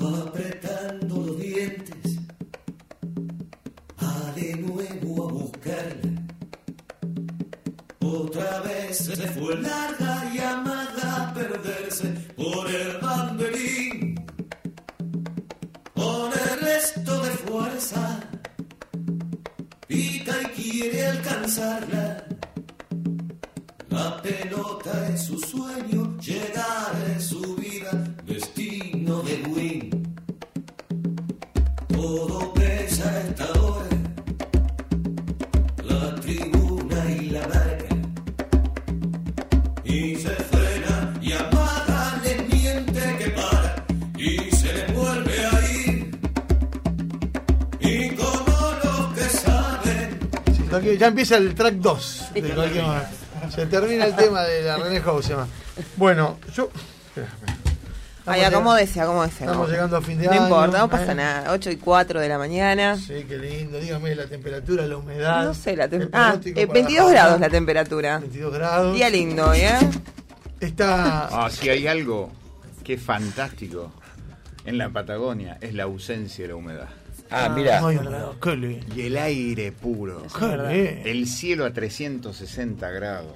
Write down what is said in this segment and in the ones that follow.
apretando los dientes, va de nuevo a buscarla. Otra vez se fue larga y amada a perderse por el banderín. Con el resto de fuerza, pica y quiere alcanzarla. La pelota es su sueño, llegar es su vida, destino de win. Todo pesa a esta hora, la tribuna y la marca. Y se frena y Amada le miente que para y se le vuelve a ir. Y como los que saben, ya empieza el track 2 de cualquier manera. Se termina el tema de la René Hausemann. Bueno, yo... Ay, acomódese. Estamos llegando a fin de no año. No importa, no pasa nada. 8:04 de la mañana. Sí, qué lindo. Dígame la temperatura, la humedad. No sé, la temperatura. 22 grados la temperatura. 22 grados. Día lindo, Está... Si hay algo que es fantástico en la Patagonia, es la ausencia de la humedad. Mira. Y el aire puro. El cielo a 360 grados.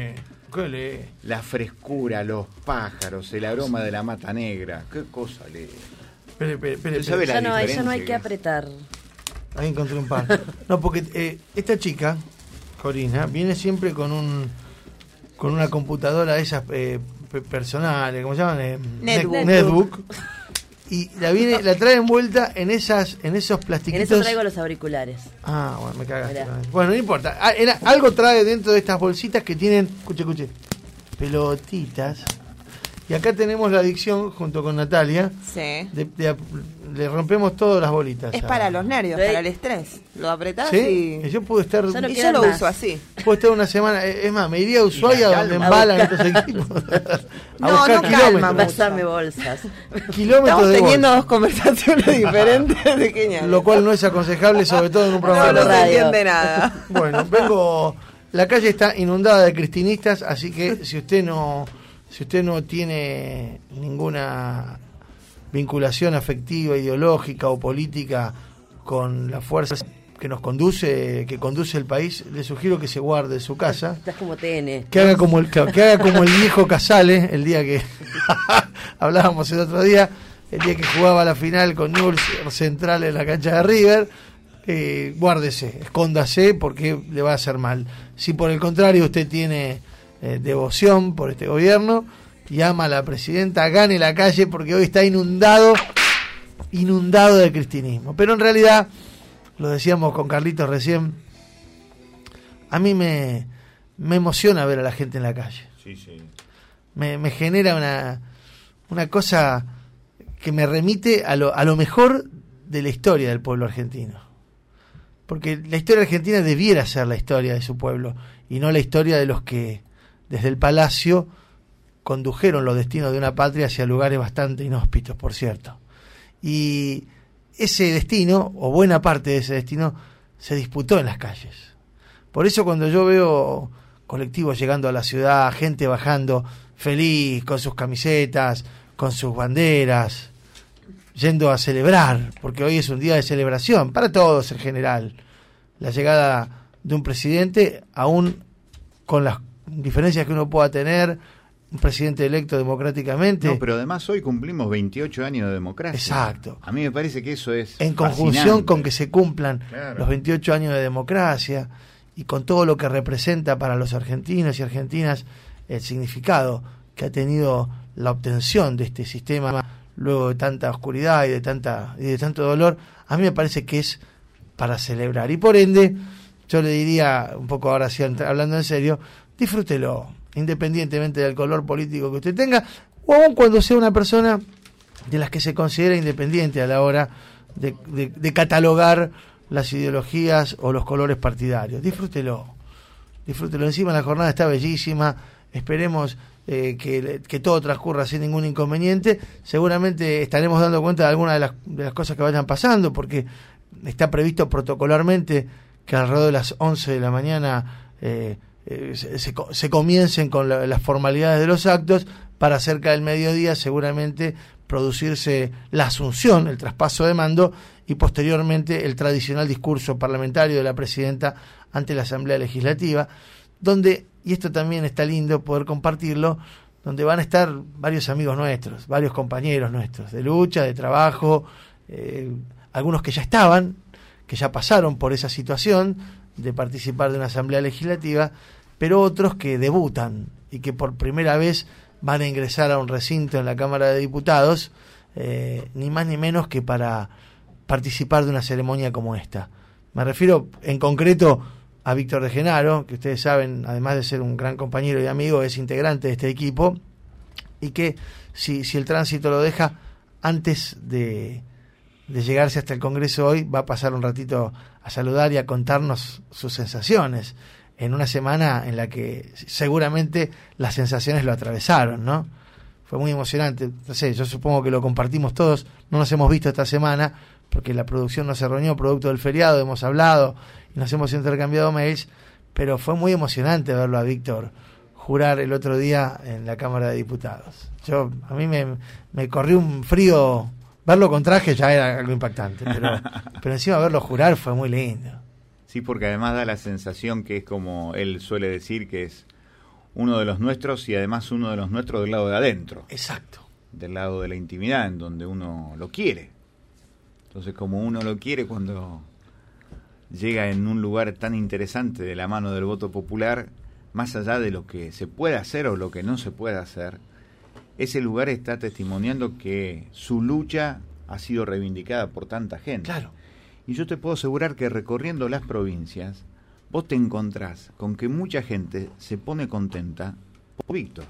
La frescura, los pájaros, el aroma de la mata negra. Qué cosa le... Espere. Ya no hay que apretar. Ahí encontré un par. No, porque esta chica, Corina, viene siempre con una computadora de esas personales, ¿cómo se llaman? Netbook. Y la trae envuelta en esos plastiquitos. En eso traigo los auriculares. Bueno, me cagaste. Bueno, no importa. Algo trae dentro de estas bolsitas que tienen, escuche, pelotitas. Y acá tenemos la adicción, junto con Natalia. Sí. Le rompemos todas las bolitas. Es para los nervios, para el estrés. Lo apretás y yo puedo estar... yo lo uso así. Puedo estar una semana... Es más, me iría a Ushuaia donde embalan estos equipos. No calma, pasame bolsas. Kilómetros Estamos teniendo dos conversaciones diferentes de genial. Lo cual no es aconsejable, sobre todo en un programa de radio. No se entiende nada. Bueno, la calle está inundada de cristinistas, así que si usted no tiene ninguna vinculación afectiva, ideológica o política con la fuerza que conduce el país, le sugiero que se guarde su casa. Estás como TN. Que haga como el viejo Casale, el día que hablábamos el otro día, el día que jugaba la final con Newell's Central en la cancha de River. Guárdese, escóndase porque le va a hacer mal. Si por el contrario usted tiene devoción por este gobierno y ama a la presidenta, gane la calle porque hoy está inundado de cristinismo. Pero en realidad, lo decíamos con Carlitos recién, a mí me emociona ver a la gente en la calle. Sí. Me genera una cosa que me remite a lo mejor de la historia del pueblo argentino. Porque la historia argentina debiera ser la historia de su pueblo y no la historia de los que desde el palacio condujeron los destinos de una patria hacia lugares bastante inhóspitos, por cierto. Y ese destino, o buena parte de ese destino, se disputó en las calles. Por eso cuando yo veo colectivos llegando a la ciudad, gente bajando feliz, con sus camisetas, con sus banderas, yendo a celebrar, porque hoy es un día de celebración, para todos en general, la llegada de un presidente, aún con las diferencias que uno pueda tener, un presidente electo democráticamente. No, pero además hoy cumplimos 28 años de democracia. Exacto. A mí me parece que eso es en conjunción fascinante. Con que se cumplan los 28 años de democracia y con todo lo que representa para los argentinos y argentinas el significado que ha tenido la obtención de este sistema luego de tanta oscuridad y de tanto dolor, a mí me parece que es para celebrar. Y por ende, yo le diría, un poco ahora sí, hablando en serio, disfrútelo, independientemente del color político que usted tenga, o aun cuando sea una persona de las que se considera independiente a la hora de catalogar las ideologías o los colores partidarios. Disfrútelo. Encima la jornada está bellísima, esperemos que todo transcurra sin ningún inconveniente. Seguramente estaremos dando cuenta de algunas de las cosas que vayan pasando, porque está previsto protocolarmente que alrededor de las 11 de la mañana se comiencen con las formalidades de los actos para cerca del mediodía seguramente producirse la asunción, el traspaso de mando y posteriormente el tradicional discurso parlamentario de la presidenta ante la Asamblea Legislativa, donde, y esto también está lindo poder compartirlo, donde van a estar varios amigos nuestros, varios compañeros nuestros, de lucha, de trabajo, algunos que ya estaban, que ya pasaron por esa situación de participar de una Asamblea Legislativa, pero otros que debutan y que por primera vez van a ingresar a un recinto en la Cámara de Diputados, ni más ni menos que para participar de una ceremonia como esta. Me refiero en concreto a Víctor de Genaro, que ustedes saben, además de ser un gran compañero y amigo, es integrante de este equipo, y que si el tránsito lo deja, antes de llegarse hasta el Congreso hoy, va a pasar un ratito a saludar y a contarnos sus sensaciones en una semana en la que seguramente las sensaciones lo atravesaron, ¿no? Fue muy emocionante, no sé, yo supongo que lo compartimos todos, no nos hemos visto esta semana porque la producción no se reunió producto del feriado, hemos hablado y nos hemos intercambiado mails, pero fue muy emocionante verlo a Víctor jurar el otro día en la Cámara de Diputados. A mí me corrió un frío, verlo con traje ya era algo impactante, pero encima verlo jurar fue muy lindo. Sí, porque además da la sensación que es como él suele decir, que es uno de los nuestros y además uno de los nuestros del lado de adentro. Exacto. Del lado de la intimidad, en donde uno lo quiere. Entonces, como uno lo quiere cuando llega en un lugar tan interesante de la mano del voto popular, más allá de lo que se puede hacer o lo que no se puede hacer, ese lugar está testimoniando que su lucha ha sido reivindicada por tanta gente. Claro. Y yo te puedo asegurar que recorriendo las provincias, vos te encontrás con que mucha gente se pone contenta por Víctor.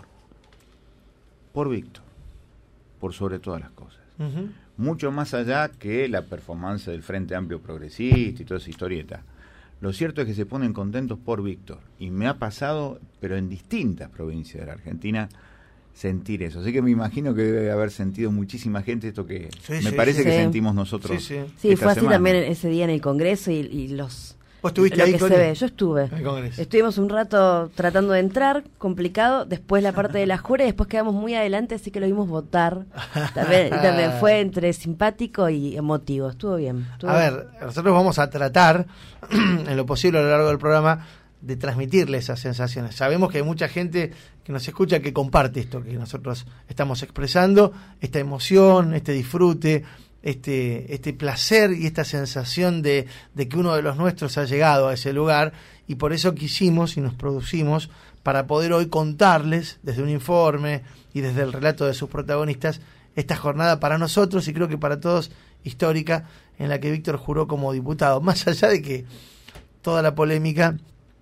Por sobre todas las cosas. Uh-huh. Mucho más allá que la performance del Frente Amplio Progresista y toda esa historieta. Lo cierto es que se ponen contentos por Víctor. Y me ha pasado, pero en distintas provincias de la Argentina, sentir eso. Así que me imagino que debe haber sentido muchísima gente esto que me parece que sentimos nosotros. Sí, fue así también ese día en el Congreso y los... ¿Vos estuviste ahí con él? Yo estuve. Estuvimos un rato tratando de entrar, complicado, después la parte de la jura y después quedamos muy adelante, así que lo vimos votar. También fue entre simpático y emotivo, estuvo bien. A ver, nosotros vamos a tratar, en lo posible a lo largo del programa, de transmitirle esas sensaciones. Sabemos que hay mucha gente que nos escucha que comparte esto que nosotros estamos expresando, esta emoción, este disfrute, este placer y esta sensación de que uno de los nuestros ha llegado a ese lugar, y por eso quisimos y nos producimos para poder hoy contarles desde un informe y desde el relato de sus protagonistas esta jornada para nosotros y creo que para todos histórica, en la que Víctor juró como diputado, más allá de que toda la polémica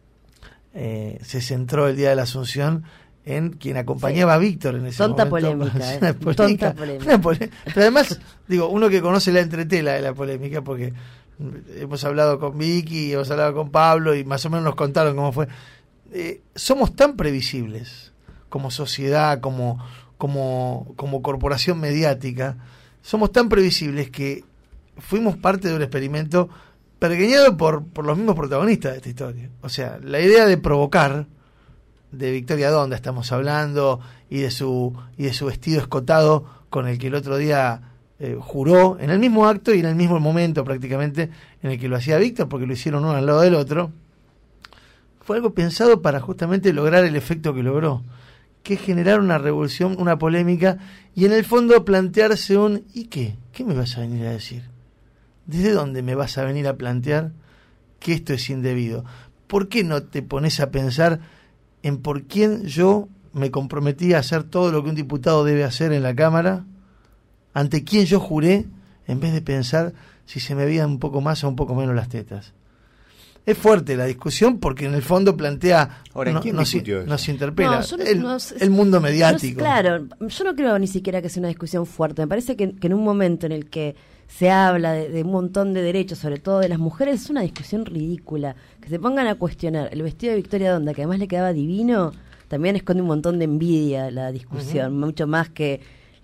se centró el día de la Asunción en quien acompañaba a Víctor en ese momento. Tonta polémica. Pero además, digo, uno que conoce la entretela de la polémica, porque hemos hablado con Vicky, hemos hablado con Pablo y más o menos nos contaron cómo fue. Somos tan previsibles como sociedad, como corporación mediática, somos tan previsibles que fuimos parte de un experimento pergeñado por los mismos protagonistas de esta historia. O sea, la idea de provocar, de Victoria Donda estamos hablando, y de su vestido escotado con el que el otro día juró, en el mismo acto y en el mismo momento prácticamente en el que lo hacía Víctor, porque lo hicieron uno al lado del otro, fue algo pensado para justamente lograr el efecto que logró, que es generar una revolución, una polémica, y en el fondo plantearse ¿y qué? ¿Qué me vas a venir a decir? ¿Desde dónde me vas a venir a plantear que esto es indebido? ¿Por qué no te pones a pensar en por quién yo me comprometí a hacer todo lo que un diputado debe hacer en la Cámara, ante quién yo juré, en vez de pensar si se me veían un poco más o un poco menos las tetas? Es fuerte la discusión porque en el fondo plantea, nos interpela, el mundo mediático. Claro, yo no creo ni siquiera que sea una discusión fuerte. Me parece que en un momento en el que se habla de un montón de derechos, sobre todo de las mujeres, es una discusión ridícula. Que se pongan a cuestionar el vestido de Victoria Donda, que además le quedaba divino, también esconde un montón de envidia la discusión, mucho más que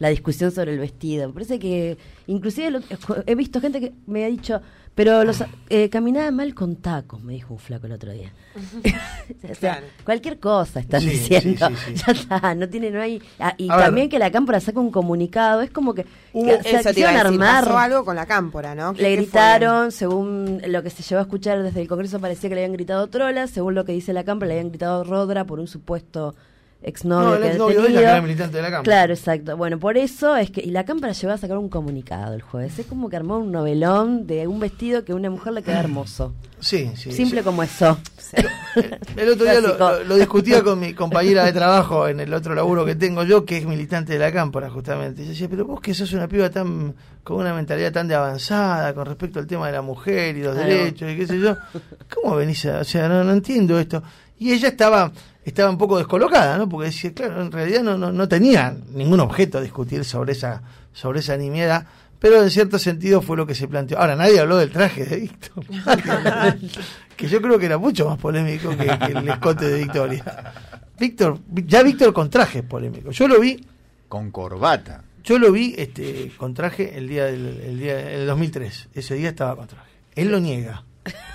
la discusión sobre el vestido. Me parece que, inclusive he visto gente que me ha dicho, pero caminaba mal con tacos, me dijo un flaco el otro día. O sea, cualquier cosa están diciendo. Sí. Ya está, no hay. Y a también ver, que la Cámpora saca un comunicado, es como que quisieron armar. Pasó algo con la Cámpora, ¿no? Le gritaron, según lo que se llevó a escuchar desde el Congreso, parecía que le habían gritado trola, según lo que dice la Cámpora, le habían gritado rodra por un supuesto exnovio que exnovio de ella, que era militante de la Cámpora. Claro, exacto. Bueno, por eso es que... Y la Cámpora llegó a sacar un comunicado el jueves. Es como que armó un novelón de un vestido que a una mujer le queda hermoso. Sí. Simple como eso. El otro día lo discutía con mi compañera de trabajo en el otro laburo que tengo yo, que es militante de la Cámpora, justamente. Y yo decía, pero vos que sos una piba tan con una mentalidad tan de avanzada con respecto al tema de la mujer y los derechos y qué sé yo, ¿cómo venís a...? O sea, no entiendo esto. Y ella estaba un poco descolocada, ¿no? Porque decía, claro, en realidad no tenía ningún objeto a discutir sobre esa nimiedad, pero en cierto sentido fue lo que se planteó. Ahora, nadie habló del traje de Víctor, que yo creo que era mucho más polémico que el escote de Victoria. Víctor con traje es polémico. Yo lo vi con corbata. Yo lo vi con traje el día del 2003. Ese día estaba con traje. Él lo niega.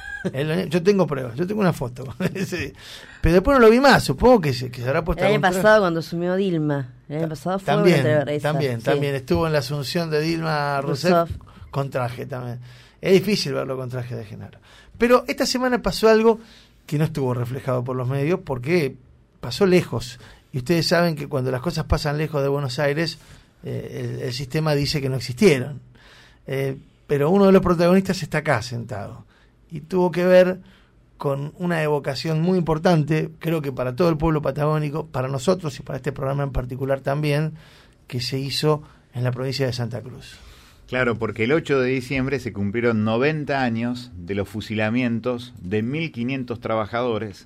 Yo tengo pruebas, yo tengo una foto. Pero después no lo vi más, supongo que se habrá puesto. El año pasado cuando asumió Dilma, el año pasado fue también estuvo en la asunción de Dilma Rousseff con traje también. Es difícil verlo con traje de Genaro. Pero esta semana pasó algo que no estuvo reflejado por los medios porque pasó lejos. Y ustedes saben que cuando las cosas pasan lejos de Buenos Aires, el sistema dice que no existieron. Pero uno de los protagonistas está acá sentado. Y tuvo que ver con una evocación muy importante, creo que para todo el pueblo patagónico, para nosotros y para este programa en particular también, que se hizo en la provincia de Santa Cruz. Claro, porque el 8 de diciembre se cumplieron 90 años de los fusilamientos de 1.500 trabajadores,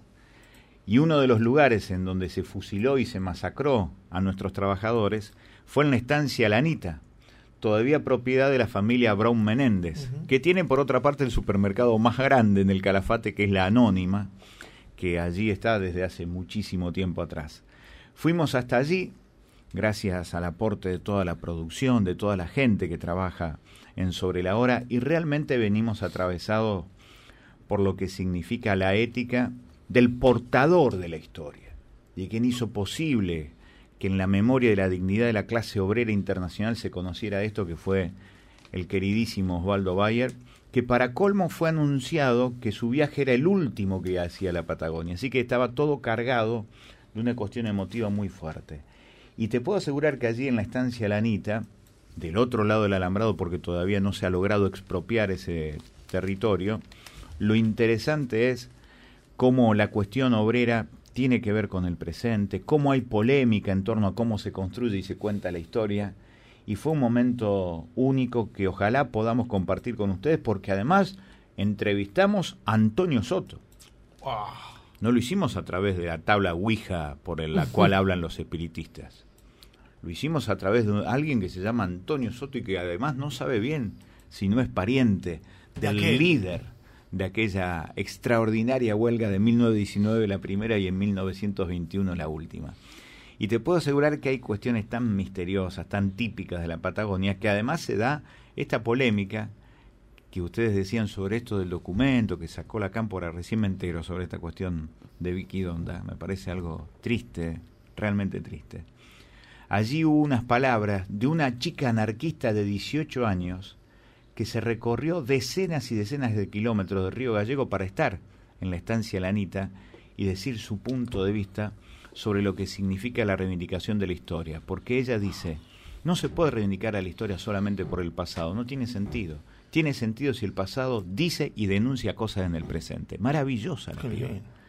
y uno de los lugares en donde se fusiló y se masacró a nuestros trabajadores fue en la estancia Lanita, todavía propiedad de la familia Brown Menéndez, que tiene por otra parte el supermercado más grande en el Calafate, que es la Anónima, que allí está desde hace muchísimo tiempo atrás. Fuimos hasta allí, gracias al aporte de toda la producción, de toda la gente que trabaja en Sobre la Hora, y realmente venimos atravesados por lo que significa la ética del portador de la historia, de quien hizo posible que en la memoria de la dignidad de la clase obrera internacional se conociera esto, que fue el queridísimo Osvaldo Bayer, que para colmo fue anunciado que su viaje era el último que hacía a la Patagonia, así que estaba todo cargado de una cuestión emotiva muy fuerte. Y te puedo asegurar que allí en la estancia Lanita, del otro lado del alambrado, porque todavía no se ha logrado expropiar ese territorio, lo interesante es cómo la cuestión obrera tiene que ver con el presente, cómo hay polémica en torno a cómo se construye y se cuenta la historia, y fue un momento único que ojalá podamos compartir con ustedes, porque además entrevistamos a Antonio Soto. No lo hicimos a través de la tabla Ouija por la cual hablan los espiritistas. Lo hicimos a través de alguien que se llama Antonio Soto y que además no sabe bien si no es pariente del líder de aquella extraordinaria huelga de 1919 la primera y en 1921 la última. Y te puedo asegurar que hay cuestiones tan misteriosas, tan típicas de la Patagonia, que además se da esta polémica que ustedes decían sobre esto del documento que sacó la Cámpora, recién me entero sobre esta cuestión de Vicky Donda. Me parece algo triste, realmente triste. Allí hubo unas palabras de una chica anarquista de 18 años que se recorrió decenas y decenas de kilómetros de Río Gallego para estar en la estancia Lanita y decir su punto de vista sobre lo que significa la reivindicación de la historia. Porque ella dice, no se puede reivindicar a la historia solamente por el pasado, no tiene sentido. Tiene sentido si el pasado dice y denuncia cosas en el presente. Maravillosa la piba.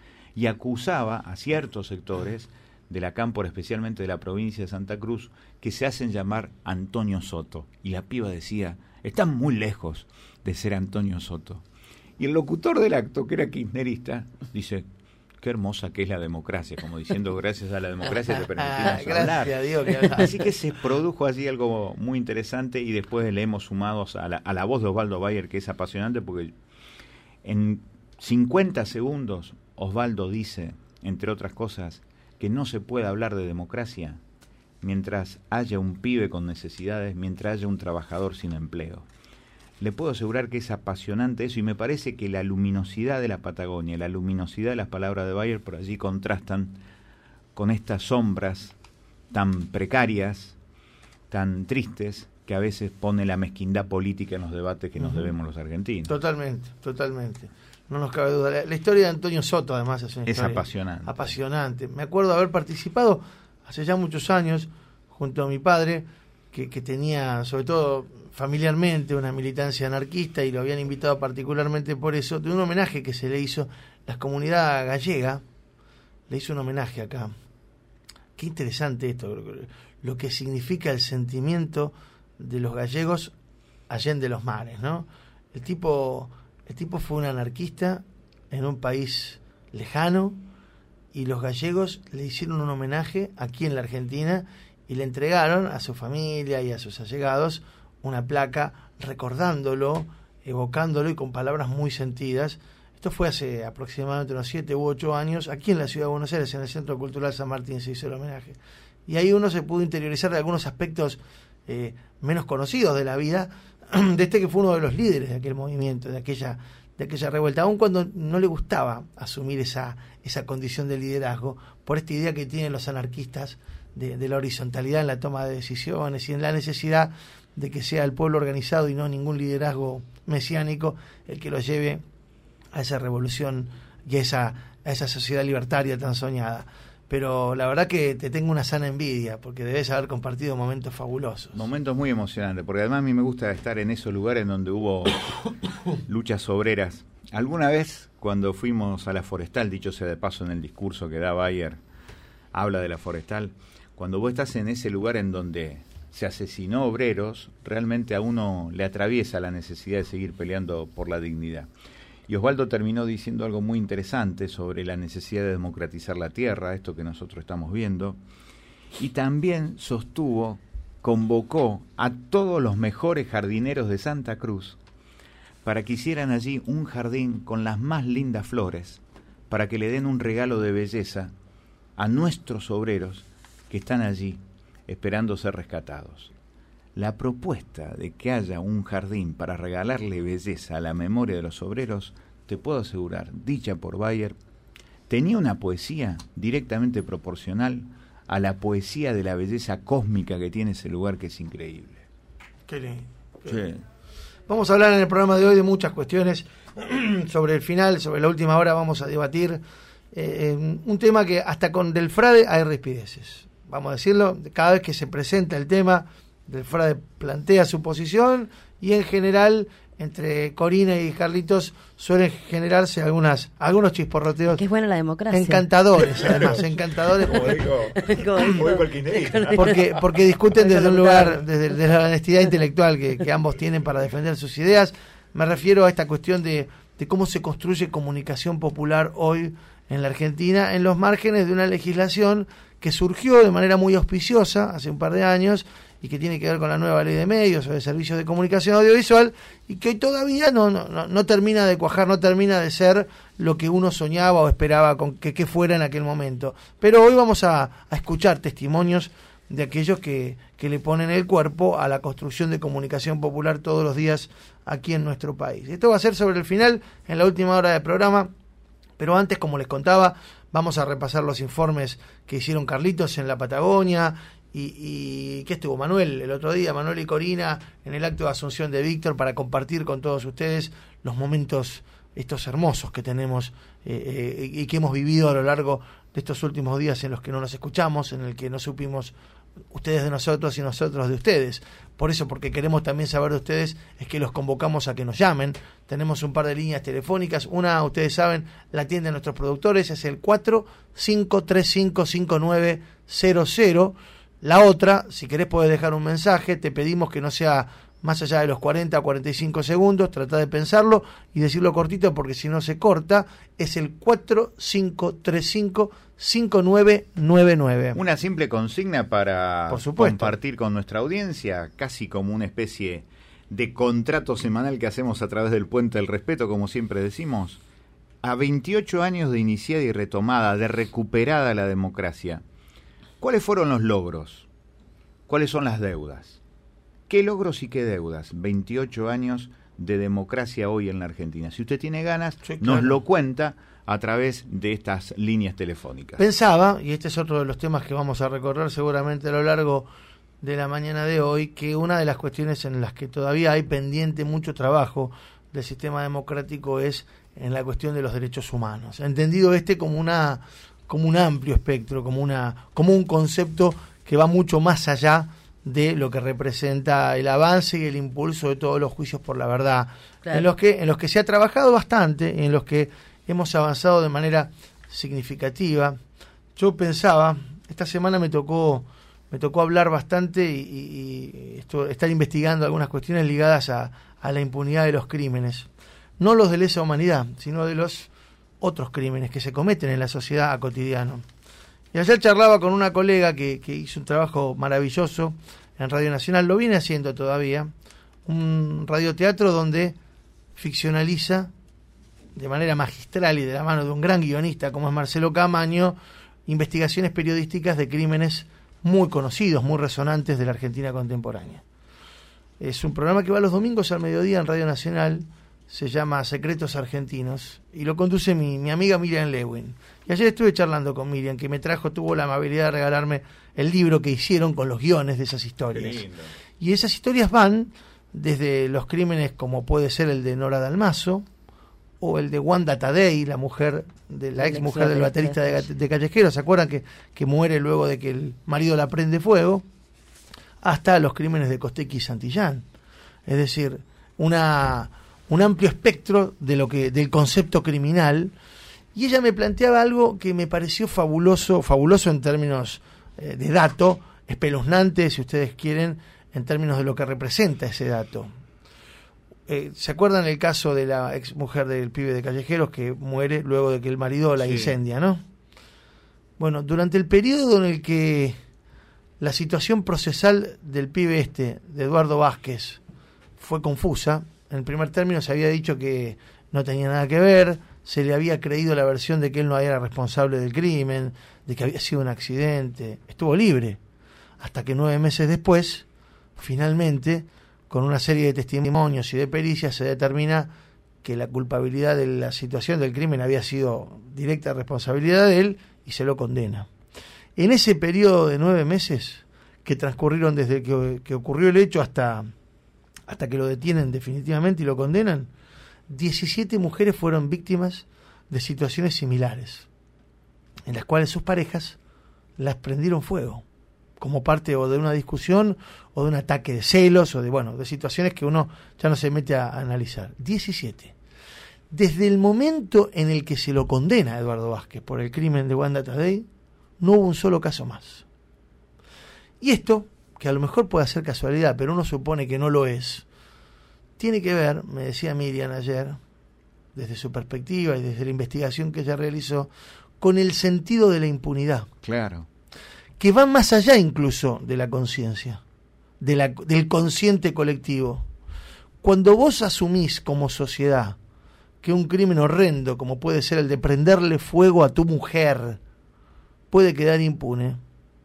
Y acusaba a ciertos sectores de la Cámpora, especialmente de la provincia de Santa Cruz, que se hacen llamar Antonio Soto. Y la piba decía, están muy lejos de ser Antonio Soto. Y el locutor del acto, que era kirchnerista, dice, qué hermosa que es la democracia, como diciendo, gracias a la democracia te permitimos hablar. A Dios, Así que se produjo allí algo muy interesante y después le hemos sumado a la voz de Osvaldo Bayer, que es apasionante, porque en 50 segundos Osvaldo dice, entre otras cosas, que no se puede hablar de democracia mientras haya un pibe con necesidades, mientras haya un trabajador sin empleo. Le puedo asegurar que es apasionante eso, y me parece que la luminosidad de la Patagonia, la luminosidad de las palabras de Bayer por allí contrastan con estas sombras tan precarias, tan tristes, que a veces pone la mezquindad política en los debates que nos debemos los argentinos. Totalmente. No nos cabe duda. La historia de Antonio Soto, además, es una historia apasionante. Me acuerdo de haber participado hace ya muchos años, junto a mi padre, que tenía, sobre todo familiarmente, una militancia anarquista, y lo habían invitado particularmente por eso, de un homenaje que se le hizo. La comunidad gallega le hizo un homenaje acá. Qué interesante esto, lo que significa el sentimiento de los gallegos allende los mares, ¿no? El tipo fue un anarquista en un país lejano, y los gallegos le hicieron un homenaje aquí en la Argentina y le entregaron a su familia y a sus allegados una placa recordándolo, evocándolo, y con palabras muy sentidas. Esto fue hace aproximadamente unos 7 u 8 años, aquí en la ciudad de Buenos Aires, en el Centro Cultural San Martín, se hizo el homenaje. Y ahí uno se pudo interiorizar de algunos aspectos menos conocidos de la vida de que fue uno de los líderes de aquel movimiento, de aquella revuelta, aun cuando no le gustaba asumir esa condición de liderazgo, por esta idea que tienen los anarquistas de la horizontalidad en la toma de decisiones y en la necesidad de que sea el pueblo organizado y no ningún liderazgo mesiánico el que lo lleve a esa revolución y a esa sociedad libertaria tan soñada. Pero la verdad que te tengo una sana envidia, porque debes haber compartido momentos fabulosos. Momentos muy emocionantes, porque además a mí me gusta estar en esos lugares donde hubo luchas obreras. Alguna vez, cuando fuimos a la Forestal, dicho sea de paso, en el discurso que da Bayer, habla de la Forestal, cuando vos estás en ese lugar en donde se asesinó obreros, realmente a uno le atraviesa la necesidad de seguir peleando por la dignidad. Y Osvaldo terminó diciendo algo muy interesante sobre la necesidad de democratizar la tierra, esto que nosotros estamos viendo, y también convocó a todos los mejores jardineros de Santa Cruz para que hicieran allí un jardín con las más lindas flores, para que le den un regalo de belleza a nuestros obreros que están allí esperando ser rescatados. La propuesta de que haya un jardín para regalarle belleza a la memoria de los obreros, te puedo asegurar, dicha por Bayer, tenía una poesía directamente proporcional a la poesía de la belleza cósmica que tiene ese lugar, que es increíble. Qué lindo. Sí. Vamos a hablar en el programa de hoy de muchas cuestiones. Sobre el final, sobre la última hora, vamos a debatir un tema que hasta con Del Frade hay rispideces. Vamos a decirlo, cada vez que se presenta el tema, Del Frade plantea su posición, y en general entre Corina y Carlitos suelen generarse algunos chisporroteos. Que es buena la democracia. Encantadores, además, encantadores. Porque discuten desde un lugar, desde la honestidad intelectual que ambos tienen para defender sus ideas. Me refiero a esta cuestión de cómo se construye comunicación popular hoy en la Argentina, en los márgenes de una legislación que surgió de manera muy auspiciosa hace un par de años, y que tiene que ver con la nueva ley de medios o de servicios de comunicación audiovisual, y que hoy todavía no termina de cuajar, no termina de ser lo que uno soñaba o esperaba que fuera en aquel momento. Pero hoy vamos a escuchar testimonios de aquellos que le ponen el cuerpo a la construcción de comunicación popular todos los días aquí en nuestro país. Esto va a ser sobre el final, en la última hora del programa, pero antes, como les contaba, vamos a repasar los informes que hicieron Carlitos en la Patagonia, y que estuvo Manuel el otro día, Manuel y Corina, en el acto de asunción de Víctor, para compartir con todos ustedes los momentos estos hermosos que tenemos y que hemos vivido a lo largo de estos últimos días, en los que no nos escuchamos, en el que no supimos ustedes de nosotros y nosotros de ustedes. Por eso, porque queremos también saber de ustedes, es que los convocamos a que nos llamen. Tenemos un par de líneas telefónicas. Una, ustedes saben, la atienden nuestros productores, es el 45355900. La otra, si querés podés dejar un mensaje, te pedimos que no sea más allá de los 40 o 45 segundos, trata de pensarlo y decirlo cortito, porque si no se corta, es el 45355999. Una simple consigna para compartir con nuestra audiencia, casi como una especie de contrato semanal que hacemos a través del Puente del Respeto, como siempre decimos. A 28 años de iniciada y retomada, de recuperada la democracia, ¿cuáles fueron los logros? ¿Cuáles son las deudas? ¿Qué logros y qué deudas? 28 años de democracia hoy en la Argentina. Si usted tiene ganas, sí, claro, nos lo cuenta a través de estas líneas telefónicas. Pensaba, y este es otro de los temas que vamos a recorrer seguramente a lo largo de la mañana de hoy, que una de las cuestiones en las que todavía hay pendiente mucho trabajo del sistema democrático es en la cuestión de los derechos humanos. Entendido como un amplio espectro, como un concepto que va mucho más allá de lo que representa el avance y el impulso de todos los juicios por la verdad, claro, en los que se ha trabajado bastante, en los que hemos avanzado de manera significativa. Yo pensaba, esta semana me tocó hablar bastante y estar investigando algunas cuestiones ligadas a la impunidad de los crímenes, no los de lesa humanidad, sino de los otros crímenes que se cometen en la sociedad a cotidiano. Y ayer charlaba con una colega que hizo un trabajo maravilloso en Radio Nacional, lo viene haciendo todavía, un radioteatro donde ficcionaliza de manera magistral y de la mano de un gran guionista como es Marcelo Camaño, investigaciones periodísticas de crímenes muy conocidos, muy resonantes de la Argentina contemporánea. Es un programa que va los domingos al mediodía en Radio Nacional, se llama Secretos Argentinos, y lo conduce mi amiga Miriam Lewin. Y ayer estuve charlando con Miriam, que tuvo la amabilidad de regalarme el libro que hicieron con los guiones de esas historias. Y esas historias van desde los crímenes como puede ser el de Nora Dalmazo, o el de Wanda Tadei, la ex mujer del baterista de Callejeros, ¿se acuerdan que muere luego de que el marido la prende fuego? Hasta los crímenes de Costequi y Santillán. Es decir, un amplio espectro del concepto criminal. Y ella me planteaba algo que me pareció fabuloso en términos de dato, espeluznante, si ustedes quieren, en términos de lo que representa ese dato. ¿Se acuerdan el caso de la ex mujer del pibe de Callejeros que muere luego de que el marido la incendia, ¿no? Bueno, durante el periodo en el que la situación procesal del pibe de Eduardo Vázquez, fue confusa, en el primer término se había dicho que no tenía nada que ver, se le había creído la versión de que él no era responsable del crimen, de que había sido un accidente, estuvo libre, hasta que 9 meses después, finalmente, con una serie de testimonios y de pericias, se determina que la culpabilidad de la situación del crimen había sido directa responsabilidad de él y se lo condena. En ese periodo de 9 meses que transcurrieron desde que ocurrió el hecho hasta que lo detienen definitivamente y lo condenan, 17 mujeres fueron víctimas de situaciones similares, en las cuales sus parejas las prendieron fuego, como parte o de una discusión o de un ataque de celos o de situaciones que uno ya no se mete a analizar. 17. Desde el momento en el que se lo condena a Eduardo Vázquez por el crimen de Wanda Tadei, no hubo un solo caso más. Y esto, que a lo mejor puede ser casualidad, pero uno supone que no lo es, tiene que ver, me decía Miriam ayer, desde su perspectiva y desde la investigación que ella realizó, con el sentido de la impunidad. Claro. Que va más allá incluso de la conciencia, del consciente colectivo. Cuando vos asumís como sociedad que un crimen horrendo, como puede ser el de prenderle fuego a tu mujer, puede quedar impune,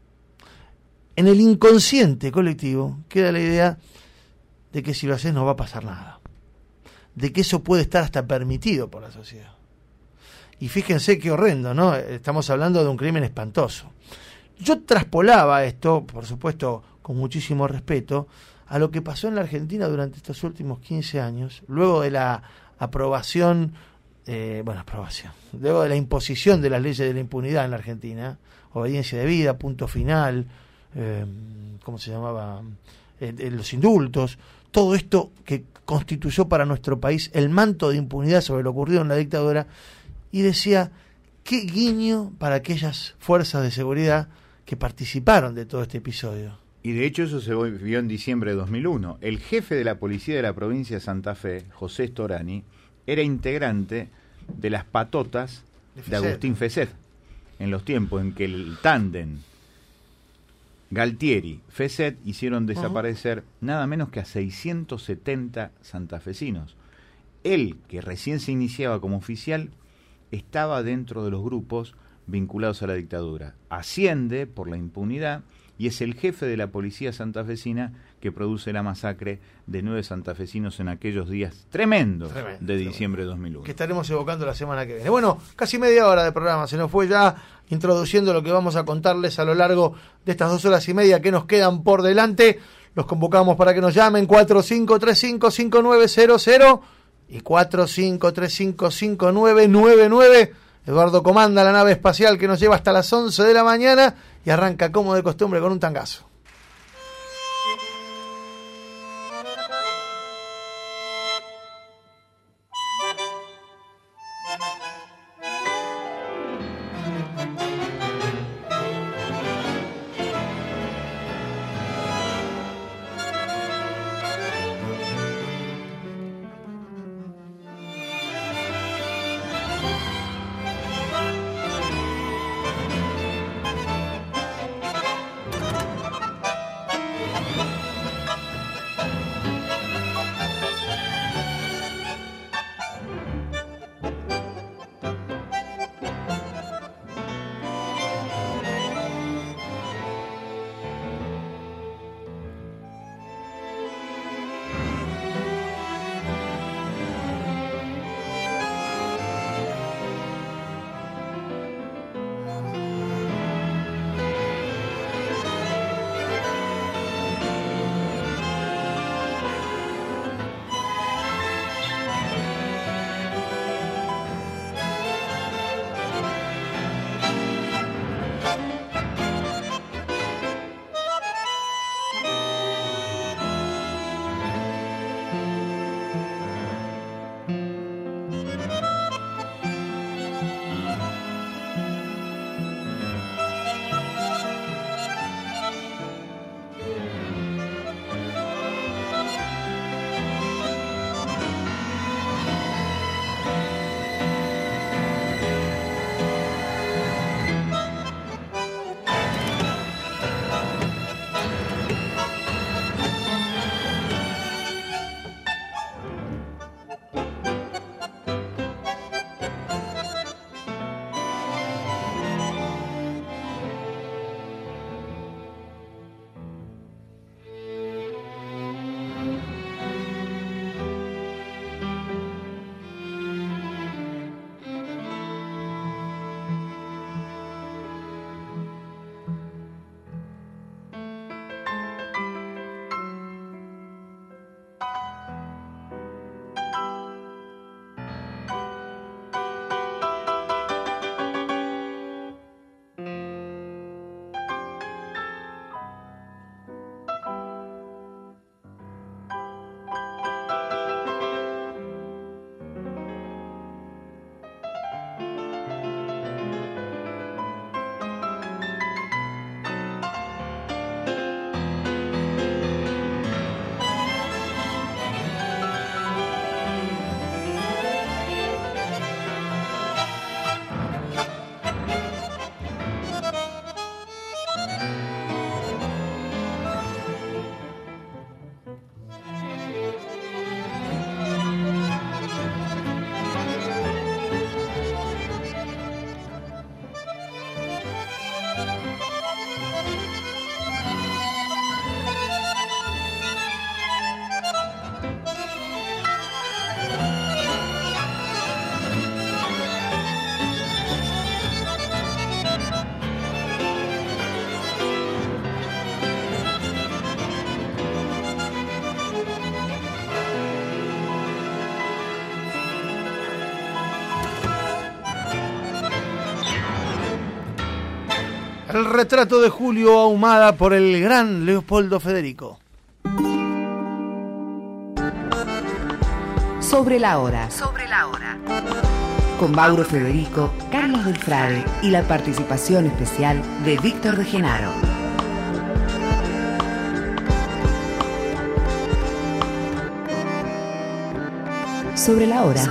en el inconsciente colectivo queda la idea de que si lo haces no va a pasar nada, de que eso puede estar hasta permitido por la sociedad. Y fíjense qué horrendo, ¿no? Estamos hablando de un crimen espantoso. Yo traspolaba esto, por supuesto, con muchísimo respeto, a lo que pasó en la Argentina durante estos últimos 15 años, luego de la luego de la imposición de las leyes de la impunidad en la Argentina, obediencia debida, punto final, ¿cómo se llamaba? Los indultos, todo esto que constituyó para nuestro país el manto de impunidad sobre lo ocurrido en la dictadura, y decía, qué guiño para aquellas fuerzas de seguridad que participaron de todo este episodio. Y de hecho eso se vio en diciembre de 2001. El jefe de la policía de la provincia de Santa Fe, José Storani, era integrante de las patotas de Agustín Feset, en los tiempos en que el tándem Galtieri-Feset hicieron desaparecer nada menos que a 670 santafesinos. Él, que recién se iniciaba como oficial, estaba dentro de los grupos vinculados a la dictadura. Asciende por la impunidad y es el jefe de la policía santafesina que produce la masacre de 9 santafesinos en aquellos días tremendos de diciembre de 2001. Que estaremos evocando la semana que viene. Bueno, casi media hora de programa, se nos fue ya introduciendo lo que vamos a contarles a lo largo de estas 2 horas y media que nos quedan por delante. Los convocamos para que nos llamen 4535-5900 y 4535-5999. Eduardo comanda la nave espacial que nos lleva hasta las 11 de la mañana y arranca como de costumbre con un tangazo. El retrato de Julio Ahumada por el gran Leopoldo Federico. Sobre la hora. Con Mauro Federico, Carlos del Frade y la participación especial de Víctor de Genaro. Sobre la hora.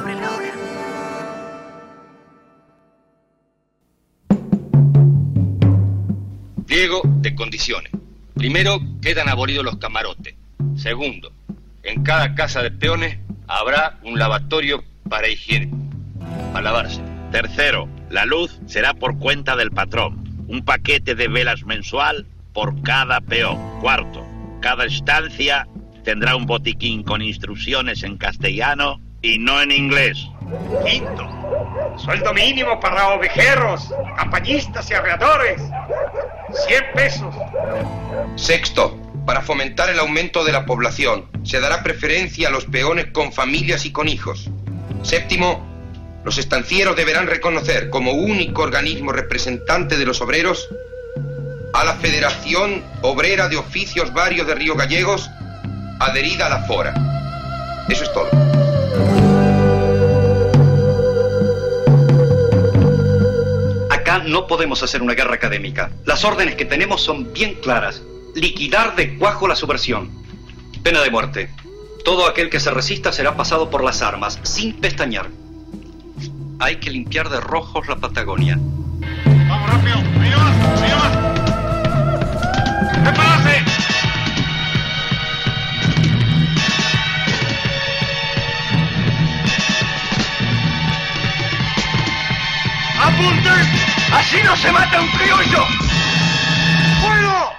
Pliego de condiciones. Primero, quedan abolidos los camarotes. Segundo, en cada casa de peones habrá un lavatorio para higiene, para lavarse. Tercero, la luz será por cuenta del patrón. Un paquete de velas mensual por cada peón. Cuarto, cada estancia tendrá un botiquín con instrucciones en castellano y no en inglés. Quinto, sueldo mínimo para ovejeros, campañistas y arreadores, 100 pesos. Sexto, para fomentar el aumento de la población, se dará preferencia a los peones con familias y con hijos. Séptimo, los estancieros deberán reconocer como único organismo representante de los obreros a la Federación Obrera de Oficios Varios de Río Gallegos, adherida a la FORA. Eso es todo. Acá no podemos hacer una guerra académica. Las órdenes que tenemos son bien claras. Liquidar de cuajo la subversión. Pena de muerte. Todo aquel que se resista será pasado por las armas, sin pestañear. Hay que limpiar de rojos la Patagonia. Vamos rápido, ahí nomás, ahí nomás. ¡Prepárase! ¡Apunten! ¡Así no se mata un criollo! ¡Fuego!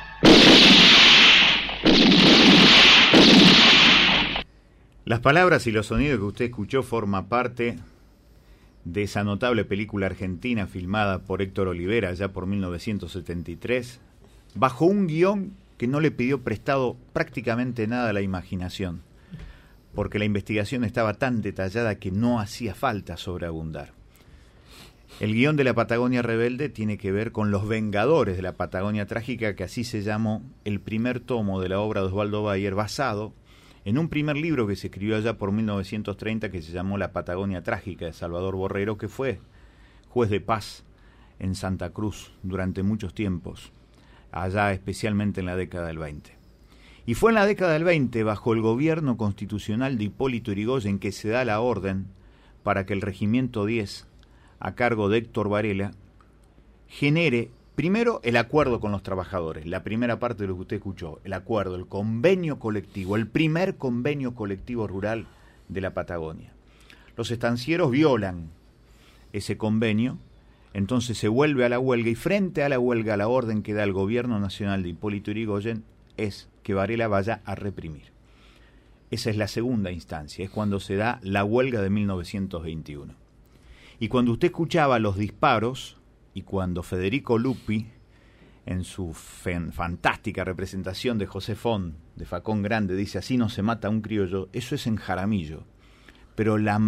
Las palabras y los sonidos que usted escuchó forman parte de esa notable película argentina filmada por Héctor Olivera ya por 1973, bajo un guión que no le pidió prestado prácticamente nada a la imaginación, porque la investigación estaba tan detallada que no hacía falta sobreabundar. El guión de La Patagonia Rebelde tiene que ver con los Vengadores de la Patagonia Trágica, que así se llamó el primer tomo de la obra de Osvaldo Bayer, basado en un primer libro que se escribió allá por 1930 que se llamó La Patagonia Trágica, de Salvador Borrero, que fue juez de paz en Santa Cruz durante muchos tiempos, allá especialmente en la década del 20. Y fue en la década del 20, bajo el gobierno constitucional de Hipólito Yrigoyen, que se da la orden para que el Regimiento 10, a cargo de Héctor Varela, genere primero el acuerdo con los trabajadores, la primera parte de lo que usted escuchó, el acuerdo, el convenio colectivo, el primer convenio colectivo rural de la Patagonia. Los estancieros violan ese convenio, entonces se vuelve a la huelga, y frente a la huelga la orden que da el gobierno nacional de Hipólito Yrigoyen es que Varela vaya a reprimir. Esa es la segunda instancia, es cuando se da la huelga de 1921. Y cuando usted escuchaba los disparos, y cuando Federico Lupi, en su fantástica representación de José Font, de Facón Grande, dice así no se mata a un criollo, eso es en Jaramillo. Pero la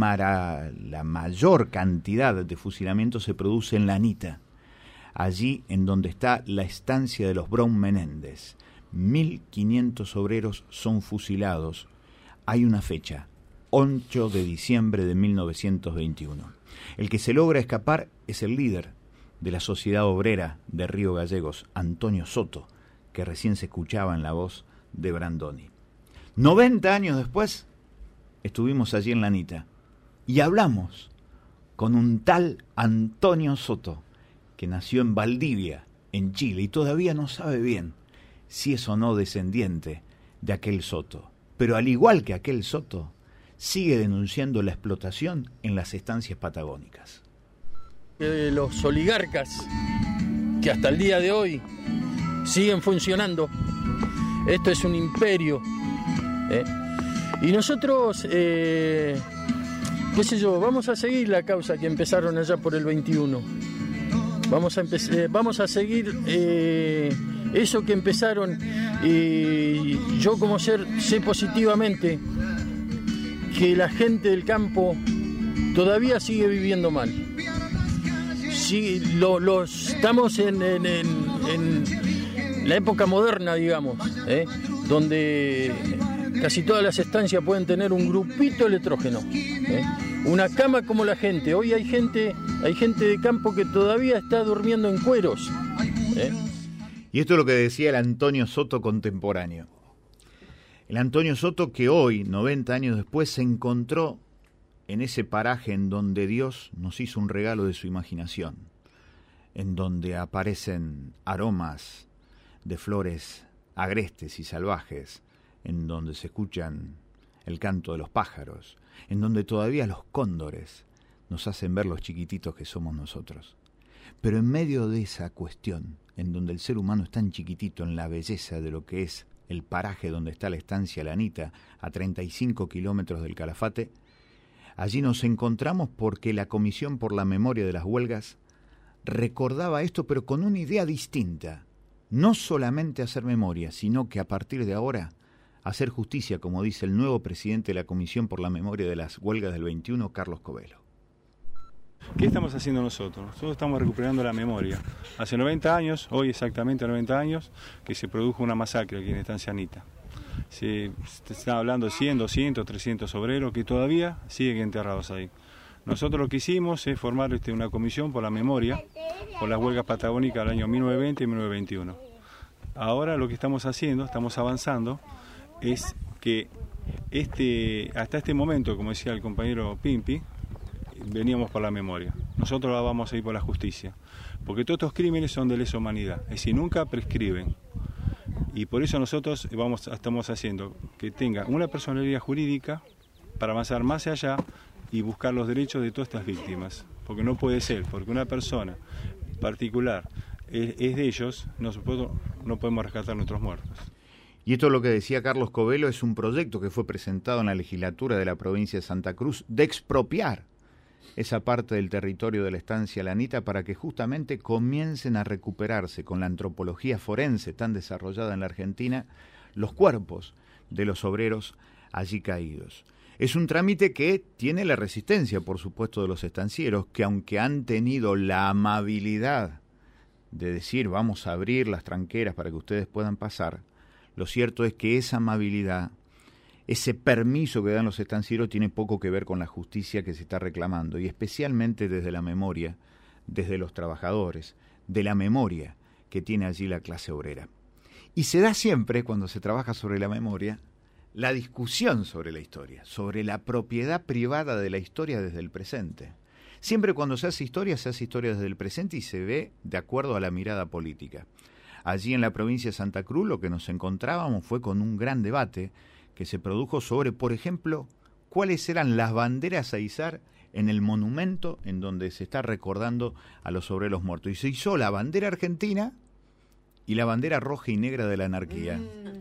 mayor cantidad de fusilamientos se produce en La Anita, allí en donde está la estancia de los Brown Menéndez. 1.500 obreros son fusilados. Hay una fecha, 8 de diciembre de 1921. El que se logra escapar es el líder de la Sociedad Obrera de Río Gallegos, Antonio Soto, que recién se escuchaba en la voz de Brandoni. 90 años después, estuvimos allí en La Anita y hablamos con un tal Antonio Soto, que nació en Valdivia, en Chile, y todavía no sabe bien si es o no descendiente de aquel Soto. Pero al igual que aquel Soto, sigue denunciando la explotación en las estancias patagónicas. Los oligarcas que hasta el día de hoy siguen funcionando, esto es un imperio, y nosotros, qué sé yo, vamos a seguir la causa que empezaron allá por el 21, vamos a seguir eso que empezaron, y yo como sé positivamente que la gente del campo todavía sigue viviendo mal. Sí, estamos en la época moderna, digamos, donde casi todas las estancias pueden tener un grupito electrógeno, una cama como la gente. Hoy hay gente de campo que todavía está durmiendo en cueros. Y esto es lo que decía el Antonio Soto contemporáneo. El Antonio Soto que hoy, 90 años después, se encontró en ese paraje en donde Dios nos hizo un regalo de su imaginación, en donde aparecen aromas de flores agrestes y salvajes, en donde se escuchan el canto de los pájaros, en donde todavía los cóndores nos hacen ver los chiquititos que somos nosotros. Pero en medio de esa cuestión, en donde el ser humano es tan chiquitito en la belleza de lo que es el paraje donde está la estancia Lanita, a 35 kilómetros del Calafate, allí nos encontramos porque la Comisión por la Memoria de las Huelgas recordaba esto, pero con una idea distinta. No solamente hacer memoria, sino que a partir de ahora hacer justicia, como dice el nuevo presidente de la Comisión por la Memoria de las Huelgas del 21, Carlos Covelo. ¿Qué estamos haciendo nosotros? Nosotros estamos recuperando la memoria. Hace 90 años, hoy exactamente 90 años, que se produjo una masacre aquí en Estancia Anita. Se están hablando de 100, 200, 300 obreros que todavía siguen enterrados ahí. Nosotros lo que hicimos es formar una comisión por la memoria, por las huelgas patagónicas del año 1920 y 1921. Ahora lo que estamos haciendo, estamos avanzando, es que hasta este momento, como decía el compañero Pimpi, veníamos por la memoria. Nosotros ahora vamos a ir por la justicia, porque todos estos crímenes son de lesa humanidad, es decir, nunca prescriben. Y por eso nosotros estamos haciendo que tenga una personalidad jurídica para avanzar más allá y buscar los derechos de todas estas víctimas. Porque no puede ser, porque una persona particular es de ellos, no podemos rescatar a nuestros muertos. Y esto, lo que decía Carlos Covelo, es un proyecto que fue presentado en la legislatura de la provincia de Santa Cruz de expropiar esa parte del territorio de la estancia Lanita para que justamente comiencen a recuperarse con la antropología forense tan desarrollada en la Argentina los cuerpos de los obreros allí caídos. Es un trámite que tiene la resistencia, por supuesto, de los estancieros, que aunque han tenido la amabilidad de decir vamos a abrir las tranqueras para que ustedes puedan pasar, lo cierto es que esa amabilidad, ese permiso que dan los estancieros tiene poco que ver con la justicia que se está reclamando, y especialmente desde la memoria, desde los trabajadores, de la memoria que tiene allí la clase obrera. Y se da siempre, cuando se trabaja sobre la memoria, la discusión sobre la historia, sobre la propiedad privada de la historia desde el presente. Siempre cuando se hace historia desde el presente y se ve de acuerdo a la mirada política. Allí en la provincia de Santa Cruz lo que nos encontrábamos fue con un gran debate que se produjo sobre, por ejemplo, cuáles eran las banderas a izar en el monumento en donde se está recordando a los obreros muertos. Y se izó la bandera argentina y la bandera roja y negra de la anarquía.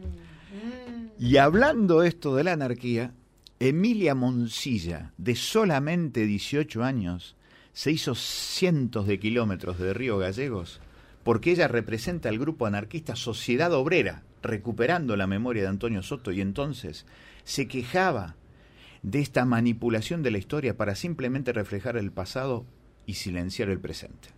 Y hablando esto de la anarquía, Emilia Moncilla, de solamente 18 años, se hizo cientos de kilómetros de Río Gallegos porque ella representa al grupo anarquista Sociedad Obrera, recuperando la memoria de Antonio Soto, y entonces se quejaba de esta manipulación de la historia para simplemente reflejar el pasado y silenciar el presente.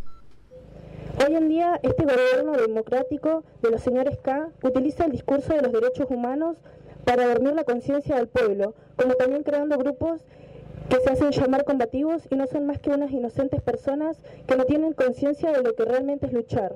Hoy en día, este gobierno democrático de los señores K utiliza el discurso de los derechos humanos para dormir la conciencia del pueblo, como también creando grupos que se hacen llamar combativos y no son más que unas inocentes personas que no tienen conciencia de lo que realmente es luchar.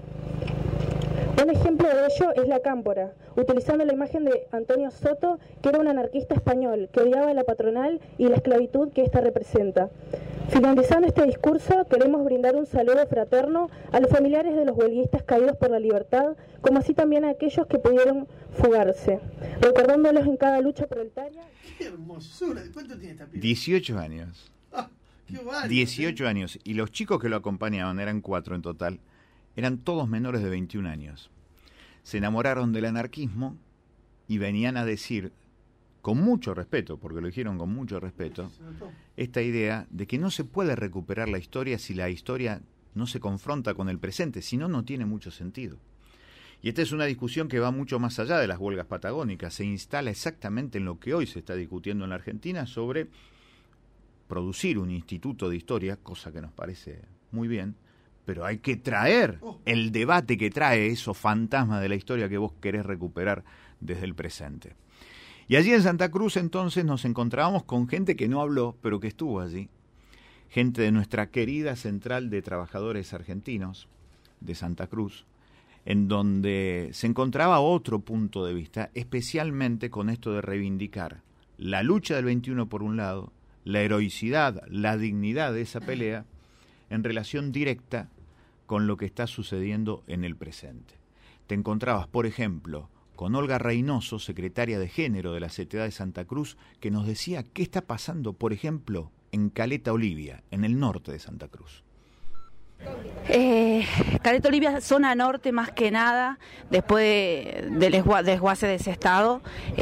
Un ejemplo de ello es la Cámpora, utilizando la imagen de Antonio Soto, que era un anarquista español que odiaba a la patronal y la esclavitud que ésta representa. Finalizando este discurso, queremos brindar un saludo fraterno a los familiares de los huelguistas caídos por la libertad, como así también a aquellos que pudieron fugarse, recordándolos en cada lucha proletaria. ¡Qué hermosura! ¿Cuánto tiene esta piba? 18 años. ¡Qué válido! 18 años. Y los chicos que lo acompañaban, eran 4 en total, eran todos menores de 21 años. Se enamoraron del anarquismo y venían a decir, con mucho respeto, porque lo dijeron con mucho respeto, esta idea de que no se puede recuperar la historia si la historia no se confronta con el presente, si no, no tiene mucho sentido. Y esta es una discusión que va mucho más allá de las huelgas patagónicas, se instala exactamente en lo que hoy se está discutiendo en la Argentina sobre producir un instituto de historia, cosa que nos parece muy bien, pero hay que traer el debate que trae esos fantasmas de la historia que vos querés recuperar desde el presente. Y allí en Santa Cruz entonces nos encontrábamos con gente que no habló, pero que estuvo allí. Gente de nuestra querida Central de Trabajadores Argentinos de Santa Cruz, en donde se encontraba otro punto de vista, especialmente con esto de reivindicar la lucha del 21 por un lado, la heroicidad, la dignidad de esa pelea, en relación directa con lo que está sucediendo en el presente. Te encontrabas, por ejemplo, con Olga Reynoso, secretaria de Género de la CTA de Santa Cruz, que nos decía qué está pasando, por ejemplo, en Caleta Olivia, en el norte de Santa Cruz. Caleta Olivia, zona norte más que nada, después del desguace de ese estado,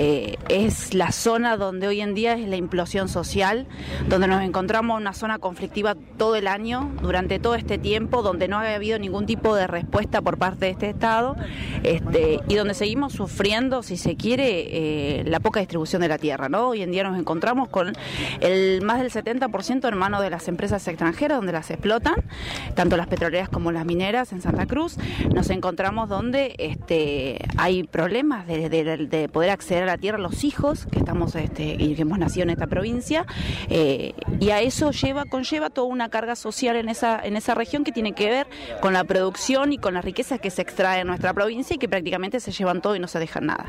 es la zona donde hoy en día es la implosión social, donde nos encontramos en una zona conflictiva todo el año, durante todo este tiempo, donde no ha habido ningún tipo de respuesta por parte de este estado, y donde seguimos sufriendo, si se quiere, la poca distribución de la tierra, ¿no? Hoy en día nos encontramos con más del 70% en manos de las empresas extranjeras, donde las explotan, tanto las petroleras como las mineras en Santa Cruz. Nos encontramos donde hay problemas de poder acceder a la tierra los hijos que estamos y que hemos nacido en esta provincia, y a eso conlleva toda una carga social en esa región que tiene que ver con la producción y con las riquezas que se extraen en nuestra provincia y que prácticamente se llevan todo y no se dejan nada.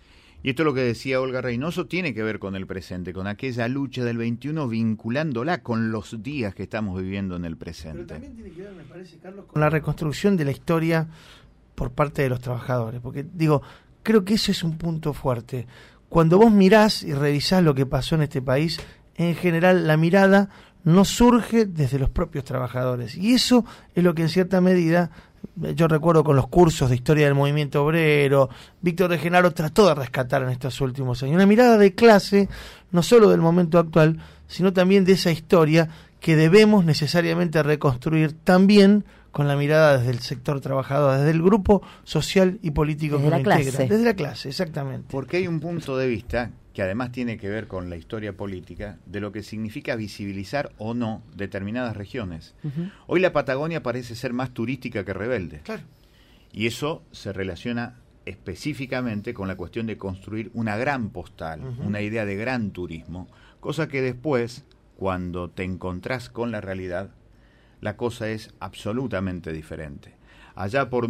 Y esto es lo que decía Olga Reynoso, tiene que ver con el presente, con aquella lucha del 21, vinculándola con los días que estamos viviendo en el presente. Pero también tiene que ver, me parece, Carlos, con la reconstrucción de la historia por parte de los trabajadores. Porque, creo que eso es un punto fuerte. Cuando vos mirás y revisás lo que pasó en este país, en general la mirada no surge desde los propios trabajadores. Y eso es lo que en cierta medida, yo recuerdo con los cursos de historia del movimiento obrero, Víctor de Genaro trató de rescatar en estos últimos años. Una mirada de clase, no solo del momento actual, sino también de esa historia que debemos necesariamente reconstruir también con la mirada desde el sector trabajador, desde el grupo social y político desde que la lo clase. integra. Desde la clase, exactamente. Porque hay un punto de vista que además tiene que ver con la historia política de lo que significa visibilizar o no determinadas regiones. Uh-huh. Hoy la Patagonia parece ser más turística que rebelde. Claro. Y eso se relaciona específicamente con la cuestión de construir una gran postal, uh-huh, una idea de gran turismo, cosa que después, cuando te encontrás con la realidad, la cosa es absolutamente diferente. Allá por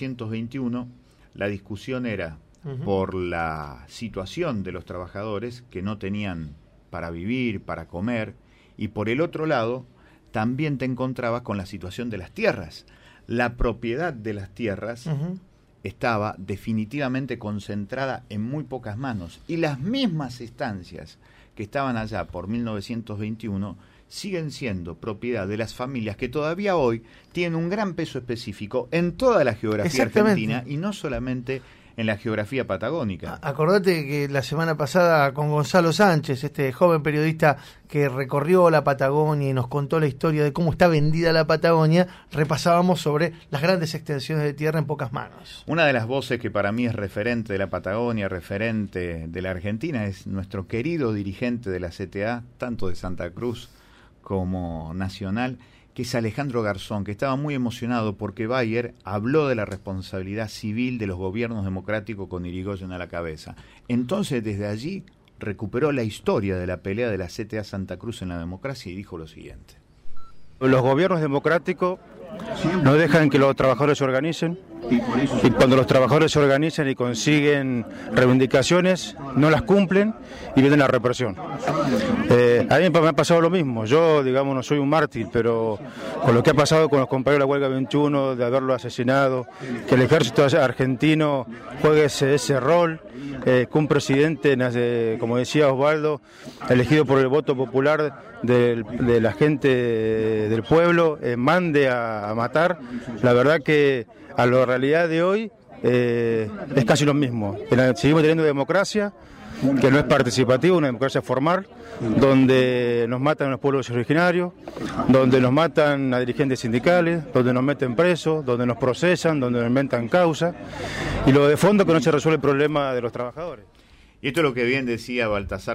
1921, la discusión era por la situación de los trabajadores que no tenían para vivir, para comer, y por el otro lado también te encontrabas con la situación de las tierras. La propiedad de las tierras estaba definitivamente concentrada en muy pocas manos, y las mismas estancias que estaban allá por 1921 siguen siendo propiedad de las familias que todavía hoy tienen un gran peso específico en toda la geografía argentina y no solamente en la geografía patagónica. Acordate que la semana pasada con Gonzalo Sánchez, este joven periodista que recorrió la Patagonia y nos contó la historia de cómo está vendida la Patagonia, repasábamos sobre las grandes extensiones de tierra en pocas manos. Una de las voces que para mí es referente de la Patagonia, referente de la Argentina, es nuestro querido dirigente de la CTA, tanto de Santa Cruz como nacional, que es Alejandro Garzón, que estaba muy emocionado porque Bayer habló de la responsabilidad civil de los gobiernos democráticos con Irigoyen a la cabeza. Entonces, desde allí, recuperó la historia de la pelea de la CTA Santa Cruz en la democracia y dijo lo siguiente. Los gobiernos democráticos no dejan que los trabajadores se organicen, y cuando los trabajadores se organizan y consiguen reivindicaciones, no las cumplen y viene la represión. A mí me ha pasado lo mismo. Yo, no soy un mártir, pero con lo que ha pasado con los compañeros de la huelga 21, de haberlo asesinado, que el ejército argentino juegue ese rol, que un presidente, como decía Osvaldo, elegido por el voto popular de la gente del pueblo, mande a matar, la verdad que a la realidad de hoy es casi lo mismo. Seguimos teniendo democracia, que no es participativa, una democracia formal, donde nos matan a los pueblos originarios, donde nos matan a dirigentes sindicales, donde nos meten presos, donde nos procesan, donde nos inventan causas, y lo de fondo que no se resuelve el problema de los trabajadores. Y esto es lo que bien decía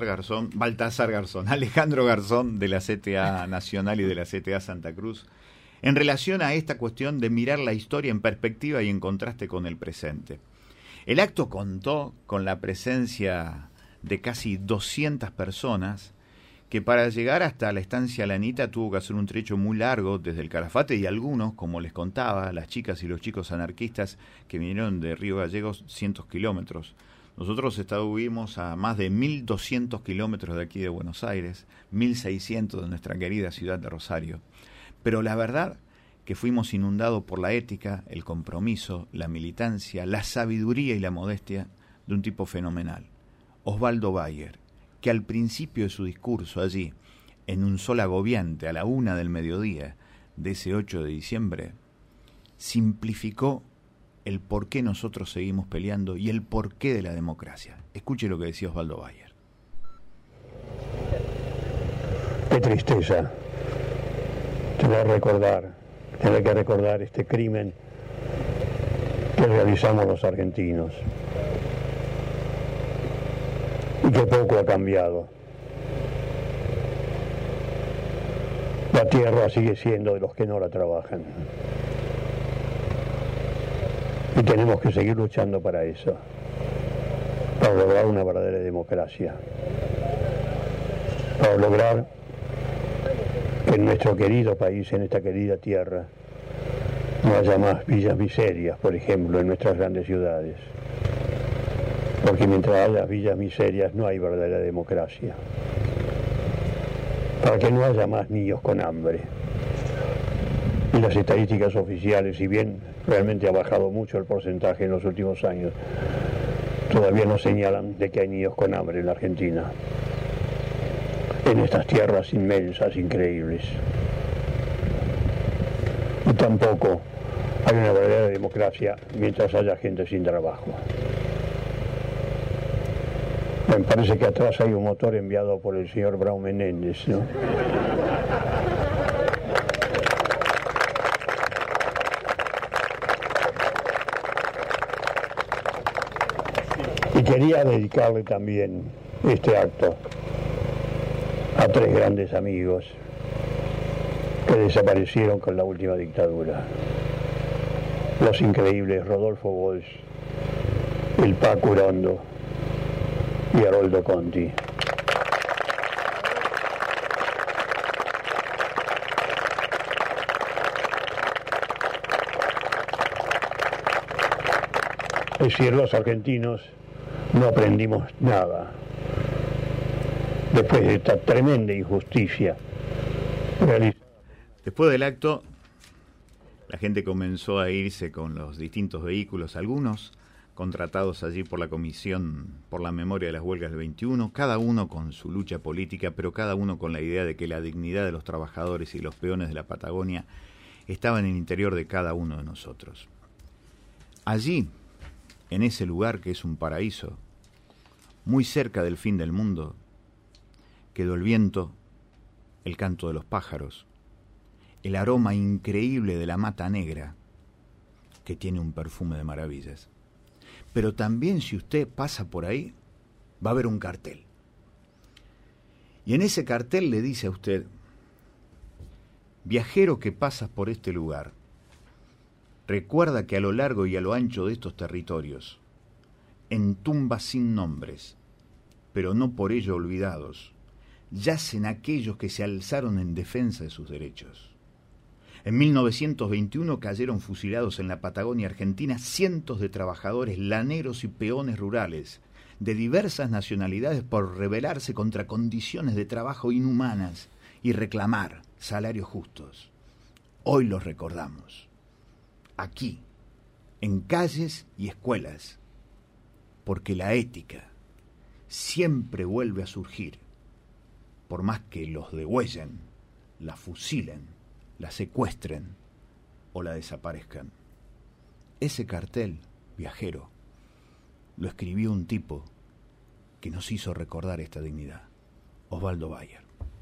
Alejandro Garzón de la CTA Nacional y de la CTA Santa Cruz, en relación a esta cuestión de mirar la historia en perspectiva y en contraste con el presente. El acto contó con la presencia de casi 200 personas que para llegar hasta la estancia Lanita tuvo que hacer un trecho muy largo desde el Calafate, y algunos, como les contaba, las chicas y los chicos anarquistas que vinieron de Río Gallegos, cientos kilómetros. Nosotros estuvimos a más de 1.200 kilómetros de aquí de Buenos Aires, 1.600 de nuestra querida ciudad de Rosario. Pero la verdad que fuimos inundados por la ética, el compromiso, la militancia, la sabiduría y la modestia de un tipo fenomenal, Osvaldo Bayer, que al principio de su discurso allí, en un sol agobiante a la 1 del mediodía, de ese 8 de diciembre simplificó el por qué nosotros seguimos peleando y el porqué de la democracia. Escuche lo que decía Osvaldo Bayer. Qué tristeza tener que recordar este crimen que realizamos los argentinos y que poco ha cambiado. La tierra sigue siendo de los que no la trabajan y tenemos que seguir luchando para eso, para lograr una verdadera democracia, para lograr que en nuestro querido país, en esta querida tierra, no haya más villas miserias, por ejemplo, en nuestras grandes ciudades. Porque mientras haya villas miserias no hay verdadera democracia. Para que no haya más niños con hambre. Y las estadísticas oficiales, si bien realmente ha bajado mucho el porcentaje en los últimos años, todavía nos señalan de que hay niños con hambre en la Argentina. En estas tierras inmensas, increíbles. Y tampoco hay una verdadera democracia mientras haya gente sin trabajo. Me parece que atrás hay un motor enviado por el señor Braun Menéndez, ¿no? Y quería dedicarle también este acto a 3 grandes amigos que desaparecieron con la última dictadura. Los increíbles Rodolfo Bols, el Paco Urondo y Haroldo Conti. Es decir, los argentinos no aprendimos nada después de esta tremenda injusticia realizada. Después del acto, la gente comenzó a irse con los distintos vehículos, algunos contratados allí por la Comisión por la Memoria de las Huelgas del 21, cada uno con su lucha política, pero cada uno con la idea de que la dignidad de los trabajadores y los peones de la Patagonia estaba en el interior de cada uno de nosotros. Allí, en ese lugar que es un paraíso, muy cerca del fin del mundo, quedó el viento, el canto de los pájaros, el aroma increíble de la mata negra, que tiene un perfume de maravillas. Pero también, si usted pasa por ahí, va a ver un cartel. Y en ese cartel le dice a usted: viajero que pasas por este lugar, recuerda que a lo largo y a lo ancho de estos territorios, en tumbas sin nombres, pero no por ello olvidados, yacen aquellos que se alzaron en defensa de sus derechos. En 1921 cayeron fusilados en la Patagonia Argentina cientos de trabajadores laneros y peones rurales de diversas nacionalidades por rebelarse contra condiciones de trabajo inhumanas y reclamar salarios justos. Hoy los recordamos, aquí, en calles y escuelas, porque la ética siempre vuelve a surgir, por más que los degüellen, la fusilen, la secuestren o la desaparezcan. Ese cartel, viajero, lo escribió un tipo que nos hizo recordar esta dignidad, Osvaldo Bayer.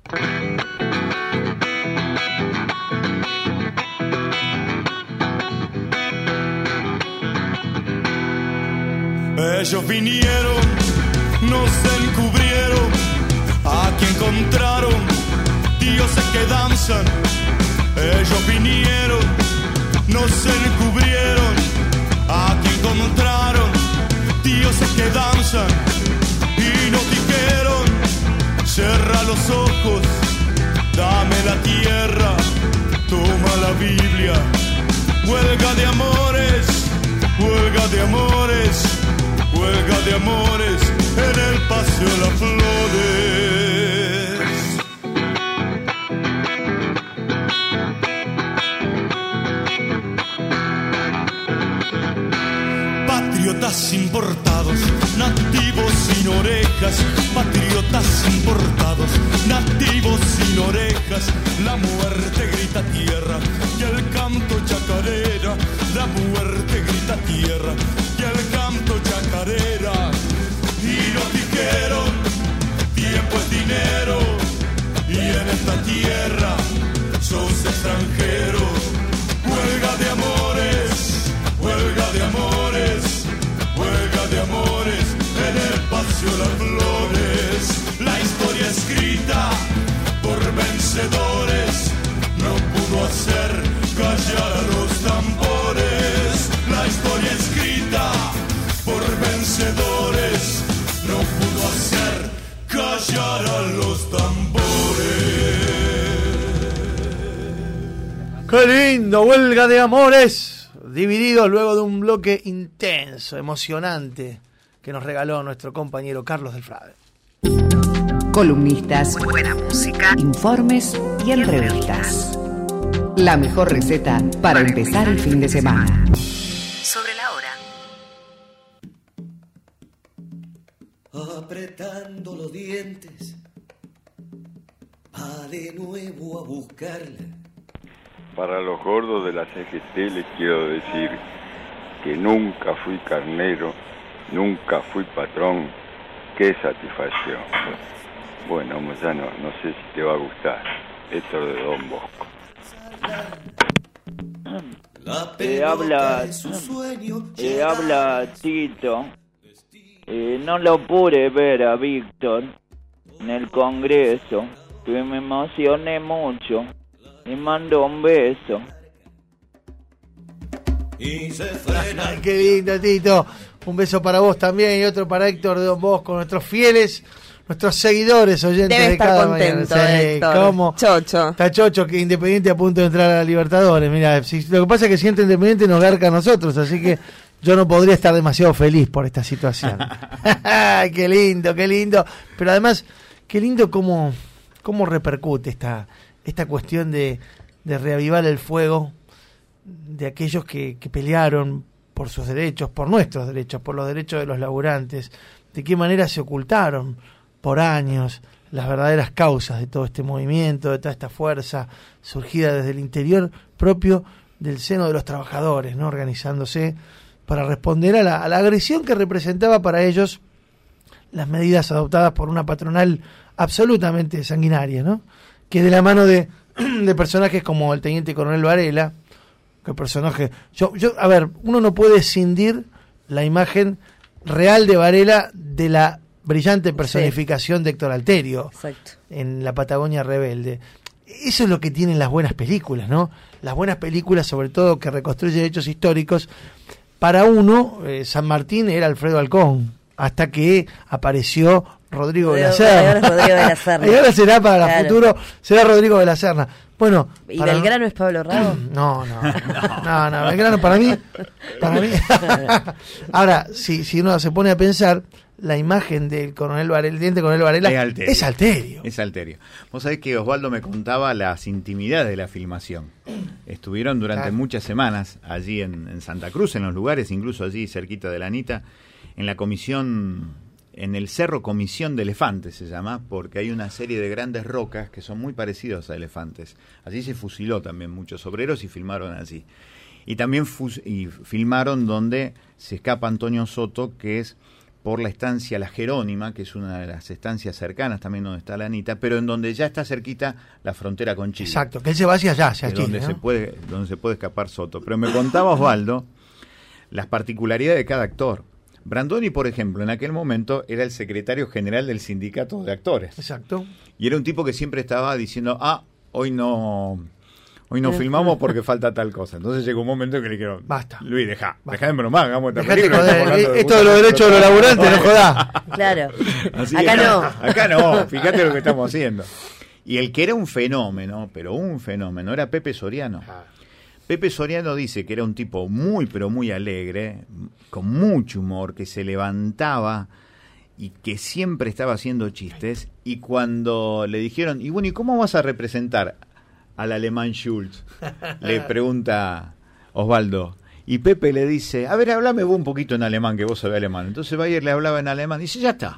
Ellos vinieron, nos encubrieron, aquí encontraron dioses que danzan. Ellos vinieron, nos encubrieron, aquí encontraron dioses que danzan. Y nos dijeron: cierra los ojos, dame la tierra, toma la Biblia. Huelga de amores, huelga de amores, huelga de amores en el Paseo de las Flores. Patriotas importados, nativos sin orejas. Patriotas importados, nativos sin orejas. La muerte grita tierra tierra, y el canto chacarera, la muerte grita tierra, y el canto chacarera. Y nos dijeron, tiempo es dinero, y en esta tierra sos extranjero. Huelga de amores, huelga de amores, huelga de amores, en el Paseo Las Flores. La historia escrita por vencedores no pudo hacer callar a los tambores. La historia escrita por vencedores no pudo hacer callar a los tambores. ¡Qué lindo! Huelga de amores. Divididos luego de un bloque intenso, emocionante, que nos regaló nuestro compañero Carlos del Frade. Columnistas, buena música, informes y entrevistas. La mejor receta para empezar el fin de semana. Sobre la hora. Apretando los dientes, va de nuevo a buscarla. Para los gordos de la CGT les quiero decir que nunca fui carnero, nunca fui patrón. ¡Qué satisfacción! Bueno, Moyano, no sé si te va a gustar. Héctor de Don Bosco. Habla Tito. No lo pude ver a Víctor en el Congreso, que me emocioné mucho. Y mando un beso. Y se frena. Qué lindo, Tito. Un beso para vos también y otro para Héctor de Don Bosco, nuestros fieles, nuestros seguidores oyentes. Debe de estar cada contento, mañana. Sí, Héctor. ¿cómo? Chocho. Está Chocho, que Independiente a punto de entrar a la Libertadores. Mira, lo que pasa es que si entra Independiente nos garca a nosotros, así que yo no podría estar demasiado feliz por esta situación. Qué lindo, qué lindo. Pero además, qué lindo cómo repercute esta cuestión de reavivar el fuego de aquellos que pelearon por sus derechos, por nuestros derechos, por los derechos de los laburantes, de qué manera se ocultaron por años las verdaderas causas de todo este movimiento, de toda esta fuerza surgida desde el interior propio del seno de los trabajadores, ¿no? Organizándose para responder a la agresión que representaba para ellos las medidas adoptadas por una patronal absolutamente sanguinaria, ¿no? Que de la mano de personajes como el teniente coronel Varela, que personaje... a ver, uno no puede escindir la imagen real de Varela de la brillante personificación de Héctor Alterio. Exacto. En La Patagonia Rebelde. Eso es lo que tienen las buenas películas, ¿no? Las buenas películas, sobre todo, que reconstruyen hechos históricos. Para uno, San Martín era Alfredo Alcón, hasta que apareció Rodrigo de la Serna. Y ahora será para el futuro, será Rodrigo de la Serna. Bueno, ¿y Belgrano es Pablo Rago? No, Belgrano para mí. Ahora, si uno se pone a pensar, la imagen del coronel Varela, el teniente coronel Varela es Alterio. Es Alterio. Vos sabés que Osvaldo me contaba las intimidades de la filmación. Estuvieron durante muchas semanas allí en Santa Cruz, en los lugares, incluso allí cerquita de la Anita, en la comisión, en el Cerro Comisión de Elefantes se llama, porque hay una serie de grandes rocas que son muy parecidos a elefantes. Allí se fusiló también muchos obreros y filmaron allí. Y también filmaron donde se escapa Antonio Soto, que es por la estancia La Jerónima, que es una de las estancias cercanas también donde está la Anita, pero en donde ya está cerquita la frontera con Chile. Exacto, que él se va hacia allá, hacia Chile, donde se puede escapar Soto. Pero me contaba Osvaldo las particularidades de cada actor. Brandoni, por ejemplo, en aquel momento era el secretario general del sindicato de actores. Exacto. Y era un tipo que siempre estaba diciendo, hoy no filmamos porque falta tal cosa. Entonces llegó un momento que le dijeron, basta, Luis, dejá de bromar, hagamos esta película. Esto de los derechos de los laburantes, no jodá. Claro. Así Acá no, fíjate lo que estamos haciendo. Y el que era un fenómeno, era Pepe Soriano. Pepe Soriano dice que era un tipo muy, pero muy alegre, con mucho humor, que se levantaba y que siempre estaba haciendo chistes. Y cuando le dijeron, y bueno, ¿y cómo vas a representar al alemán Schultz? Le pregunta Osvaldo. Y Pepe le dice, a ver, háblame vos un poquito en alemán, que vos sabés alemán. Entonces Bayer le hablaba en alemán, y dice, ya está.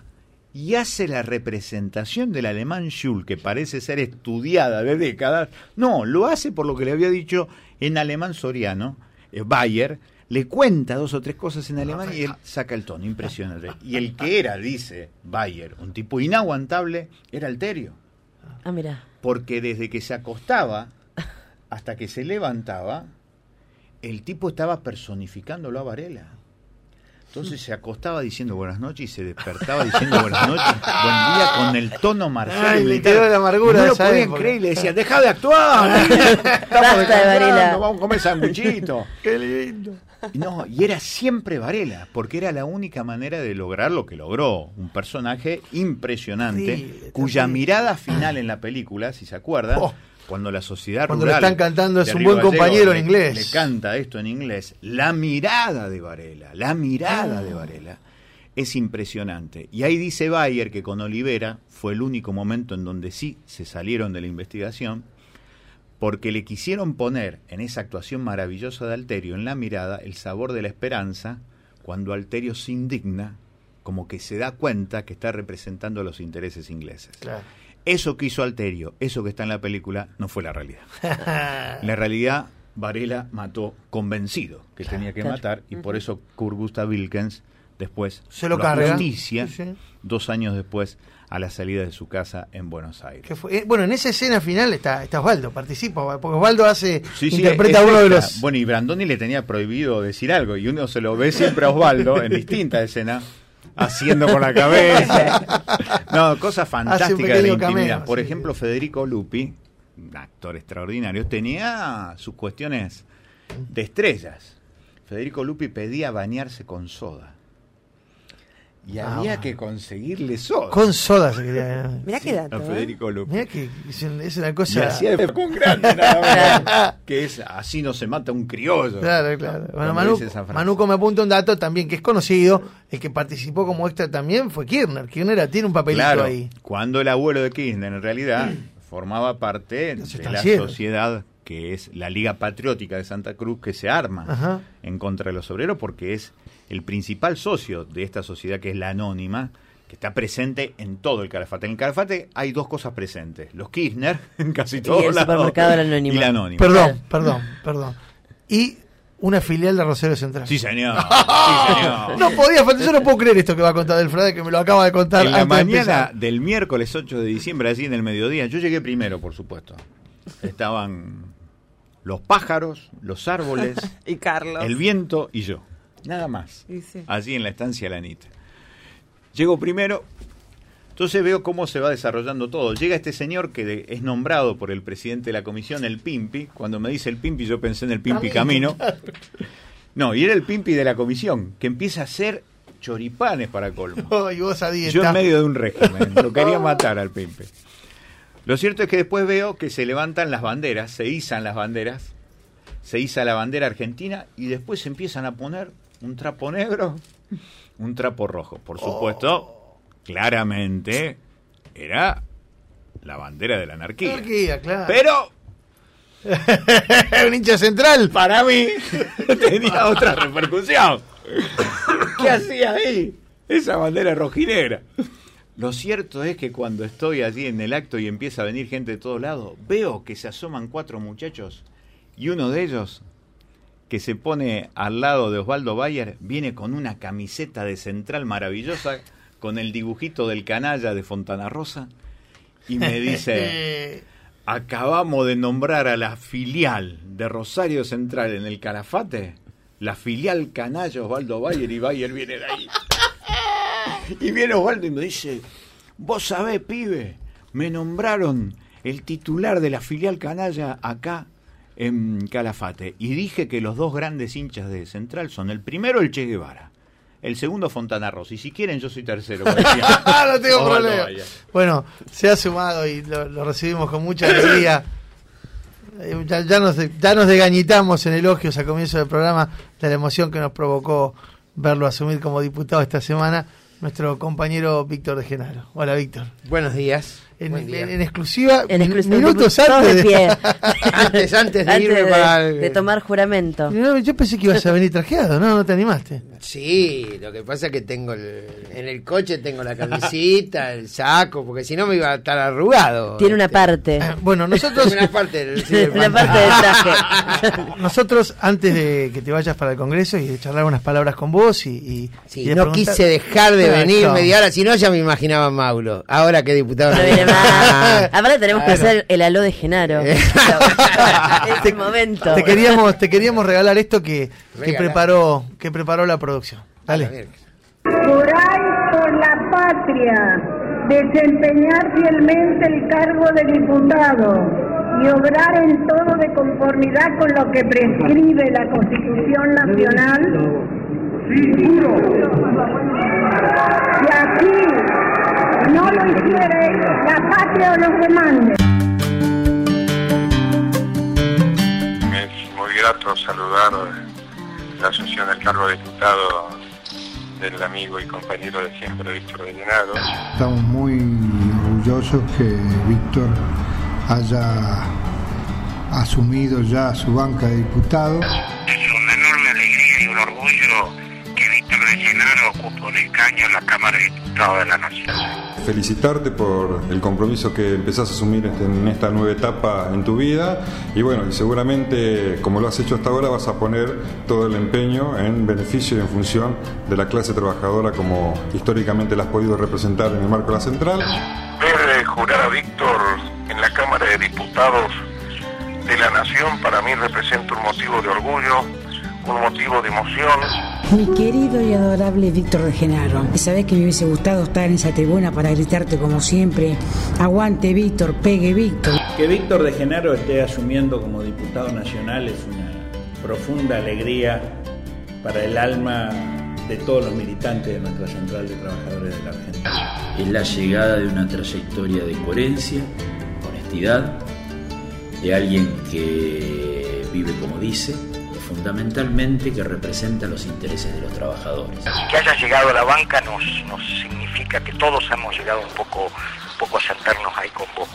y hace la representación del alemán Schul, que parece ser estudiada de décadas. No, lo hace por lo que le había dicho en alemán Soriano, Bayer, le cuenta 2 o 3 cosas en alemán y él saca el tono, impresionante. Y el que era, dice Bayer, un tipo inaguantable, era Alterio. Ah, mira. Porque desde que se acostaba hasta que se levantaba, el tipo estaba personificándolo a Varela. Entonces se acostaba diciendo buenas noches y se despertaba diciendo buenas noches, buen día, con el tono marcial. Le quedó la amargura. No lo podían creer y le decían, dejá de actuar. Estamos Varela. Vamos a comer sanguchito. Qué lindo. No, y era siempre Varela, porque era la única manera de lograr lo que logró. Un personaje impresionante, cuya mirada final en la película, si se acuerdan, cuando la sociedad cuando rural... Cuando le están cantando es un buen compañero en inglés. Le canta esto en inglés. La mirada de Varela es impresionante. Y ahí dice Bayer que con Olivera fue el único momento en donde sí se salieron de la investigación, porque le quisieron poner en esa actuación maravillosa de Alterio, en la mirada, el sabor de la esperanza, cuando Alterio se indigna, como que se da cuenta que está representando los intereses ingleses. Claro. Eso que hizo Alterio, eso que está en la película, no fue la realidad. La realidad, Varela mató convencido que tenía que matar, y por eso Kurt Gustav Wilkens después se lo carga. Justicia, 2 años después, a la salida de su casa en Buenos Aires. Bueno, en esa escena final está Osvaldo, participa, porque Osvaldo interpreta a uno de los... Bueno, y Brandoni le tenía prohibido decir algo, y uno se lo ve siempre a Osvaldo en distintas escenas, haciendo con la cabeza. No, cosas fantásticas de la intimidad. Cameo, por ejemplo, Federico Lupi, un actor extraordinario, tenía sus cuestiones de estrellas. Federico Lupi pedía bañarse con soda. Y había que conseguirle soda. Con soda se quería. Mirá qué dato. Federico Lupi. Mirá que es una cosa. Y hacía de con grande nada más. Que es así no se mata un criollo. Claro. Bueno, Manuco me apunta un dato también que es conocido. El que participó como extra también fue Kirchner. Kirchner tiene un papelito ahí. Cuando el abuelo de Kirchner en realidad formaba parte de la sociedad que es la Liga Patriótica de Santa Cruz, que se arma en contra de los obreros, porque es el principal socio de esta sociedad, que es la Anónima, que está presente en todo el Calafate. En el Calafate hay 2 cosas presentes: los Kirchner, en casi todos lados, supermercado de la Anónima. Y la Anónima. Perdón. Y una filial de Rosario Central. Sí, señor. No podía faltar. Yo no puedo creer esto que va a contar del Frade, que me lo acaba de contar. En la mañana del miércoles 8 de diciembre, así en el mediodía, yo llegué primero, por supuesto. Estaban los pájaros, los árboles, y Carlos, el viento y yo. Nada más. Sí. Allí en la estancia Lanita. Llego primero, entonces veo cómo se va desarrollando todo. Llega este señor que es nombrado por el presidente de la comisión el Pimpi. Cuando me dice el Pimpi, yo pensé en el Pimpi Camino. No, y era el Pimpi de la comisión, que empieza a hacer choripanes para colmo. Y vos a dieta. Yo en medio de un régimen, lo quería matar al Pimpi. Lo cierto es que después veo que se levantan las banderas, se izan las banderas, se iza la bandera argentina y después se empiezan a poner un trapo negro, un trapo rojo. Por supuesto, claramente era la bandera de la anarquía. Claro. Pero un hincha central. Para mí tenía otra repercusión. ¿Qué hacía ahí? Esa bandera rojinegra. Lo cierto es que cuando estoy allí en el acto y empieza a venir gente de todos lados, veo que se asoman 4 muchachos y uno de ellos, que se pone al lado de Osvaldo Bayer, viene con una camiseta de Central maravillosa, con el dibujito del canalla de Fontana Rosa, y me dice: acabamos de nombrar a la filial de Rosario Central en el Calafate, la filial canalla Osvaldo Bayer, y Bayer viene de ahí. Y viene Osvaldo y me dice: vos sabés, pibe, me nombraron el titular de la filial canalla acá en Calafate, y dije que los 2 grandes hinchas de Central son el primero el Che Guevara, el segundo Fontana Rosa, y si quieren yo soy tercero. No tengo problema. Bueno, se ha sumado y lo recibimos con mucha alegría. Ya nos desgañitamos en elogios a comienzo del programa de la emoción que nos provocó verlo asumir como diputado esta semana, nuestro compañero Víctor de Genaro. Hola, Víctor. Buenos días. en exclusiva, minutos antes de pie. antes de irme de tomar juramento. Yo pensé que ibas a venir trajeado, ¿no? ¿No te animaste? Sí, lo que pasa es que tengo en el coche tengo la camisita, el saco, porque si no me iba a estar arrugado. Tiene una parte. Bueno, nosotros... una parte del traje. Nosotros, antes de que te vayas para el Congreso y de charlar unas palabras con vos y no preguntar... quise dejar de venir media hora, si no ya me imaginaba Mauro. Ahora que diputado... No viene más. Aparte tenemos que hacer el aló de Genaro. Es el momento. Te queríamos regalar esto que preparó la producción. Dale. Juráis por la patria, desempeñar fielmente el cargo de diputado y obrar en todo de conformidad con lo que prescribe la Constitución Nacional. Sí, juro. Si así no lo hiciereis, la patria os lo demande. Es muy grato saludar la asociación del cargo de diputado del amigo y compañero de siempre, Víctor de Llenado. Estamos muy orgullosos que Víctor haya asumido ya su banca de diputado. Es una enorme alegría y un orgullo que Víctor de Llenado ocupe un escaño en la Cámara de Diputados de la Nación. Felicitarte por el compromiso que empezás a asumir en esta nueva etapa en tu vida y bueno, y seguramente como lo has hecho hasta ahora vas a poner todo el empeño en beneficio y en función de la clase trabajadora como históricamente la has podido representar en el marco de la central. Ver jurar a Víctor en la Cámara de Diputados de la Nación para mí representa un motivo de orgullo, un motivo de emoción. Mi querido y adorable Víctor de Genaro, sabés que me hubiese gustado estar en esa tribuna para gritarte como siempre, aguante Víctor, pegue Víctor. Que Víctor de Genaro esté asumiendo como diputado nacional es una profunda alegría para el alma de todos los militantes de nuestra Central de Trabajadores de la Argentina. Es la llegada de una trayectoria de coherencia, honestidad, de alguien que vive como dice, fundamentalmente que representa los intereses de los trabajadores. Que haya llegado a la banca nos significa que todos hemos llegado un poco a sentarnos ahí con vos.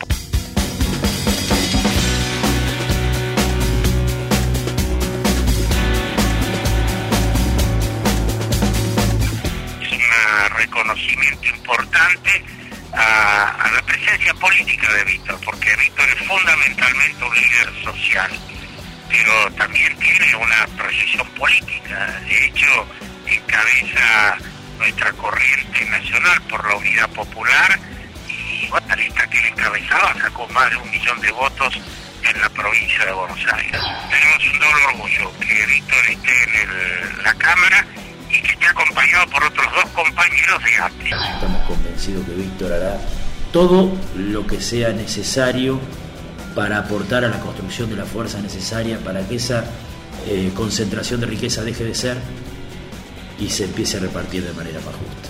Es un reconocimiento importante a la presencia política de Víctor, porque Víctor es fundamentalmente un líder social, pero también tiene una precisión política. De hecho, encabeza nuestra corriente nacional por la Unidad Popular y la lista que él encabezaba sacó más de 1 millón de votos en la provincia de Buenos Aires. Tenemos un doble orgullo que Víctor esté en la Cámara y que esté acompañado por otros 2 compañeros de antes. Estamos convencidos que Víctor hará todo lo que sea necesario para aportar a la construcción de la fuerza necesaria para que esa concentración de riqueza deje de ser y se empiece a repartir de manera más justa.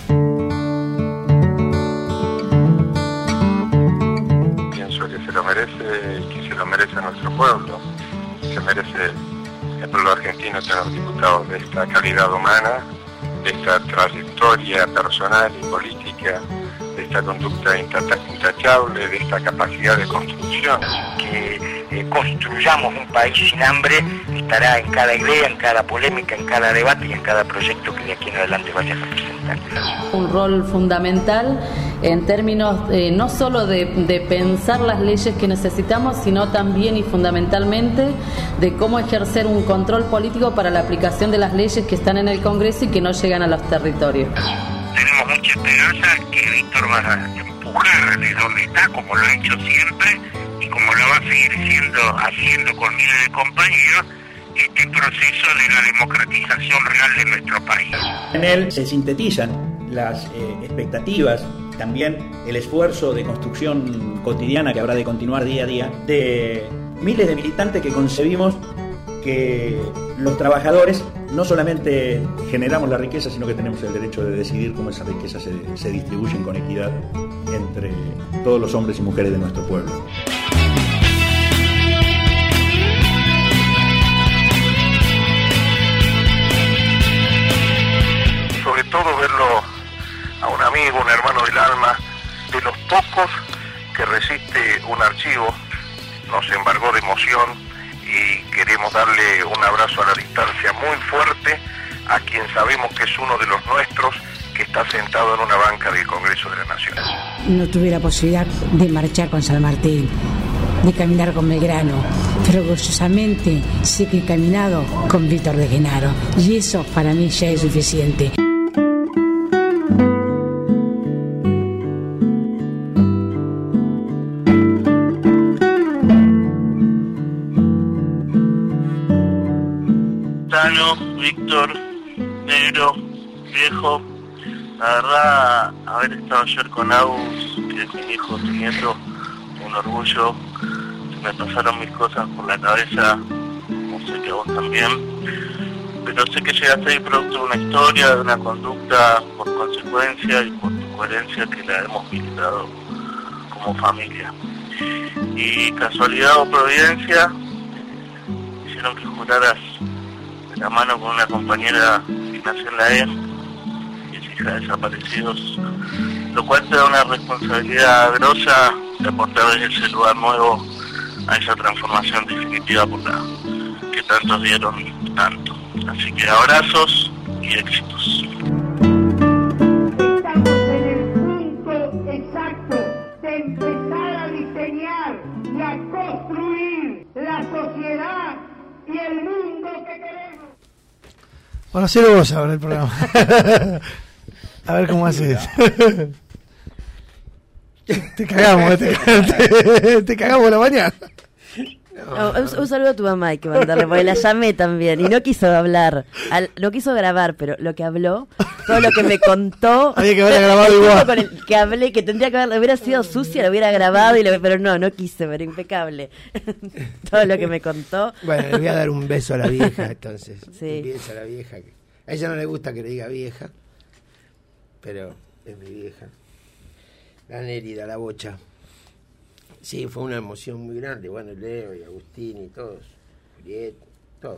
Pienso que se lo merece y que se lo merece nuestro pueblo. Se merece el pueblo argentino tener diputados de esta calidad humana, de esta trayectoria personal y política, de esta conducta intachable, de esta capacidad de construcción. Que construyamos un país sin hambre estará en cada idea, en cada polémica, en cada debate y en cada proyecto que de aquí en adelante vaya a representar. Un rol fundamental en términos no solo de pensar las leyes que necesitamos, sino también y fundamentalmente de cómo ejercer un control político para la aplicación de las leyes que están en el Congreso y que no llegan a los territorios. Tenemos mucha esperanza que Víctor va a empujar desde donde está, como lo ha hecho siempre y como lo va a seguir haciendo con miles de compañeros, este proceso de la democratización real de nuestro país. En él se sintetizan las expectativas, también el esfuerzo de construcción cotidiana que habrá de continuar día a día, de miles de militantes que concebimos que los trabajadores no solamente generamos la riqueza, sino que tenemos el derecho de decidir cómo esas riquezas se distribuyen con equidad entre todos los hombres y mujeres de nuestro pueblo. Sobre todo verlo a un amigo, un hermano del alma, de los pocos que resiste un archivo, nos embargó de emoción y queremos darle un abrazo a la distancia muy fuerte a quien sabemos que es uno de los nuestros, que está sentado en una banca del Congreso de la Nación. No tuve la posibilidad de marchar con San Martín, de caminar con Belgrano, pero orgullosamente sé que he caminado con Víctor de Genaro, y eso para mí ya es suficiente. Víctor, negro, viejo, la verdad, haber estado ayer con Agus, que es mi hijo, su nieto, un orgullo. Se me pasaron mis cosas por la cabeza, no sé que a vos también, pero sé que llegaste ahí producto de una historia, de una conducta por consecuencia y por tu coherencia que la hemos militado como familia. Y casualidad o providencia, hicieron que juraras la mano con una compañera que nació en la E y es hija de desaparecidos, lo cual te da una responsabilidad grosa de aportar desde ese lugar nuevo a esa transformación definitiva por la que tantos dieron tanto. Así que abrazos y éxitos. Estamos en el punto exacto de empezar a diseñar y a construir la sociedad y el mundo que queremos. Bueno, hacelo vos ahora el programa. A ver cómo haces. Te cagamos, te cagamos la mañana. No, un saludo a tu mamá hay que mandarle, porque la llamé también y no quiso hablar, no quiso grabar, pero lo que habló, todo lo que me contó, había que haberla grabado igual. Con el que hablé, que tendría que haber, hubiera sido sucia, lo hubiera grabado, pero no quise, pero impecable. Todo lo que me contó. Bueno, le voy a dar un beso a la vieja, entonces. Sí. Un beso a la vieja. A ella no le gusta que le diga vieja, pero es mi vieja. La Nérida, la bocha. Sí, fue una emoción muy grande. Bueno, Leo y Agustín y todos. Julieta, todos.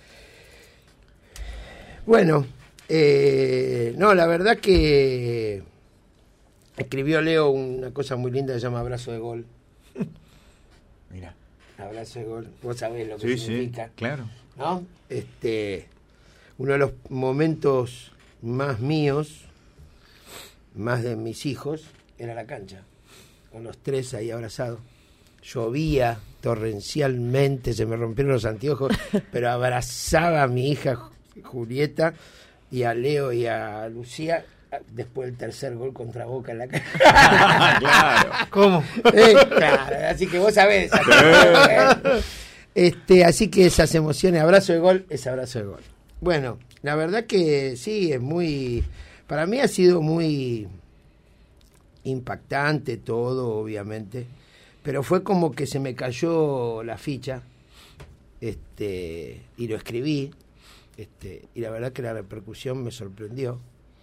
Bueno, no, la verdad que escribió Leo una cosa muy linda que se llama Abrazo de Gol. Mira. Abrazo de Gol. Vos sabés lo que significa. Sí, claro. ¿No? Uno de los momentos más míos, más de mis hijos, era la cancha. Con los tres ahí abrazados. Llovía torrencialmente, se me rompieron los anteojos, pero abrazaba a mi hija Julieta y a Leo y a Lucía después del tercer gol contra Boca en la cancha. Claro. ¿Cómo? Claro, así que vos sabés. Así que esas emociones, abrazo de gol es abrazo de gol. Bueno, la verdad que sí, es muy... Para mí ha sido muy... impactante todo, obviamente, pero fue como que se me cayó la ficha, y lo escribí, y la verdad que la repercusión me sorprendió,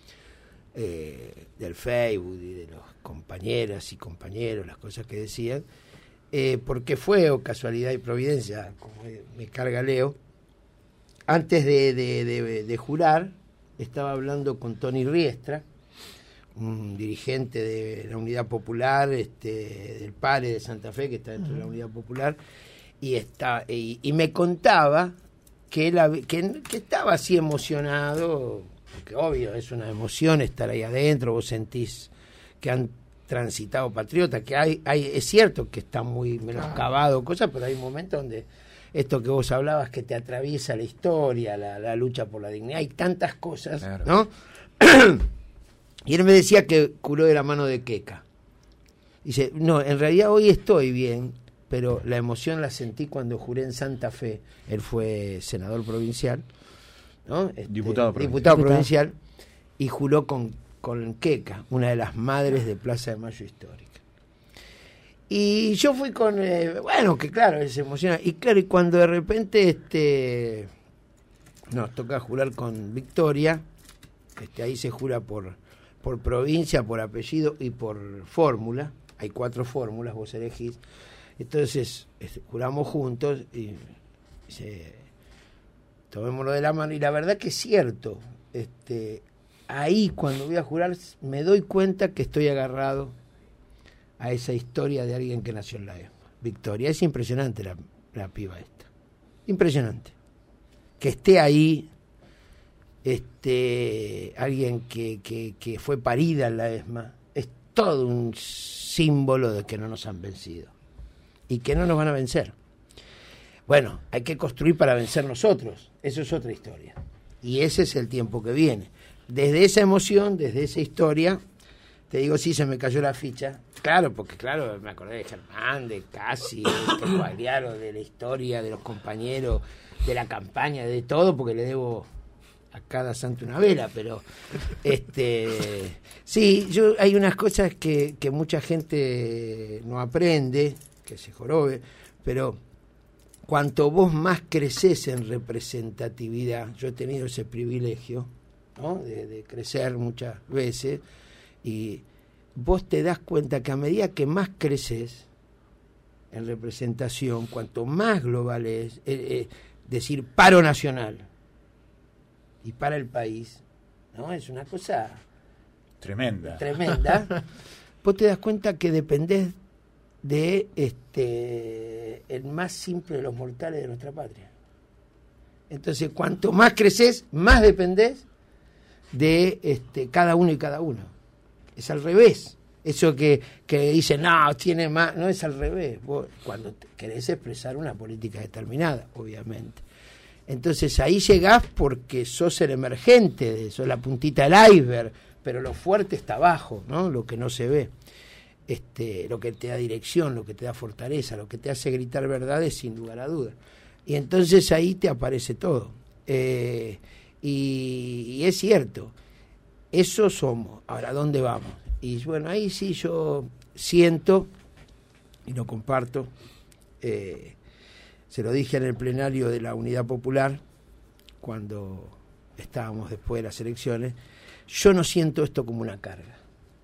del Facebook y de los compañeras y compañeros, las cosas que decían, porque fue casualidad y providencia, como me carga Leo. Antes de jurar, estaba hablando con Tony Riestra, un dirigente de la Unidad Popular, del PARE de Santa Fe, que está dentro de la Unidad Popular, y me contaba que estaba así emocionado, porque obvio, es una emoción estar ahí adentro, vos sentís que han transitado patriotas, que es cierto que está muy menoscabado, cosas, pero hay momentos donde esto que vos hablabas, que te atraviesa la historia, la lucha por la dignidad, hay tantas cosas, claro. ¿No? Y él me decía que curó de la mano de Queca. Dice, no, en realidad hoy estoy bien, pero la emoción la sentí cuando juré en Santa Fe. Él fue senador provincial, ¿no? Diputado provincial, y juró con Queca, una de las madres de Plaza de Mayo Histórica. Y yo fui con, que claro, es emocionante. Y claro, y cuando de repente nos toca jurar con Victoria, ahí se jura por provincia, por apellido y por fórmula. Hay 4 fórmulas, vos elegís. Entonces juramos juntos y tomémoslo de la mano. Y la verdad que es cierto, ahí cuando voy a jurar me doy cuenta que estoy agarrado a esa historia de alguien que nació en la ESMA. Victoria, es impresionante la piba esta. Impresionante. Que esté ahí, alguien que fue parida en la ESMA, es todo un símbolo de que no nos han vencido. Y que no nos van a vencer. Bueno, hay que construir para vencer nosotros. Eso es otra historia. Y ese es el tiempo que viene. Desde esa emoción, desde esa historia, te digo, sí, se me cayó la ficha. Claro, porque claro, me acordé de Germán, de Casi, de Guagliaro, de la historia, de los compañeros, de la campaña, de todo, porque le debo a cada santo una vela, pero sí, hay unas cosas que mucha gente no aprende, que se jorobe, pero cuanto vos más crecés en representatividad, yo he tenido ese privilegio, ¿no?, de crecer muchas veces, y vos te das cuenta que a medida que más creces en representación, cuanto más global es, decir paro nacional y para el país, ¿no? Es una cosa tremenda. Vos te das cuenta que dependés de el más simple de los mortales de nuestra patria. Entonces, cuanto más creces, más dependés de cada uno y cada uno. Es al revés. Eso que dicen, no, tiene más, no, es al revés. Vos, cuando querés expresar una política determinada, obviamente. Entonces ahí llegás porque sos el emergente, sos la puntita del iceberg, pero lo fuerte está abajo, ¿no? Lo que no se ve. Lo que te da dirección, lo que te da fortaleza, lo que te hace gritar verdades sin lugar a dudas. Y entonces ahí te aparece todo. Y es cierto. Eso somos. Ahora, ¿dónde vamos? Y bueno, ahí sí yo siento, y lo comparto, se lo dije en el plenario de la Unidad Popular, cuando estábamos después de las elecciones, yo no siento esto como una carga.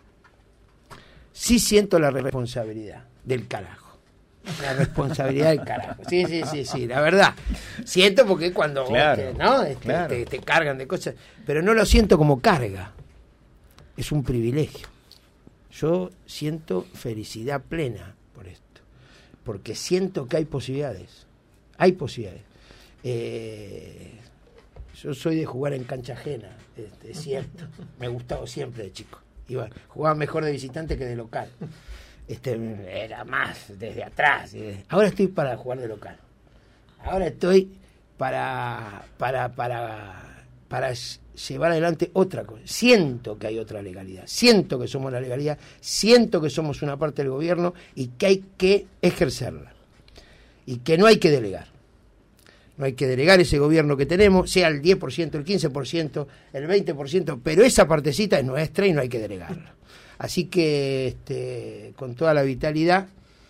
Sí siento la responsabilidad del carajo. La responsabilidad del carajo. Sí, la verdad. Siento porque cuando claro, ¿no? Te cargan de cosas, pero no lo siento como carga. Es un privilegio. Yo siento felicidad plena por esto, porque siento que hay posibilidades. Hay posibilidades. Yo soy de jugar en cancha ajena, es cierto. Me ha gustado siempre de chico. Jugaba mejor de visitante que de local. Era más desde atrás. Ahora estoy para jugar de local. Ahora estoy para llevar adelante otra cosa. Siento que hay otra legalidad. Siento que somos la legalidad. Siento que somos una parte del gobierno y que hay que ejercerla. Y que no hay que delegar. No hay que delegar ese gobierno que tenemos, sea el 10%, el 15%, el 20%, pero esa partecita es nuestra y no hay que delegarla. Así que con toda la vitalidad,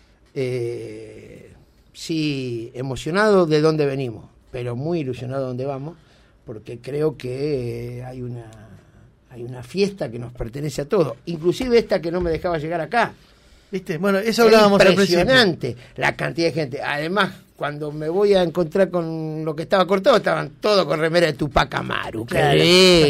sí, emocionado de dónde venimos, pero muy ilusionado de dónde vamos, porque creo que hay una fiesta que nos pertenece a todos, inclusive esta que no me dejaba llegar acá. ¿Viste? Bueno, eso hablábamos al principio. Impresionante la cantidad de gente. Además, cuando me voy a encontrar con lo que estaba cortado, estaban todos con remera de Tupac Amaru. Claro.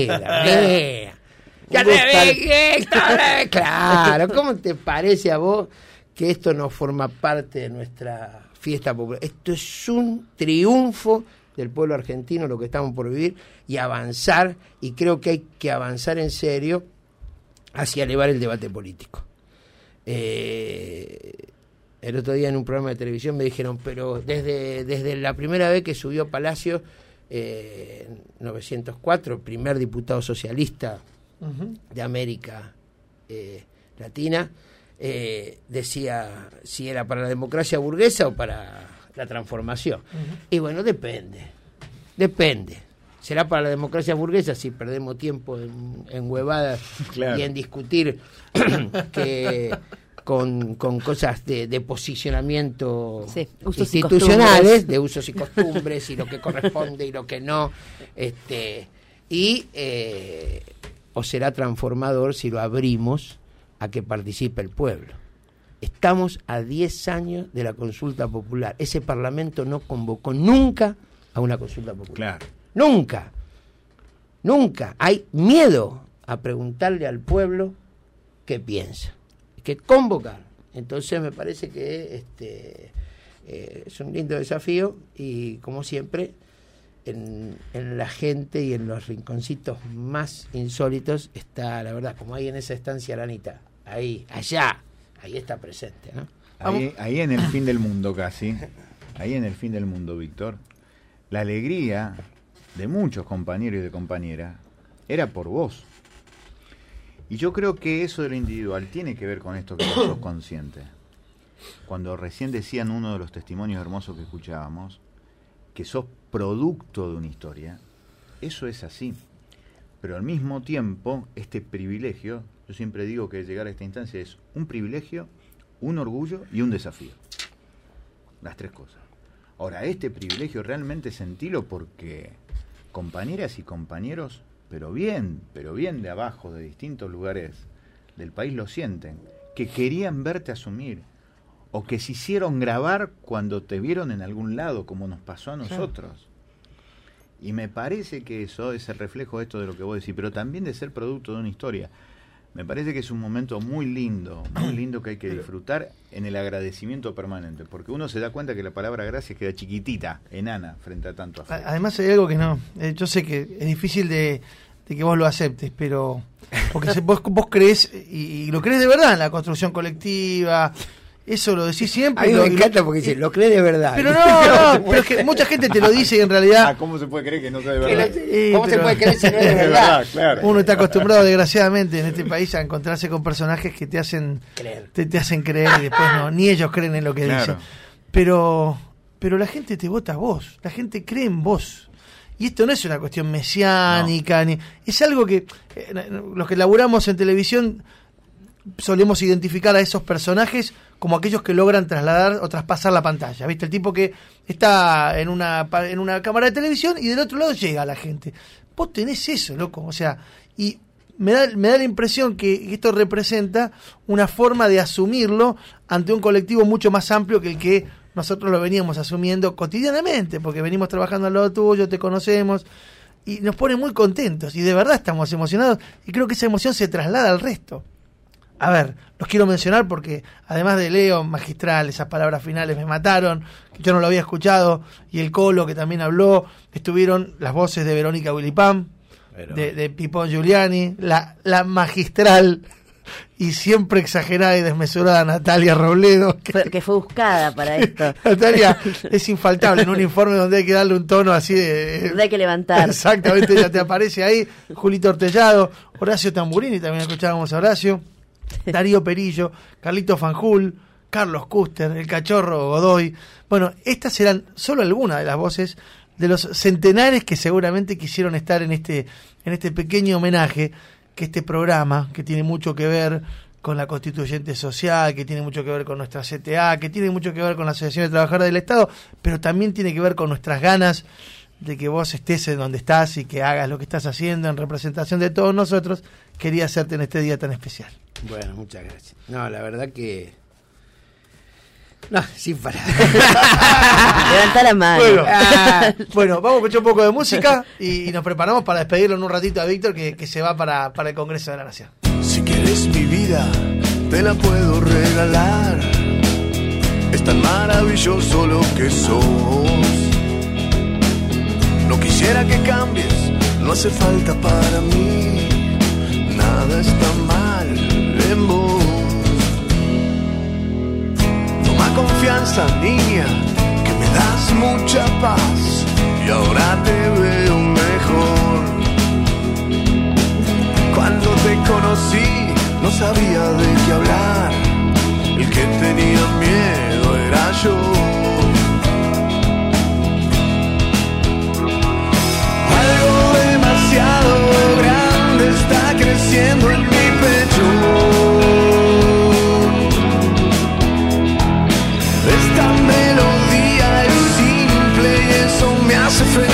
Claro, ¿cómo te parece a vos que esto no forma parte de nuestra fiesta popular? Esto es un triunfo del pueblo argentino, lo que estamos por vivir, y avanzar, y creo que hay que avanzar en serio hacia elevar el debate político. El otro día en un programa de televisión me dijeron, pero desde la primera vez que subió Palacio, 904, primer diputado socialista de América Latina, decía si era para la democracia burguesa o para la transformación. Y bueno, depende. Será para la democracia burguesa si perdemos tiempo en huevadas, claro, y en discutir que con cosas de posicionamiento, sí, institucionales, de usos y costumbres, y lo que corresponde y lo que no, o será transformador si lo abrimos a que participe el pueblo. Estamos a 10 años de la consulta popular. Ese Parlamento no convocó nunca a una consulta popular. Claro. Nunca. Hay miedo a preguntarle al pueblo qué piensa. Hay que convocar. Entonces me parece que es un lindo desafío y como siempre en la gente y en los rinconcitos más insólitos está, la verdad, como ahí en esa estancia Aranita, ahí está presente, ¿no? Ahí en el fin del mundo casi, ahí en el fin del mundo, Víctor, la alegría de muchos compañeros y de compañeras era por vos. Y yo creo que eso de lo individual tiene que ver con esto que vos sos consciente. Cuando recién decían uno de los testimonios hermosos que escuchábamos, que sos producto de una historia, eso es así. Pero al mismo tiempo, este privilegio, yo siempre digo que llegar a esta instancia es un privilegio, un orgullo y un desafío. Las tres cosas. Ahora, este privilegio realmente sentilo porque compañeras y compañeros, pero bien de abajo, de distintos lugares del país lo sienten, que querían verte asumir, o que se hicieron grabar cuando te vieron en algún lado, como nos pasó a nosotros. Y me parece que eso es el reflejo de esto de lo que vos decís, pero también de ser producto de una historia. Me parece que es un momento muy lindo que hay que disfrutar en el agradecimiento permanente, porque uno se da cuenta que la palabra gracias queda chiquitita, enana, frente a tanto afecto. Además hay algo que no, yo sé que es difícil de que vos lo aceptes, pero porque vos creés, y lo creés de verdad en la construcción colectiva. Eso lo decís siempre. A mí me encanta porque dice, lo crees de verdad. Pero no, pero es que mucha gente te lo dice y en realidad... ¿Cómo se puede creer que no sea de verdad? ¿Cómo se puede creer si no es de verdad? Claro. Uno está acostumbrado, desgraciadamente, en este país a encontrarse con personajes que te hacen creer, te hacen creer y después no, ni ellos creen en lo que dicen. Pero la gente te vota a vos, la gente cree en vos. Y esto no es una cuestión mesiánica, ni es algo que los que laburamos en televisión solemos identificar a esos personajes como aquellos que logran trasladar o traspasar la pantalla, ¿viste? El tipo que está en una cámara de televisión y del otro lado llega a la gente. Vos tenés eso, loco, o sea, y me da la impresión que esto representa una forma de asumirlo ante un colectivo mucho más amplio que el que nosotros lo veníamos asumiendo cotidianamente, porque venimos trabajando al lado tuyo, te conocemos, y nos pone muy contentos, y de verdad estamos emocionados, y creo que esa emoción se traslada al resto. A ver, los quiero mencionar porque además de Leo, magistral, esas palabras finales me mataron, que yo no lo había escuchado, y el Colo que también habló, estuvieron las voces de Verónica Wilipam, de Pipón Giuliani, la magistral y siempre exagerada y desmesurada Natalia Robledo, que fue buscada para esto. Natalia es infaltable en un informe donde hay que darle un tono así de... Donde hay que levantar. Exactamente, ella te aparece ahí, Julito Ortellado, Horacio Tamburini, también escuchábamos a Horacio, Darío Perillo, Carlito Fanjul, Carlos Custer, el Cachorro Godoy. Bueno, estas eran solo algunas de las voces de los centenares que seguramente quisieron estar en este pequeño homenaje que este programa, que tiene mucho que ver con la Constituyente Social, que tiene mucho que ver con nuestra CTA, que tiene mucho que ver con la Asociación de Trabajadores del Estado, pero también tiene que ver con nuestras ganas de que vos estés en donde estás y que hagas lo que estás haciendo en representación de todos nosotros. Quería hacerte en este día tan especial. Bueno, muchas gracias. No, la verdad que... No, sin parar. Levanta la mano. Bueno, vamos a escuchar un poco de música y nos preparamos para despedirlo en un ratito a Víctor que se va para el Congreso de la Nación. Si quieres mi vida, te la puedo regalar. Es tan maravilloso lo que sos. No quisiera que cambies, no hace falta para mí. Nada está mal en vos. Toma confianza, niña, que me das mucha paz. Y ahora te veo mejor. Cuando te conocí, no sabía de qué hablar. El que tenía miedo era yo. Algo demasiado grande está creciendo en mi pecho. Esta melodía es simple y eso me hace feliz.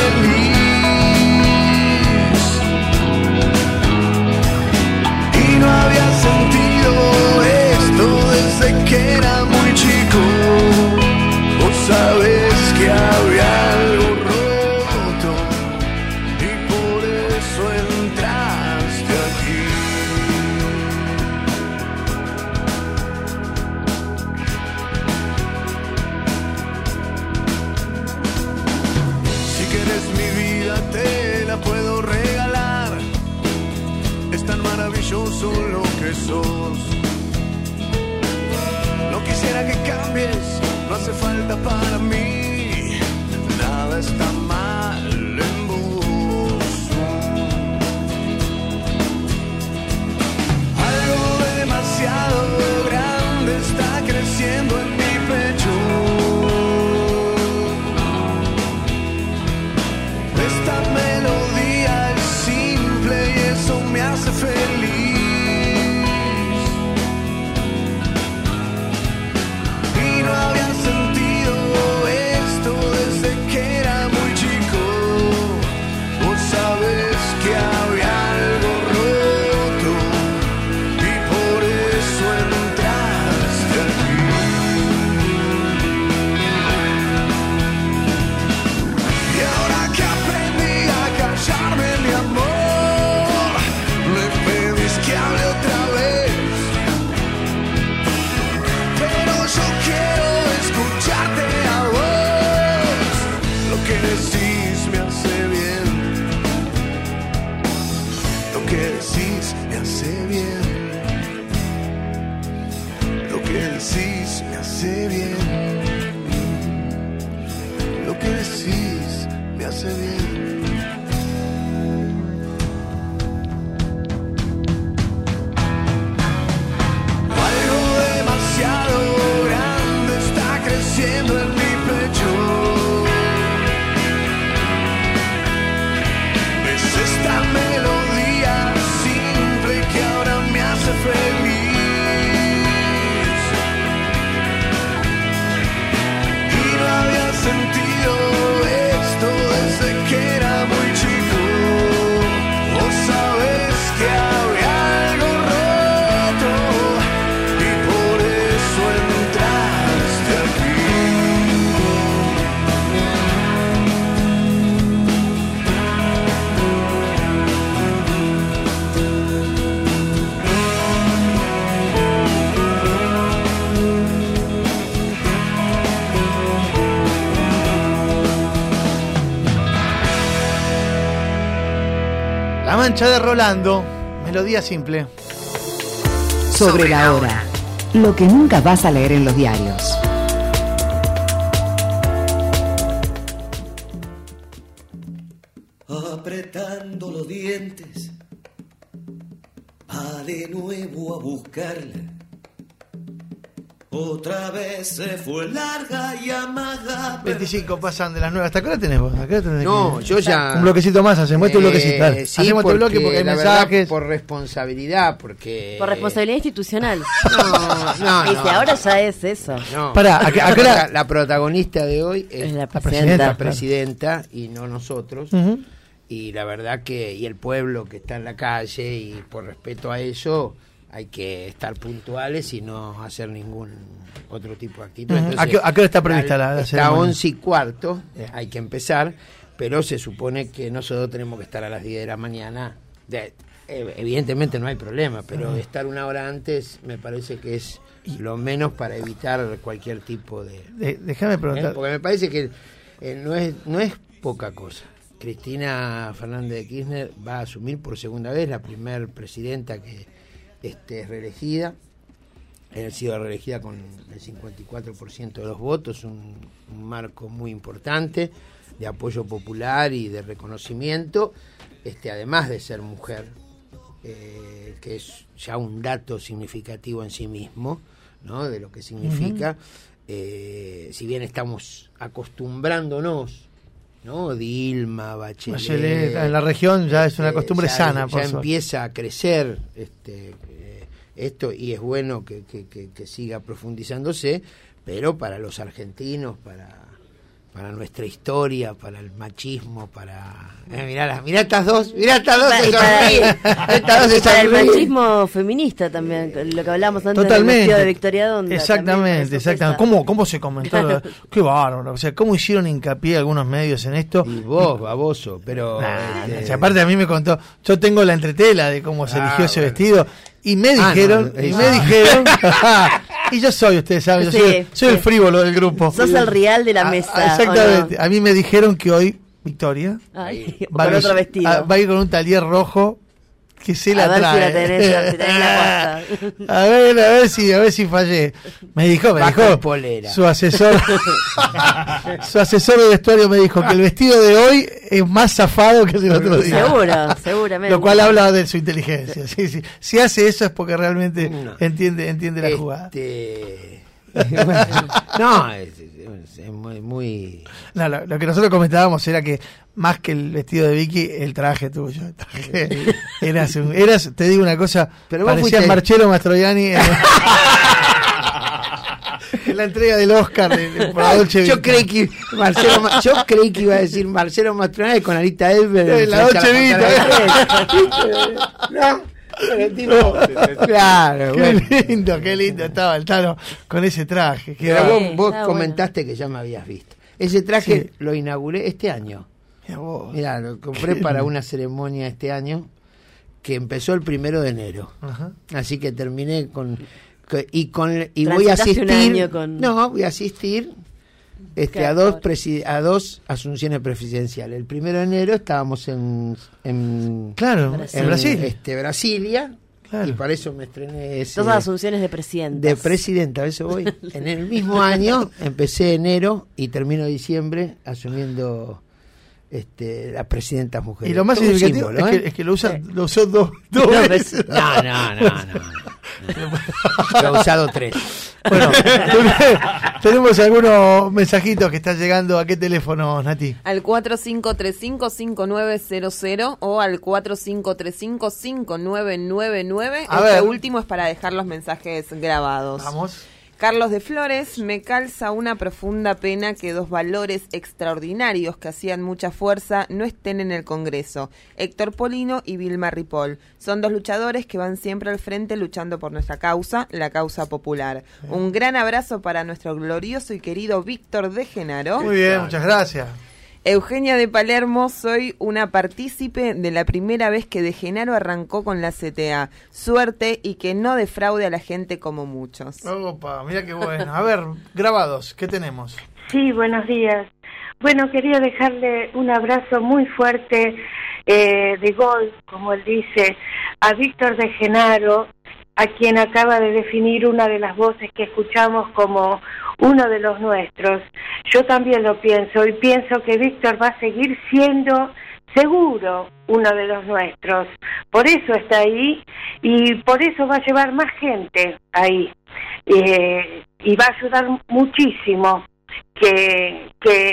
Y no había sentido esto desde que era muy chico. Vos sabés que había algo roto y por eso entraste aquí. creciendo en mi pecho. Esta melodía es simple y eso me hace feliz. Y no había sentido esto desde que era muy chico. Vos sabés que había algo roto y por eso entraste aquí. Y ahora que aprendí a callarme, mi amor, me pedís que hable otra vez. Pero yo quiero escucharte a vos. Lo que decís me hace bien. Lo que decís me hace bien. Lo que decís me hace bien. Lo que decís me hace bien. Algo demasiado grande está creciendo en mi pecho. Es esta melodía simple que ahora me hace feliz. Y no había sentido esto desde que era muy chico. Vos sabés que había algo roto y por eso entraste aquí. La Mancha de Rolando, melodía simple. Sobre la hora. Lo que nunca vas a leer en los diarios. Apretando los dientes, va de nuevo a buscarla. Otra vez se fue larga y amarga. 25 pasan de las 9. ¿Hasta qué hora tenés vos? ¿A qué hora tenés No, que- yo ya... Un bloquecito más, hacemos este bloquecito. Dale. Sí, Hacemos este bloque porque hay la verdad, mensajes. por responsabilidad, porque... Por responsabilidad institucional. No, Dice, ahora ya es eso. No. Pará, ¿a qué hora? La protagonista de hoy es la la presidenta. presidenta y no nosotros. Ujú. Y la verdad que, y el pueblo que está en la calle, y por respeto a eso, hay que estar puntuales y no hacer ningún otro tipo de actitud. Ujú. Entonces, ¿A qué hora está prevista la Está ceremonia? 11:15, hay que empezar, pero se supone que nosotros tenemos que estar a las 10 de la mañana. Evidentemente no hay problema, pero estar una hora antes me parece que es lo menos para evitar cualquier tipo de... Déjame preguntar. Porque me parece que no es poca cosa. Cristina Fernández de Kirchner va a asumir por segunda vez, la primer presidenta que es reelegida. Ha sido reelegida con el 54% de los votos, un marco muy importante de apoyo popular y de reconocimiento, además de ser mujer, que es ya un dato significativo en sí mismo, ¿no? De lo que significa. Si bien estamos acostumbrándonos, ¿no? Dilma, Bachelet, En la región ya es una costumbre sana, por ya suerte. empieza a crecer esto, y es bueno que siga profundizándose, pero para los argentinos, para nuestra historia, para el machismo, mirá estas dos se sonríen. Estas dos se Para el sonríen. machismo feminista también, lo que hablábamos antes del vestido de Victoria Donda. Exactamente. ¿Cómo se comentó? Qué bárbaro. O sea, ¿cómo hicieron hincapié algunos medios en esto? Y vos, baboso, pero... O sea, aparte a mí me contó, yo tengo la entretela de cómo se eligió ese vestido, y me dijeron, y yo soy, ustedes saben, yo soy el frívolo del grupo. Sos el real de la mesa. Exactamente. A mí me dijeron que hoy Victoria con otro vestido. va a ir con un talier rojo que se la trae. Si la tenés, si tenés la posta. A ver si fallé. Me dijo polera. su asesor de vestuario me dijo que el vestido de hoy es más zafado que el del otro día. Seguramente. Lo cual habla de su inteligencia. Sí. Si hace eso es porque realmente entiende la jugada. No, es muy... No, lo que nosotros comentábamos era que más que el vestido de Vicky, el traje tuyo. El traje, eras, te digo una cosa, pero parecías Marcello Mastroianni en la entrega del Oscar por la Dolce Vita. Yo creí que iba a decir Marcello Mastroianni con Arita Elber. La Dolce Vita. No. Claro, qué lindo estaba el Tano con ese traje. Vos comentaste que ya me habías visto. Ese traje lo inauguré este año. Mirá, lo compré para una ceremonia este año que empezó el 1 de enero. Ajá. Así que terminé y voy a asistir. Voy a asistir a dos asunciones presidenciales. El 1 de enero estábamos en Brasil. Brasilia, claro. Y para eso me estrené dos asunciones de presidenta. De presidenta, a eso voy. En el mismo año empecé enero y termino diciembre asumiendo las presidentas mujeres. Y lo más significativo es que lo usó dos veces. No. Lo he usado 3. Bueno, tenemos algunos mensajitos que están llegando. ¿A qué teléfono, Nati? Al 4535-5900 o al 4535-5999. Este último es para dejar los mensajes grabados. Vamos. Carlos de Flores: me calza una profunda pena que dos valores extraordinarios que hacían mucha fuerza no estén en el Congreso. Héctor Polino y Vilma Ripoll. Son dos luchadores que van siempre al frente luchando por nuestra causa, la causa popular. Un gran abrazo para nuestro glorioso y querido Víctor de Genaro. Muy bien, muchas gracias. Eugenia de Palermo: soy una partícipe de la primera vez que de Genaro arrancó con la CTA. Suerte y que no defraude a la gente como muchos. Opa, mira qué bueno. A ver, grabados, ¿qué tenemos? Sí, buenos días. Bueno, quería dejarle un abrazo muy fuerte de gol, como él dice, a Víctor de Genaro, a quien acaba de definir una de las voces que escuchamos como uno de los nuestros. Yo también lo pienso y pienso que Víctor va a seguir siendo seguro uno de los nuestros. Por eso está ahí y por eso va a llevar más gente ahí. Y va a ayudar muchísimo que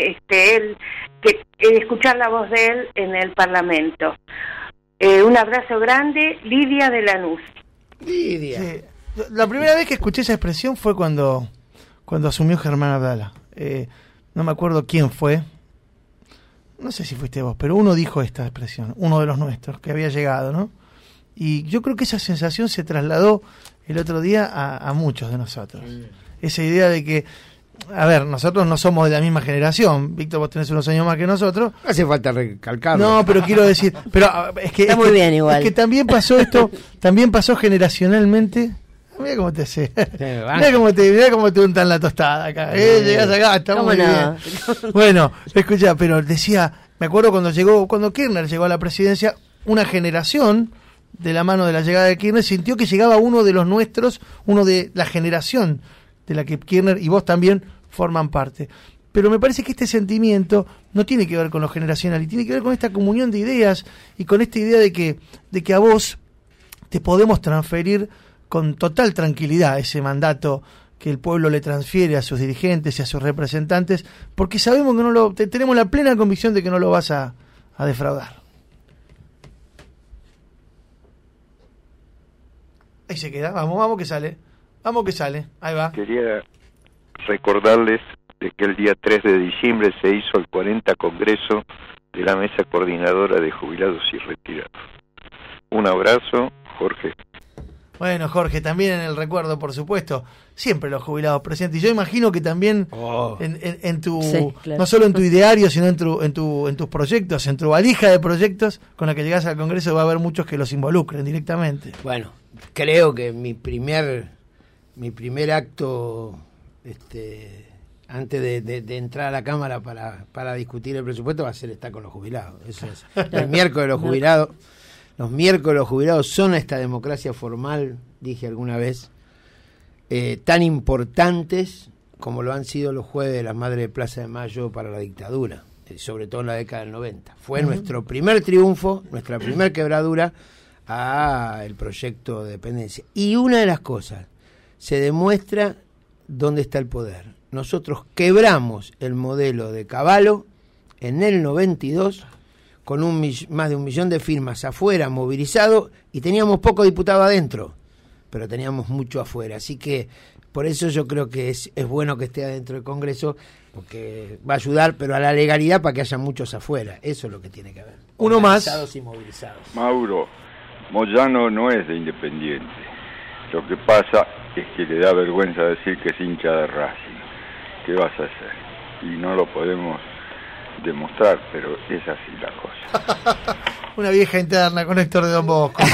escuchar la voz de él en el Parlamento. Un abrazo grande, Lidia de Lanús. Lidia. Sí. La primera vez que escuché esa expresión fue cuando asumió Germán Abdala. No me acuerdo quién fue, no sé si fuiste vos, pero uno dijo esta expresión, uno de los nuestros, que había llegado, ¿no? Y yo creo que esa sensación se trasladó el otro día a muchos de nosotros. Esa idea de que, a ver, nosotros no somos de la misma generación. Víctor, vos tenés unos años más que nosotros. No hace falta recalcarlo. No, pero quiero decir, pero es que está muy bien igual. Es que también pasó esto, también pasó generacionalmente. Mira cómo te sé. Mira cómo te untan la tostada acá. Llegás acá, está muy bien. Bueno, escucha, pero decía, me acuerdo cuando Kirchner llegó a la presidencia, una generación de la mano de la llegada de Kirchner sintió que llegaba uno de los nuestros, uno de la generación de la que Kirchner y vos también forman parte. Pero me parece que este sentimiento no tiene que ver con lo generacional y tiene que ver con esta comunión de ideas y con esta idea de que a vos te podemos transferir con total tranquilidad ese mandato que el pueblo le transfiere a sus dirigentes y a sus representantes, porque sabemos que tenemos la plena convicción de que no lo vas a defraudar. Ahí se queda, vamos que sale, ahí va. Quería recordarles de que el día 3 de diciembre se hizo el 40 Congreso de la Mesa Coordinadora de Jubilados y Retirados. Un abrazo, Jorge. Bueno, Jorge, también en el recuerdo, por supuesto, siempre los jubilados presentes. Y yo imagino que también en tu, sí, claro, no solo en tu ideario, sino en tus proyectos, en tu valija de proyectos con la que llegas al Congreso, va a haber muchos que los involucren directamente. Bueno, creo que mi primer acto, antes de entrar a la Cámara para discutir el presupuesto, va a ser estar con los jubilados. Eso es. El miércoles de los jubilados. Los miércoles los jubilados son esta democracia formal, dije alguna vez, tan importantes como lo han sido los jueves de la Madre de Plaza de Mayo para la dictadura, sobre todo en la década del 90. Fue nuestro primer triunfo, nuestra primer quebradura a el proyecto de dependencia. Y una de las cosas, se demuestra dónde está el poder. Nosotros quebramos el modelo de Cavallo en el 92 con más de 1 millón de firmas afuera, movilizado, y teníamos pocos diputados adentro, pero teníamos mucho afuera. Así que por eso yo creo que es bueno que esté adentro del Congreso, porque va a ayudar, pero a la legalidad, para que haya muchos afuera. Eso es lo que tiene que haber. Uno más. Y movilizados. Mauro, Moyano no es de Independiente. Lo que pasa es que le da vergüenza decir que es hincha de Racing. ¿Qué vas a hacer? Y no lo podemos demostrar, pero es así la cosa. Una vieja interna con Héctor de Don Bosco.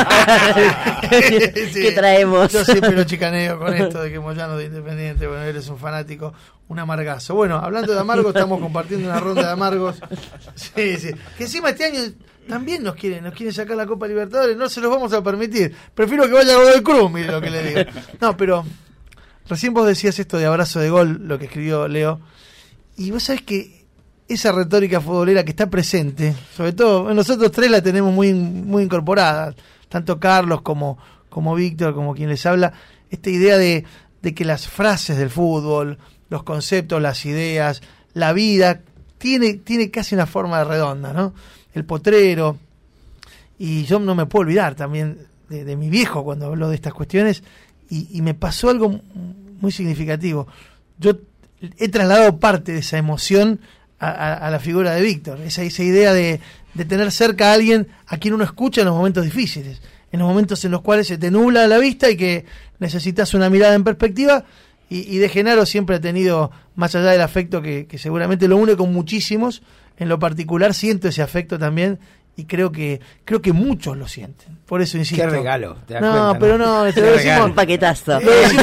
Sí. ¿Qué traemos? Yo siempre lo chicaneo con esto de que Moyano de Independiente. Bueno, él es un fanático, un amargazo. Bueno, hablando de amargos, estamos compartiendo una ronda de amargos. Sí. Que encima este año también nos quieren sacar la Copa Libertadores. No se los vamos a permitir. Prefiero que vaya Godoy Cruz, mire lo que le digo. No, pero recién vos decías esto de abrazo de gol, lo que escribió Leo. Y vos sabés que esa retórica futbolera que está presente, sobre todo nosotros tres la tenemos muy incorporada, tanto Carlos como Víctor, como quien les habla, esta idea de que las frases del fútbol, los conceptos, las ideas, la vida, tiene casi una forma de redonda, ¿no? El potrero, y yo no me puedo olvidar también de mi viejo cuando habló de estas cuestiones, y me pasó algo muy significativo. Yo he trasladado parte de esa emoción a la figura de Víctor, esa idea de tener cerca a alguien a quien uno escucha en los momentos difíciles, en los momentos en los cuales se te nubla la vista y que necesitas una mirada en perspectiva, y de Genaro siempre ha tenido, más allá del afecto que seguramente lo une con muchísimos, en lo particular siento ese afecto también, y creo que muchos lo sienten. Por eso insisto. Qué regalo. ¿Te das no, cuenta, pero no, te lo decimos un paquetazo.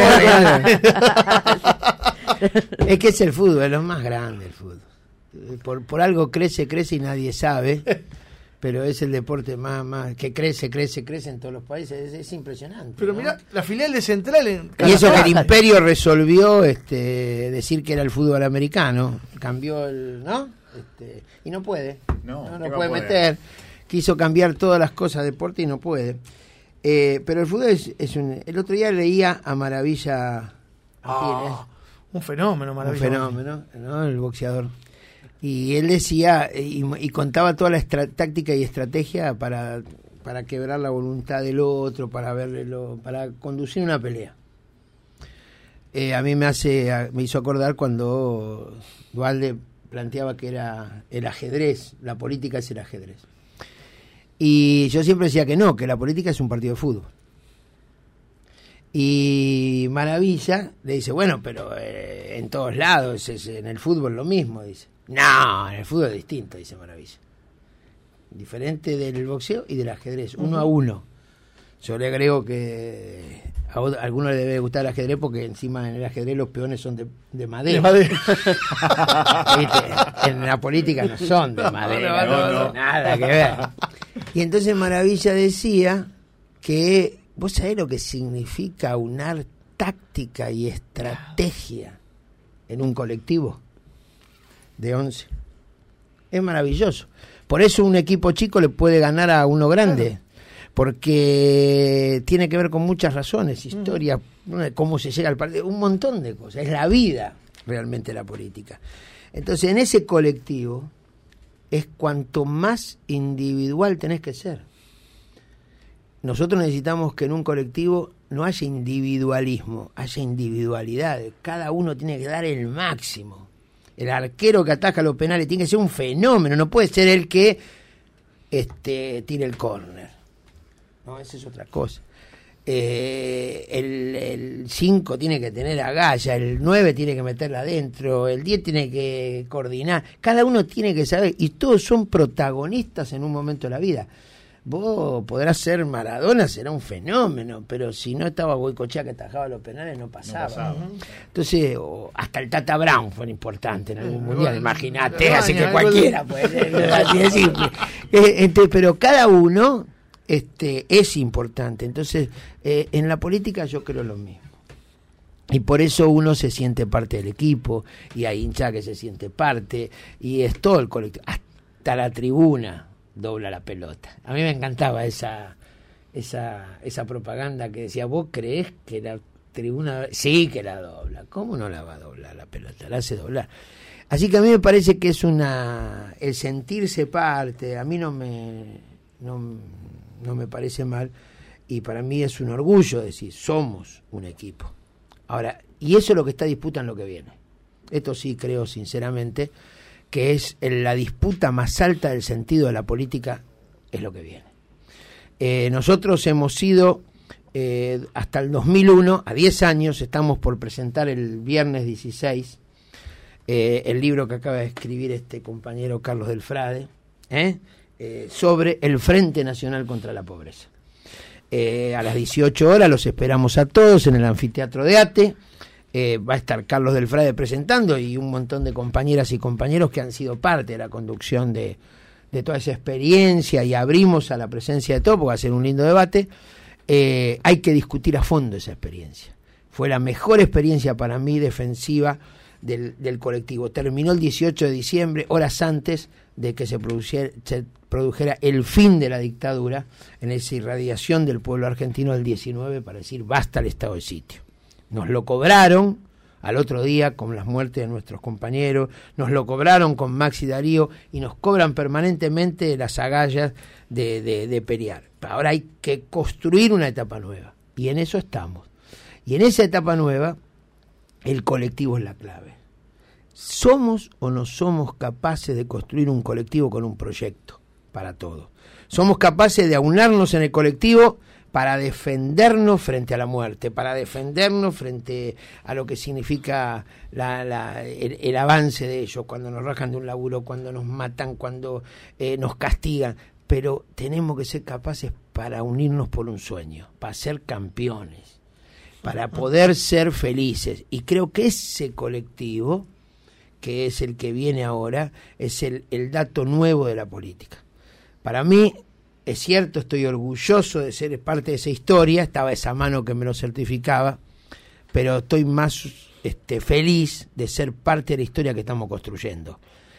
Es que es el fútbol, es lo más grande el fútbol. Por algo crece y nadie sabe, pero es el deporte más que crece en todos los países. Es impresionante. Pero ¿no? mira, la filial de Central y eso que el Imperio resolvió decir que era el fútbol americano, cambió ¿no? Y no puede. No puede meter. Quiso cambiar todas las cosas de deporte y no puede. Pero el fútbol el otro día leía a Maravilla Martínez. Un fenómeno, maravilloso. Un fenómeno, ¿no? El boxeador. Y él decía, y contaba toda la táctica y estrategia para quebrar la voluntad del otro, para conducir una pelea. A mí me hizo acordar cuando Duhalde planteaba que era el ajedrez, la política es el ajedrez. Y yo siempre decía que no, que la política es un partido de fútbol. Y Maravilla le dice, bueno, pero en todos lados, en el fútbol lo mismo, dice. No, en el fútbol es distinto, dice Maravilla. Diferente del boxeo y del ajedrez, 1-1. Yo le agrego que a algunos les debe gustar el ajedrez porque encima en el ajedrez los peones son de madera. En la política no son de madera, no. Nada que ver. Y entonces Maravilla decía que ¿vos sabés lo que significa unar táctica y estrategia en un colectivo de 11? Es maravilloso. Por eso un equipo chico le puede ganar a uno grande, porque tiene que ver con muchas razones, historia, cómo se llega al partido, un montón de cosas. Es la vida realmente la política. Entonces, en ese colectivo es cuanto más individual tenés que ser. Nosotros necesitamos que en un colectivo no haya individualismo, haya individualidad. Cada uno tiene que dar el máximo. El arquero que ataja los penales tiene que ser un fenómeno, no puede ser el que tire el córner. No, esa es otra cosa. El 5 tiene que tener agallas, el 9 tiene que meterla adentro, el 10 tiene que coordinar. Cada uno tiene que saber, y todos son protagonistas en un momento de la vida. Vos podrás ser Maradona, será un fenómeno, pero si no estaba Goicoechea que atajaba los penales no pasaba. Entonces, hasta el Tata Brown fue importante en algún mundial, imagínate, así que cualquiera puede ser, así de simple. Pero cada uno es importante. Entonces, en la política yo creo lo mismo. Y por eso uno se siente parte del equipo, y hay hincha que se siente parte, y es todo el colectivo, hasta la tribuna dobla la pelota. A mí me encantaba esa propaganda que decía, ¿vos creés que tribuna, sí que la dobla. ¿Cómo no la va a doblar la pelota? La hace doblar. Así que a mí me parece que es el sentirse parte, a mí no me parece mal, y para mí es un orgullo decir, somos un equipo. Ahora, y eso es lo que está disputa en lo que viene. Esto sí creo sinceramente que es la disputa más alta del sentido de la política, es lo que viene. Nosotros hemos sido, hasta el 2001, a 10 años, estamos por presentar el viernes 16, el libro que acaba de escribir este compañero Carlos del Frade, sobre el Frente Nacional contra la Pobreza. A las 18 horas los esperamos a todos en el anfiteatro de ATE. Va a estar Carlos del Frade presentando y un montón de compañeras y compañeros que han sido parte de la conducción de toda esa experiencia, y abrimos a la presencia de todos porque va a ser un lindo debate. Hay que discutir a fondo esa experiencia. Fue la mejor experiencia para mí defensiva del colectivo. Terminó el 18 de diciembre, horas antes de que se produjera el fin de la dictadura, en esa irradiación del pueblo argentino del 19 para decir basta al estado de sitio. Nos lo cobraron al otro día con las muertes de nuestros compañeros, nos lo cobraron con Maxi Darío y nos cobran permanentemente las agallas de pelear. Ahora hay que construir una etapa nueva y en eso estamos. Y en esa etapa nueva el colectivo es la clave. ¿Somos o no somos capaces de construir un colectivo con un proyecto para todos? ¿Somos capaces de aunarnos en el colectivo para defendernos frente a la muerte, para defendernos frente a lo que significa el avance de ellos, cuando nos rajan de un laburo, cuando nos matan, cuando nos castigan? Pero tenemos que ser capaces para unirnos por un sueño, para ser campeones, para poder ser felices. Y creo que ese colectivo, que es el que viene ahora, es el dato nuevo de la política. Para mí, es cierto, estoy orgulloso de ser parte de esa historia, estaba esa mano que me lo certificaba, pero estoy más feliz de ser parte de la historia que estamos construyendo.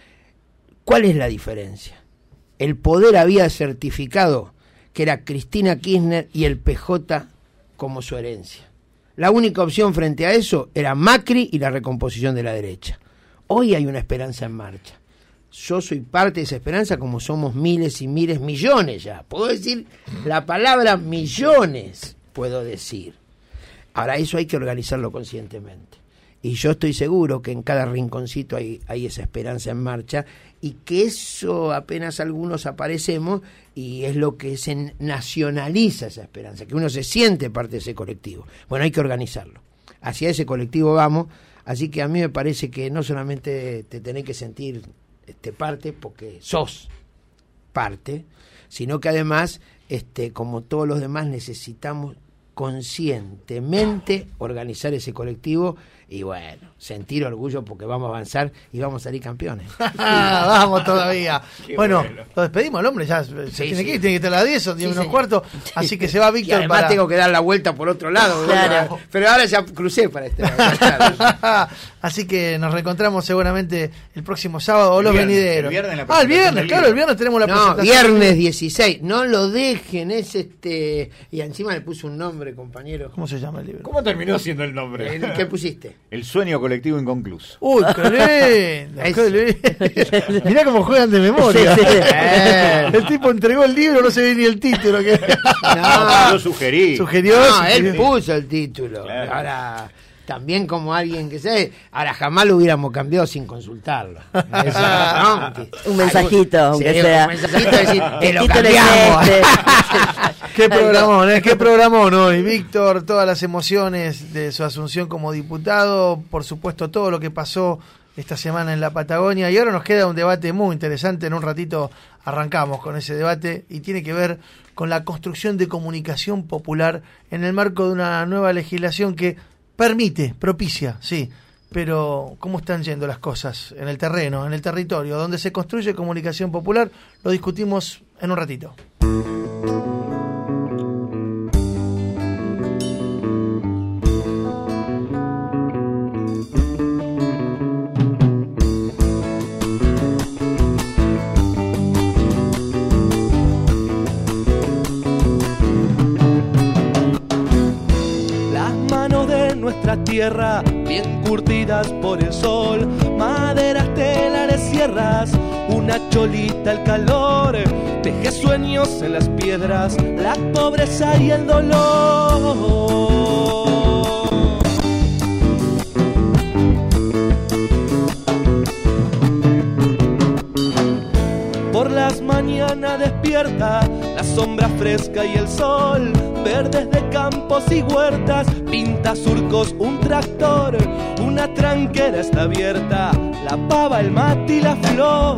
¿Cuál es la diferencia? El poder había certificado que era Cristina Kirchner y el PJ como su herencia. La única opción frente a eso era Macri y la recomposición de la derecha. Hoy hay una esperanza en marcha. Yo soy parte de esa esperanza, como somos miles y miles, millones ya. Puedo decir la palabra millones, puedo decir. Ahora, eso hay que organizarlo conscientemente. Y yo estoy seguro que en cada rinconcito hay esa esperanza en marcha, y que eso apenas algunos aparecemos, y es lo que se nacionaliza esa esperanza, que uno se siente parte de ese colectivo. Bueno, hay que organizarlo. Hacia ese colectivo vamos, así que a mí me parece que no solamente te tenés que sentir parte porque sos parte, sino que además, como todos los demás, necesitamos conscientemente organizar ese colectivo y bueno, sentir orgullo porque vamos a avanzar y vamos a salir campeones. Vamos todavía. Bueno, lo despedimos al hombre, ya tiene que estar a las 10 o 10 menos cuarto, así que se va Víctor. Y además tengo que dar la vuelta por otro lado, claro. Pero ahora ya crucé para este lado. Así que nos reencontramos seguramente el próximo sábado o los venideros. El viernes, claro, el viernes tenemos la presentación. Viernes 16, no lo dejen, es y encima le puse un nombre, compañero. ¿Cómo se llama el libro? ¿Cómo terminó siendo el nombre? ¿Qué pusiste? El sueño colectivo inconcluso. Uy, qué lindo. Mirá cómo juegan de memoria. El tipo entregó el libro, no se ve ni el título. No, yo sugerí. Él puso el título. Claro. Ahora, también como alguien que sabe, ahora jamás lo hubiéramos cambiado sin consultarlo. Eso, ¿no? Un mensajito, aunque sea. Un mensajito de decir, te lo cambiamos. Qué programón hoy. Víctor, todas las emociones de su asunción como diputado, por supuesto todo lo que pasó esta semana en la Patagonia, y ahora nos queda un debate muy interesante. En un ratito arrancamos con ese debate y tiene que ver con la construcción de comunicación popular en el marco de una nueva legislación que propicia, sí, pero ¿cómo están yendo las cosas en el terreno, en el territorio, donde se construye comunicación popular? Lo discutimos en un ratito. tierra, bien curtidas por el sol, maderas, telares, sierras, una cholita al calor, teje sueños en las piedras, la pobreza y el dolor. Por las mañanas despierta la sombra fresca y el sol, verdes de campos y huertas, pinta surcos un tractor, una tranquera está abierta, la pava, el mate y la flor.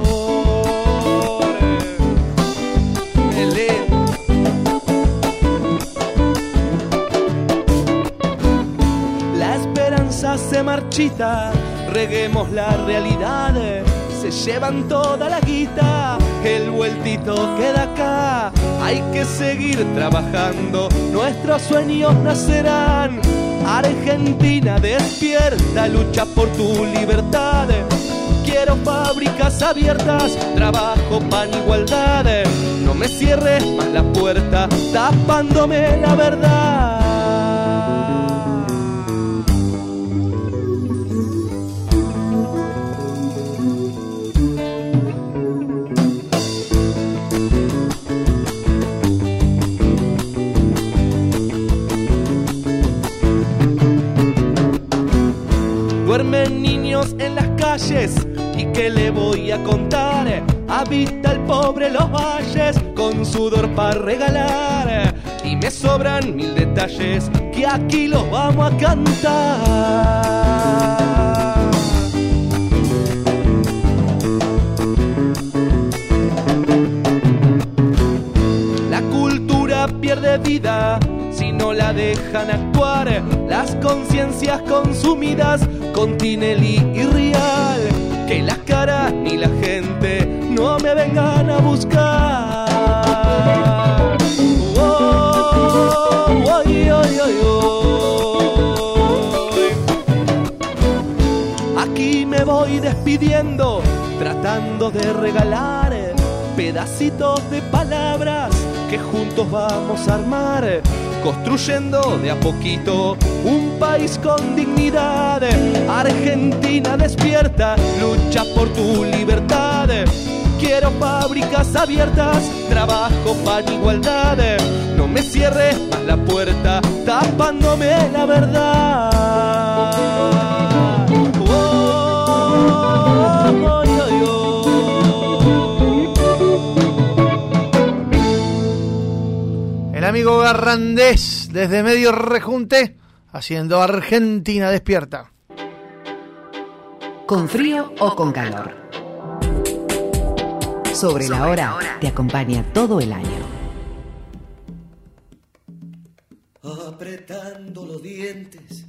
La esperanza se marchita, reguemos la realidad, se llevan toda la guita, el vueltito queda acá, hay que seguir trabajando, nuestros sueños nacerán. Argentina despierta, lucha por tu libertad, quiero fábricas abiertas, trabajo, pan, igualdad, no me cierres más la puerta, tapándome la verdad. Duermen niños en las calles, ¿y qué le voy a contar? Habita el pobre los valles, con sudor para regalar, y me sobran 1000 detalles, que aquí los vamos a cantar. La cultura pierde vida si no la dejan actuar, las conciencias consumidas con Tinelli y Rial, que las caras ni la gente no me vengan a buscar. Oh, oh, oh, oh. Aquí me voy despidiendo, tratando de regalar pedacitos de palabras que juntos vamos a armar, construyendo de a poquito un país con dignidad. Argentina despierta, lucha por tu libertad, quiero fábricas abiertas, trabajo, pan, igualdad, no me cierres más la puerta, tapándome la verdad. Oh, oh, oh, oh, oh. El amigo Garrandés, desde Medio Rejunte, haciendo Argentina despierta. Con frío o con calor. Sobre la hora te acompaña todo el año. Apretando los dientes,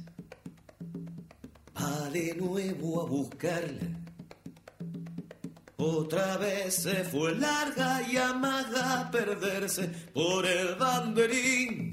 va de nuevo a buscarla. Otra vez se fue larga y amaga a perderse por el banderín.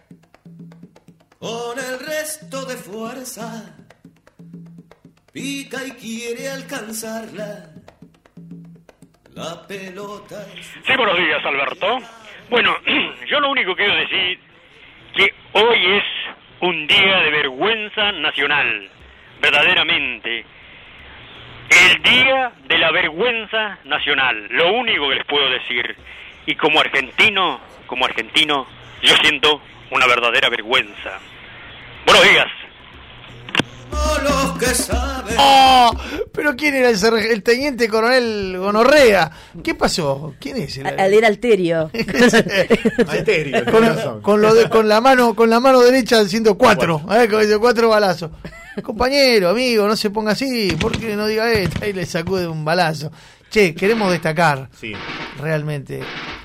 Con el resto de fuerza, pica y quiere alcanzarla. La pelota. Sí, buenos días, Alberto. Bueno, yo lo único que quiero decir que hoy es un día de vergüenza nacional, verdaderamente. El día de la vergüenza nacional, lo único que les puedo decir. Y como argentino, yo siento una verdadera vergüenza. Buenos días. Los que saben. ¡Oh! ¿Pero quién era el teniente coronel Gonorrea? ¿Qué pasó? ¿Quién es? Era Alterio. Alterio. Con la mano derecha haciendo 4. Con 4 balazos. Compañero, amigo, no se ponga así. ¿Por qué no diga esto? Ahí le sacude un balazo. Che, queremos destacar. Sí. Realmente.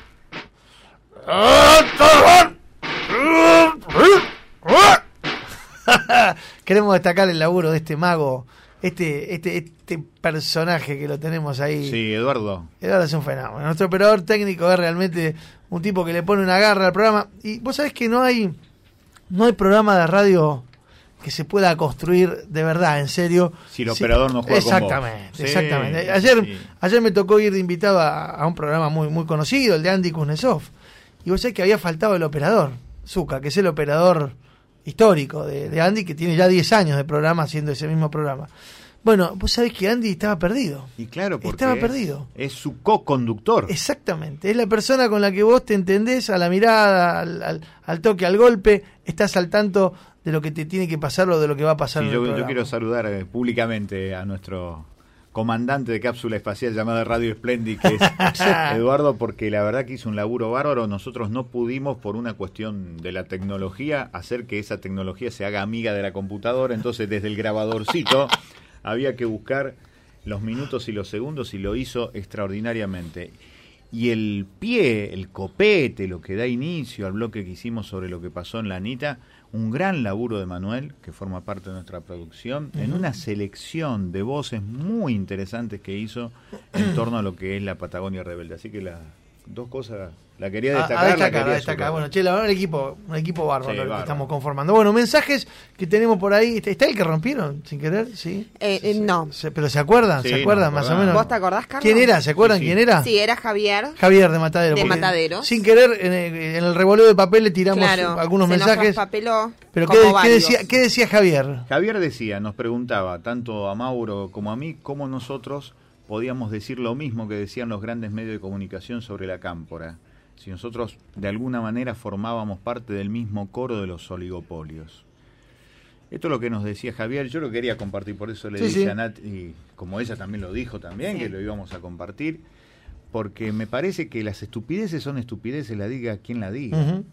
Queremos destacar el laburo de este mago, este personaje que lo tenemos ahí. Sí, Eduardo. Eduardo es un fenómeno. Nuestro operador técnico es realmente un tipo que le pone una garra al programa. Y vos sabés que no hay programa de radio que se pueda construir de verdad, en serio. Si el operador no juega exactamente, con vos. Exactamente. Sí. Ayer me tocó ir de invitado a un programa muy, muy conocido, el de Andy Kuznetsov. Y vos sabés que había faltado el operador, Zucca, que es el operador histórico de Andy, que tiene ya 10 años de programa haciendo ese mismo programa. Bueno, vos sabés que Andy estaba perdido. Y claro, porque estaba perdido. Es su co-conductor. Exactamente, es la persona con la que vos te entendés a la mirada, al toque, al golpe, estás al tanto de lo que te tiene que pasar o de lo que va a pasar. Sí, en el programa. Yo quiero saludar públicamente a nuestro comandante de cápsula espacial llamada Radio Splendid, que es Eduardo, porque la verdad que hizo un laburo bárbaro. Nosotros no pudimos, por una cuestión de la tecnología, hacer que esa tecnología se haga amiga de la computadora, entonces desde el grabadorcito había que buscar los minutos y los segundos, y lo hizo extraordinariamente. Y el pie, el copete, lo que da inicio al bloque que hicimos sobre lo que pasó en la Anita, un gran laburo de Manuel, que forma parte de nuestra producción, en una selección de voces muy interesantes que hizo en torno a lo que es la Patagonia Rebelde. Así que las dos cosas la quería destacar. Bueno, che, la verdad, un equipo bárbaro, sí, que bárbaro. estamos conformando. Bueno, mensajes que tenemos por ahí. ¿Está el que rompieron sin querer? Sí. No. ¿Pero se acuerdan? Sí, ¿Se acuerdan más o menos? ¿Vos te acordás, Carlos? ¿Quién era? ¿Se acuerdan quién era? Sí, era Javier. Javier de Matadero. De porque Mataderos. Sin querer, en el revoleo de papel le tiramos algunos mensajes. Nos traspapeló. Pero ¿qué decía Javier? Javier decía, nos preguntaba, tanto a Mauro como a mí, cómo nosotros podíamos decir lo mismo que decían los grandes medios de comunicación sobre la cámpora, si nosotros de alguna manera formábamos parte del mismo coro de los oligopolios. Esto es lo que nos decía Javier. Yo lo quería compartir, por eso le dije a Nat, y como ella también lo dijo también, que lo íbamos a compartir, porque me parece que las estupideces son estupideces, la diga quien la diga.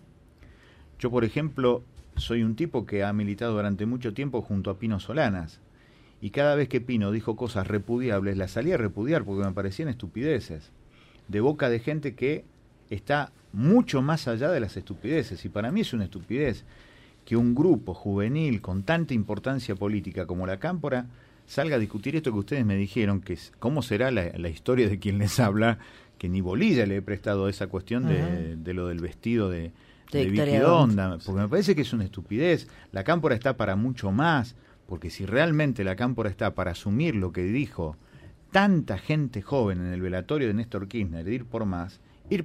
Yo, por ejemplo, soy un tipo que ha militado durante mucho tiempo junto a Pino Solanas, y cada vez que Pino dijo cosas repudiables, las salía a repudiar porque me parecían estupideces, de boca de gente que está mucho más allá de las estupideces. Y para mí es una estupidez que un grupo juvenil con tanta importancia política como la Cámpora salga a discutir esto que ustedes me dijeron, que es cómo será la historia de quien les habla, que ni bolilla le he prestado a esa cuestión de lo del vestido de Vicky Donda, porque me parece que es una estupidez. La Cámpora está para mucho más, porque si realmente la Cámpora está para asumir lo que dijo tanta gente joven en el velatorio de Néstor Kirchner, de ir por más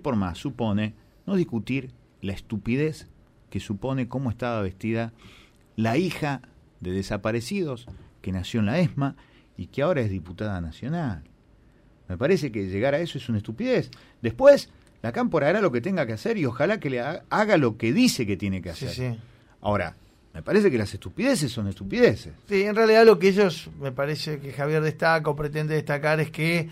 supone no discutir la estupidez que supone cómo estaba vestida la hija de desaparecidos que nació en la ESMA y que ahora es diputada nacional. Me parece que llegar a eso es una estupidez. Después, la Cámpora hará lo que tenga que hacer y ojalá que le haga lo que dice que tiene que hacer. Sí. Ahora, me parece que las estupideces son estupideces. Sí, en realidad lo que ellos, me parece que Javier destaca o pretende destacar es que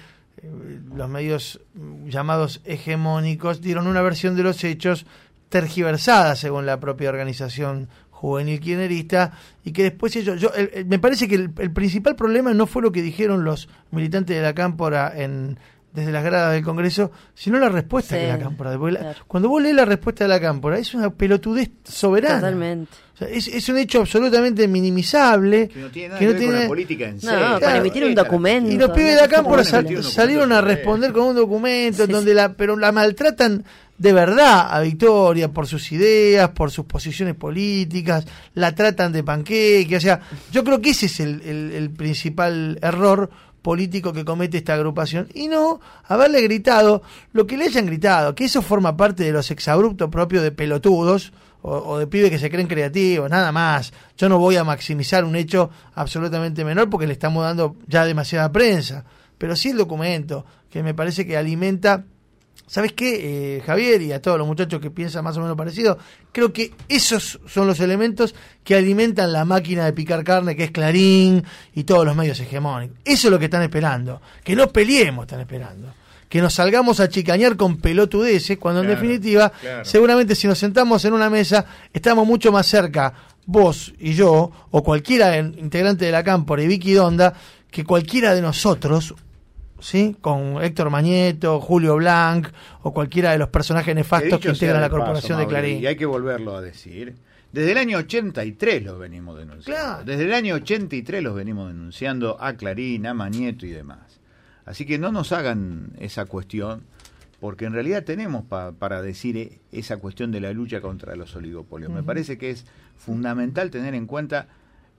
los medios llamados hegemónicos dieron una versión de los hechos tergiversada según la propia organización juvenil kirchnerista, y que después ellos, me parece que el principal problema no fue lo que dijeron los militantes de la Cámpora desde las gradas del Congreso, sino la respuesta de la Cámpora. Cuando vos lees la respuesta de la Cámpora, es una pelotudez soberana. Totalmente. O sea, es un hecho absolutamente minimizable. Que no tiene nada que ver con la política en serio. No, para emitir un documento. Y los pibes de la Cámpora salieron a responder con un documento donde pero la maltratan de verdad a Victoria por sus ideas, por sus posiciones políticas, la tratan de panqueque. O sea, yo creo que ese es el principal error político que comete esta agrupación, y no haberle gritado lo que le hayan gritado, que eso forma parte de los exabruptos propios de pelotudos o de pibes que se creen creativos, nada más. Yo no voy a maximizar un hecho absolutamente menor porque le estamos dando ya demasiada prensa, pero sí el documento, que me parece que alimenta. ¿Sabes qué, Javier? Y a todos los muchachos que piensan más o menos parecido, creo que esos son los elementos que alimentan la máquina de picar carne, que es Clarín y todos los medios hegemónicos. Eso es lo que están esperando. Que no peleemos, están esperando. Que nos salgamos a chicañar con pelotudeces, cuando en definitiva, seguramente si nos sentamos en una mesa, estamos mucho más cerca, vos y yo, o cualquiera integrante de la Cámpora y Vicky Donda, que cualquiera de nosotros, ¿sí? Con Héctor Mañeto, Julio Blanc o cualquiera de los personajes nefastos que integran la corporación de Clarín. Y hay que volverlo a decir. Desde el año 83 los venimos denunciando. Claro. Desde el año 83 los venimos denunciando a Clarín, a Mañeto y demás. Así que no nos hagan esa cuestión, porque en realidad tenemos para decir esa cuestión de la lucha contra los oligopolios. Me parece que es fundamental tener en cuenta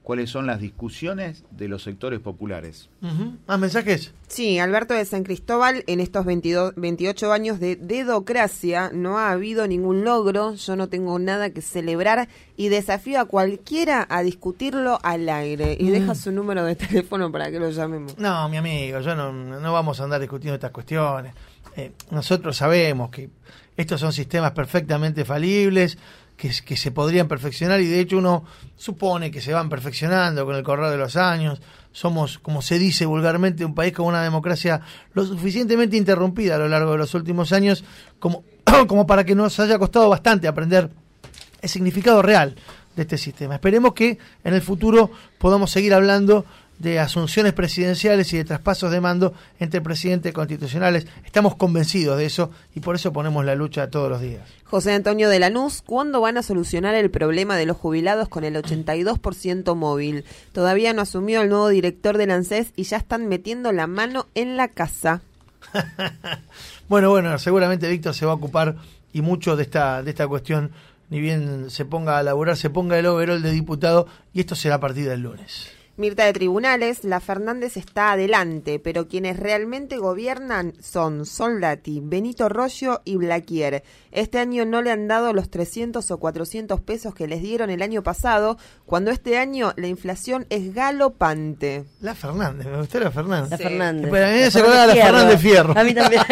cuáles son las discusiones de los sectores populares. ¿Más mensajes? Sí, Alberto de San Cristóbal, en estos 28 años de dedocracia no ha habido ningún logro, yo no tengo nada que celebrar y desafío a cualquiera a discutirlo al aire. Y deja su número de teléfono para que lo llamemos. No, mi amigo, yo no vamos a andar discutiendo estas cuestiones. Nosotros sabemos que estos son sistemas perfectamente falibles, que se podrían perfeccionar, y de hecho uno supone que se van perfeccionando con el correr de los años. Somos, como se dice vulgarmente, un país con una democracia lo suficientemente interrumpida a lo largo de los últimos años como para que nos haya costado bastante aprender el significado real de este sistema. Esperemos que en el futuro podamos seguir hablando de asunciones presidenciales y de traspasos de mando entre presidentes constitucionales. Estamos convencidos de eso y por eso ponemos la lucha todos los días. José Antonio de Lanús, ¿cuándo van a solucionar el problema de los jubilados con el 82% móvil? Todavía no asumió el nuevo director del ANSES y ya están metiendo la mano en la casa. Bueno, seguramente Víctor se va a ocupar y mucho de esta cuestión, ni bien se ponga a laburar, se ponga el overol de diputado, y esto será a partir del lunes. Mirta de Tribunales, la Fernández está adelante, pero quienes realmente gobiernan son Soldati, Benito Roggio y Blaquier. Este año no le han dado los 300 o 400 pesos que les dieron el año pasado, cuando este año la inflación es galopante. La Fernández, me gustó la Fernández. La Fernández. Pero a mí me se acordaba la Fernández Fierro. A mí también.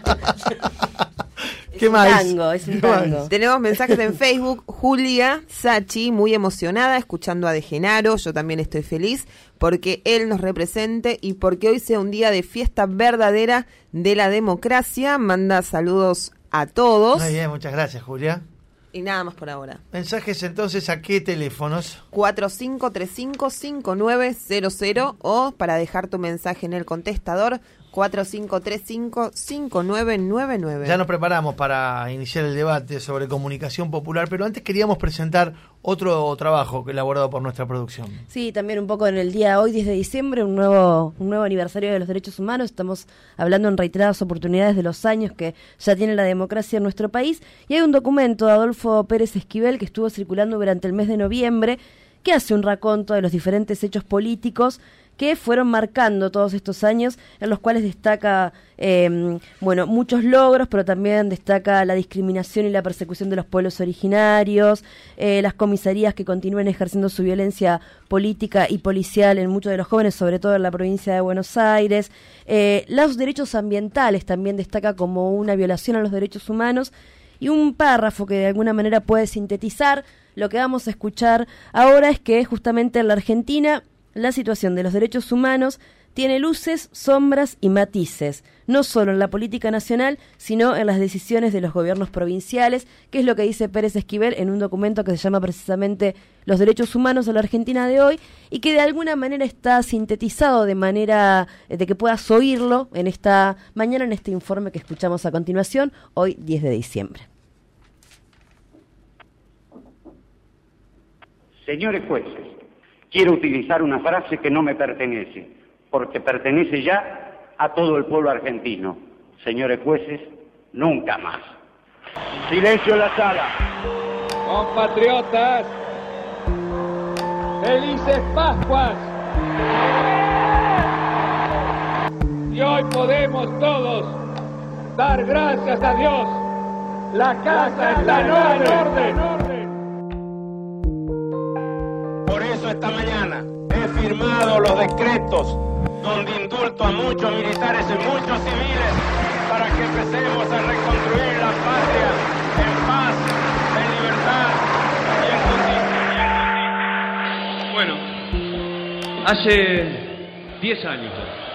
¿Qué más? Es un tango. Tenemos mensajes en Facebook. Julia Sachi, muy emocionada, escuchando a De Genaro. Yo también estoy feliz porque él nos represente y porque hoy sea un día de fiesta verdadera de la democracia. Manda saludos a todos. Muy bien, muchas gracias, Julia. Y nada más por ahora. Mensajes entonces, ¿a qué teléfonos? 4535-5900 o para dejar tu mensaje en el contestador 4535-5999. Ya nos preparamos para iniciar el debate sobre comunicación popular, pero antes queríamos presentar otro trabajo elaborado por nuestra producción. Sí, también un poco en el día hoy, 10 de diciembre, un nuevo aniversario de los derechos humanos. Estamos hablando en reiteradas oportunidades de los años que ya tiene la democracia en nuestro país. Y hay un documento de Adolfo Pérez Esquivel que estuvo circulando durante el mes de noviembre, que hace un raconto de los diferentes hechos políticos que fueron marcando todos estos años, en los cuales destaca muchos logros, pero también destaca la discriminación y la persecución de los pueblos originarios, las comisarías que continúan ejerciendo su violencia política y policial en muchos de los jóvenes, sobre todo en la provincia de Buenos Aires. Los derechos ambientales también destaca como una violación a los derechos humanos, y un párrafo que de alguna manera puede sintetizar lo que vamos a escuchar ahora es que justamente en la Argentina la situación de los derechos humanos tiene luces, sombras y matices, no solo en la política nacional, sino en las decisiones de los gobiernos provinciales, que es lo que dice Pérez Esquivel en un documento que se llama precisamente Los derechos humanos de la Argentina de hoy, y que de alguna manera está sintetizado de manera de que puedas oírlo en esta mañana, en este informe que escuchamos a continuación, hoy 10 de diciembre. Señores jueces, quiero utilizar una frase que no me pertenece, porque pertenece ya a todo el pueblo argentino. Señores jueces, nunca más. Silencio en la sala. Compatriotas, felices Pascuas. Y hoy podemos todos dar gracias a Dios. La casa está en orden. Por eso esta mañana he firmado los decretos donde indulto a muchos militares y muchos civiles para que empecemos a reconstruir la patria en paz, en libertad y en Bueno, hace 10 años,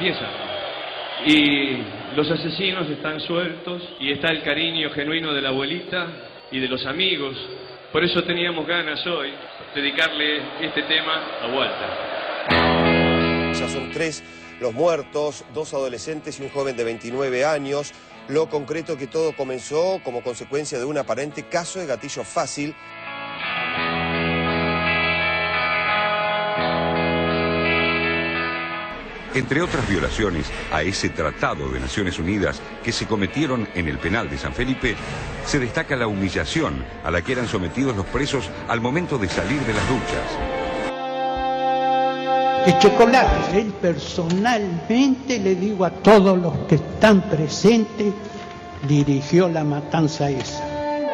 y los asesinos están sueltos y está el cariño genuino de la abuelita y de los amigos. Por eso teníamos ganas hoy dedicarle este tema a Walter. Ya son 3 los muertos, 2 adolescentes y un joven de 29 años. Lo concreto que todo comenzó como consecuencia de un aparente caso de gatillo fácil. Entre otras violaciones a ese Tratado de Naciones Unidas que se cometieron en el penal de San Felipe, se destaca la humillación a la que eran sometidos los presos al momento de salir de las duchas. de chocolates. Él personalmente, le digo a todos los que están presentes, dirigió la matanza esa.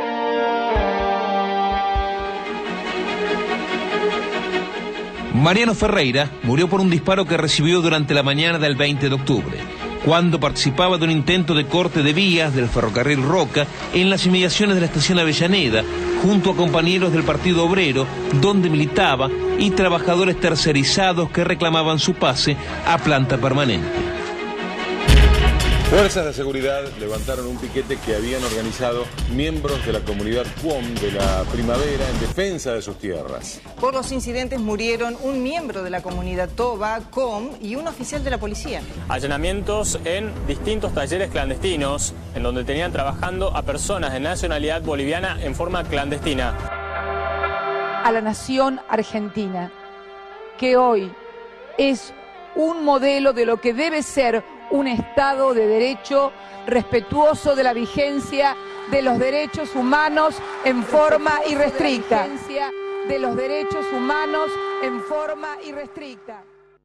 Mariano Ferreira murió por un disparo que recibió durante la mañana del 20 de octubre, cuando participaba de un intento de corte de vías del ferrocarril Roca en las inmediaciones de la estación Avellaneda, junto a compañeros del Partido Obrero, donde militaba, y trabajadores tercerizados que reclamaban su pase a planta permanente. Fuerzas de seguridad levantaron un piquete que habían organizado miembros de la comunidad QOM de la Primavera en defensa de sus tierras. Por los incidentes murieron un miembro de la comunidad Toba, QOM, y un oficial de la policía. Allanamientos en distintos talleres clandestinos, en donde tenían trabajando a personas de nacionalidad boliviana en forma clandestina. A la nación argentina, que hoy es un modelo de lo que debe ser un Estado de Derecho respetuoso de la vigencia de los derechos humanos en forma irrestricta. De los derechos humanos en forma irrestricta.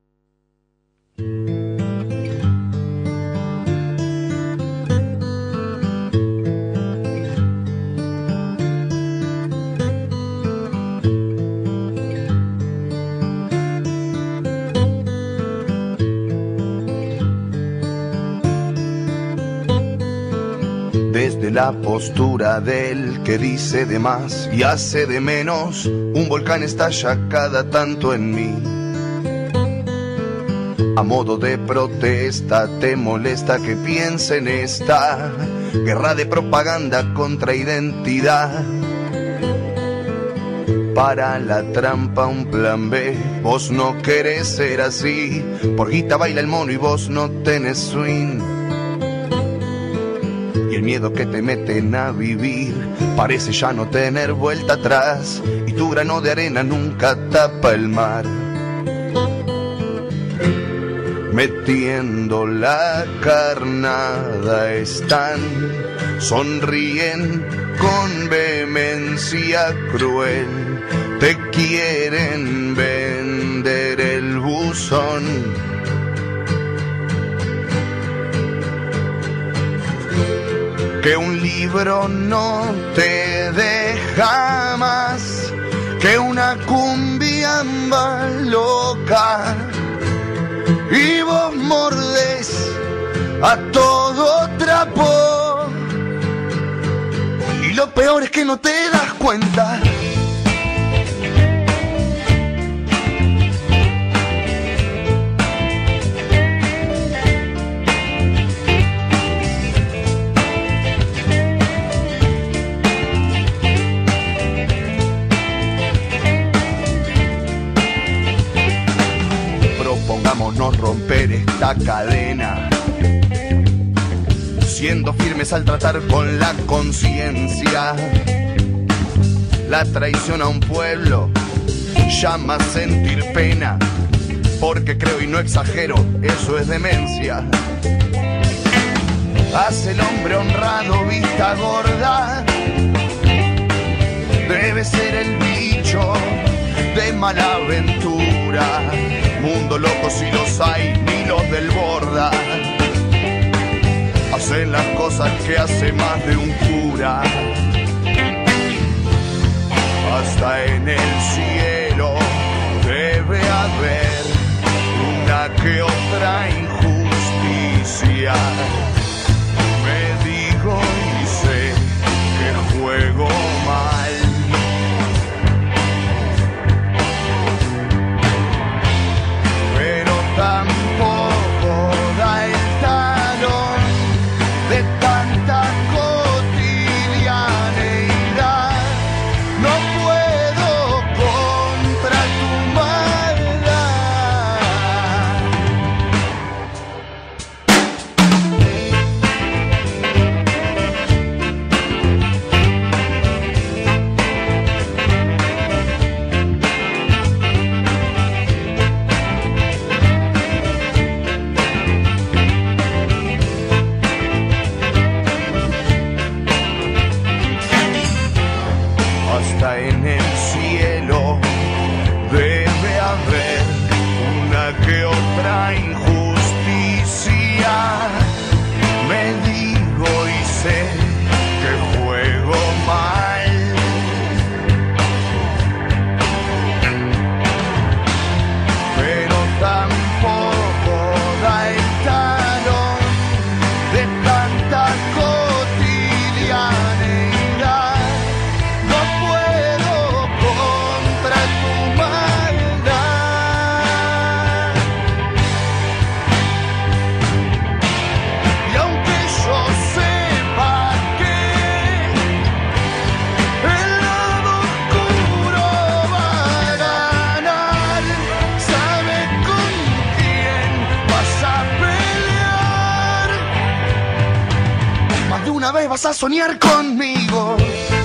Desde la postura del que dice de más y hace de menos, un volcán estalla cada tanto en mí. A modo de protesta, te molesta que piense en esta guerra de propaganda contra identidad. Para la trampa un plan B, vos no querés ser así, por guita baila el mono y vos no tenés swing. Y el miedo que te meten a vivir parece ya no tener vuelta atrás, y tu grano de arena nunca tapa el mar. Metiendo la carnada están, sonríen con vehemencia cruel, te quieren vender el buzón. Que un libro no te deja más, que una cumbia amba loca, y vos mordés a todo trapo, y lo peor es que no te das cuenta. Propongámonos romper esta cadena, siendo firmes al tratar con la conciencia. La traición a un pueblo llama a sentir pena, porque creo y no exagero, eso es demencia. Hace el hombre honrado vista gorda, debe ser el bicho de mala aventura. Mundo loco si los hay, ni los del Borda. Hacen las cosas que hace más de un cura. Hasta en el cielo debe haber una que otra injusticia. Me digo y sé que juego mal. Tampoco da el talón de tanta cotidianeidad. No puedo contra tu maldad. alguna vez vas a soñar conmigo.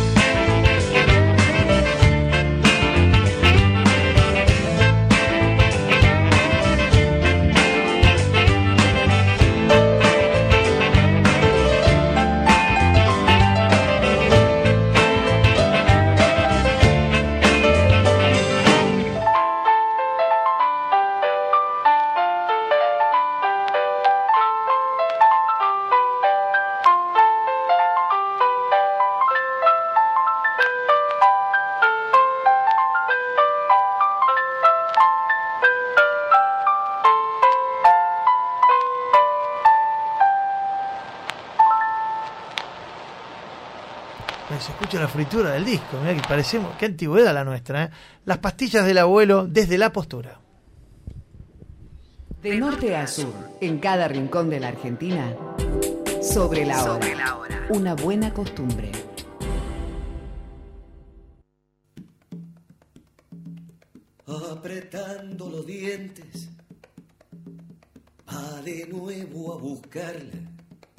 Se escucha la fritura del disco, mirá que parecemos, qué antigüedad la nuestra, ¿eh? Las pastillas del abuelo desde la postura. De norte a sur, en cada rincón de la Argentina, sobre la hora. Una buena costumbre. Apretando los dientes, va de nuevo a buscarla.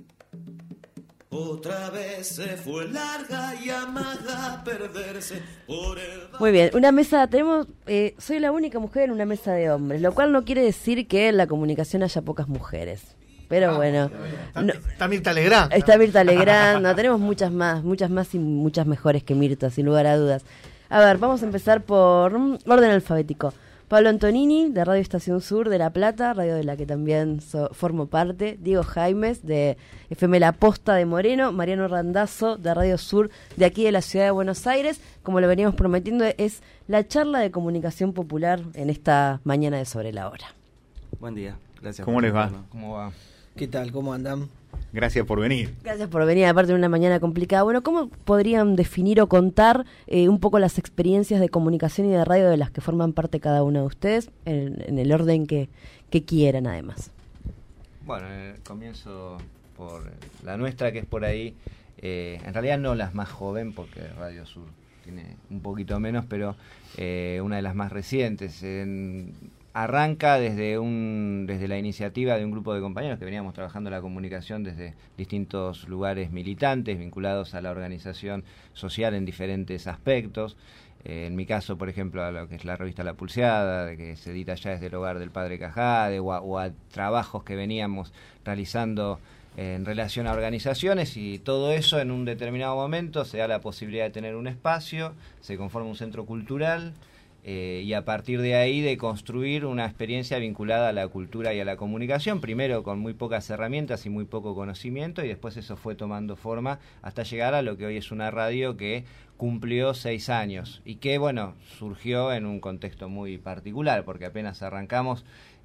Otra vez se fue larga y amaga a perderse por el... Muy bien, una mesa, tenemos, soy la única mujer en una mesa de hombres, lo cual no quiere decir que en la comunicación haya pocas mujeres. Pero bueno. Está Mirta Legrand. Está Mirta Legrand, no, tenemos muchas más y muchas mejores que Mirta, sin lugar a dudas. A ver, vamos a empezar por orden alfabético. Pablo Antonini, de Radio Estación Sur de La Plata, radio de la que también formo parte. Diego Jaimes, de FM La Posta de Moreno. Mariano Randazzo, de Radio Sur, de aquí de la ciudad de Buenos Aires. Como lo veníamos prometiendo, es la charla de comunicación popular en esta mañana de Sobre la Hora. Buen día, gracias. ¿Cómo les va? ¿Cómo va? ¿Qué tal? ¿Cómo andan? Gracias por venir. Gracias por venir, aparte de una mañana complicada. Bueno, ¿cómo podrían definir o contar un poco las experiencias de comunicación y de radio de las que forman parte cada uno de ustedes, en el orden que quieran, además? Bueno, comienzo por la nuestra, que es por ahí. En realidad no las más joven, porque Radio Sur tiene un poquito menos, pero una de las más recientes. Arranca desde la iniciativa de un grupo de compañeros que veníamos trabajando la comunicación desde distintos lugares militantes vinculados a la organización social en diferentes aspectos. En mi caso, por ejemplo, a lo que es la revista La Pulseada, de que se edita ya desde el hogar del padre Cajade, o a trabajos que veníamos realizando en relación a organizaciones, y todo eso en un determinado momento se da la posibilidad de tener un espacio, se conforma un centro cultural, y a partir de ahí de construir una experiencia vinculada a la cultura y a la comunicación, primero con muy pocas herramientas y muy poco conocimiento, y después eso fue tomando forma hasta llegar a lo que hoy es una radio que cumplió 6 años y que, bueno, surgió en un contexto muy particular, porque apenas arrancamos,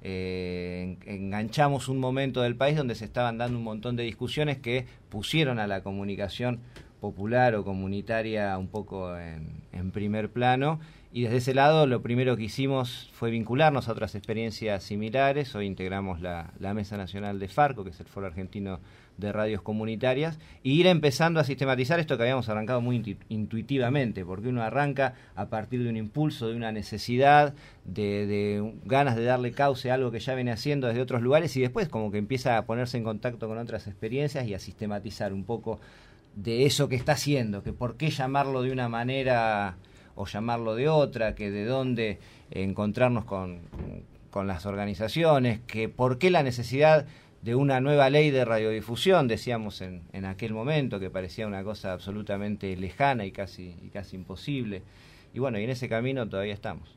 enganchamos un momento del país donde se estaban dando un montón de discusiones que pusieron a la comunicación popular o comunitaria un poco en primer plano. Y desde ese lado lo primero que hicimos fue vincularnos a otras experiencias similares. Hoy integramos la Mesa Nacional de Farco, que es el Foro Argentino de Radios Comunitarias, y ir empezando a sistematizar esto que habíamos arrancado muy intuitivamente, porque uno arranca a partir de un impulso, de una necesidad, de ganas de darle cauce a algo que ya viene haciendo desde otros lugares, y después como que empieza a ponerse en contacto con otras experiencias y a sistematizar un poco de eso que está haciendo, que por qué llamarlo de una manera o llamarlo de otra, que de dónde encontrarnos con las organizaciones, que por qué la necesidad de una nueva ley de radiodifusión, decíamos en aquel momento, que parecía una cosa absolutamente lejana y casi imposible. Y bueno, y en ese camino todavía estamos.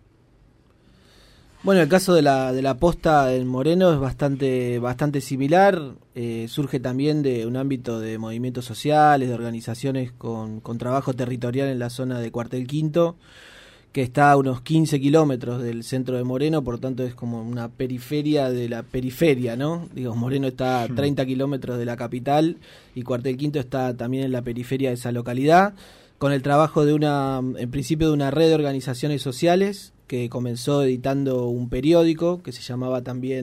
Bueno, el caso de la posta en Moreno es bastante similar. Surge también de un ámbito de movimientos sociales, de organizaciones con trabajo territorial en la zona de Cuartel Quinto, que está a unos 15 kilómetros del centro de Moreno, por tanto es como una periferia de la periferia, ¿no? Digo, Moreno está a 30 kilómetros de la capital y Cuartel Quinto está también en la periferia de esa localidad, con el trabajo en principio de una red de organizaciones sociales que comenzó editando un periódico que se llama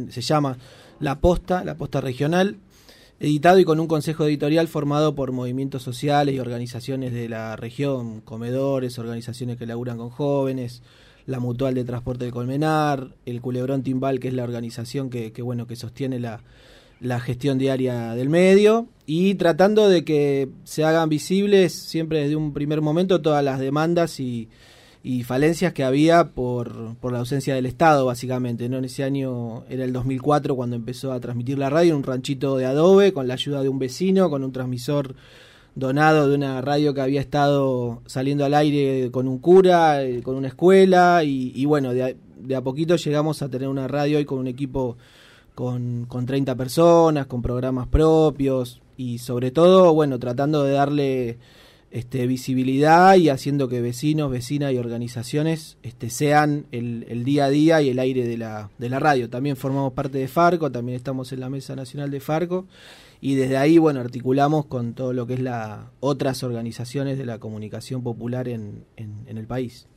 La Posta Regional, editado y con un consejo editorial formado por movimientos sociales y organizaciones de la región, comedores, organizaciones que laburan con jóvenes, la Mutual de Transporte de Colmenar, el Culebrón Timbal, que es la organización que sostiene la gestión diaria del medio y tratando de que se hagan visibles siempre desde un primer momento todas las demandas y falencias que había por la ausencia del Estado, básicamente, ¿no? En ese año era el 2004 cuando empezó a transmitir la radio en un ranchito de adobe, con la ayuda de un vecino, con un transmisor donado de una radio que había estado saliendo al aire con un cura, con una escuela, y bueno, de a poquito llegamos a tener una radio hoy con un equipo con 30 personas, con programas propios, y sobre todo, bueno, tratando de darle visibilidad y haciendo que vecinos, vecinas y organizaciones sean el día a día y el aire de la radio. También formamos parte de Farco, también estamos en la Mesa Nacional de Farco, y desde ahí, bueno, articulamos con todo lo que es otras organizaciones de la comunicación popular en el país.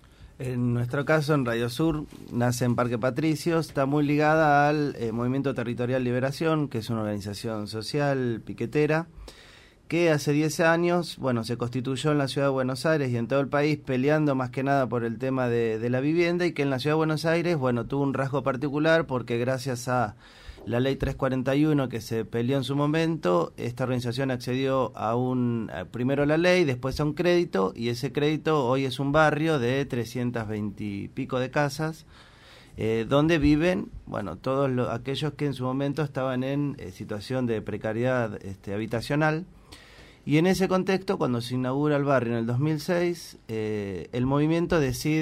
En nuestro caso, en Radio Sur, nace en Parque Patricios, está muy ligada al Movimiento Territorial Liberación, que es una organización social piquetera, que hace 10 años, bueno, se constituyó en la Ciudad de Buenos Aires y en todo el país, peleando más que nada por el tema de la vivienda, y que en la Ciudad de Buenos Aires, bueno, tuvo un rasgo particular porque gracias a la Ley 341 que se peleó en su momento, esta organización accedió primero a la ley, después a un crédito, y ese crédito hoy es un barrio de 320 y pico de casas, donde viven, bueno, todos aquellos que en su momento estaban en situación de precariedad habitacional. Y en ese contexto, cuando se inaugura el barrio en el 2006, el movimiento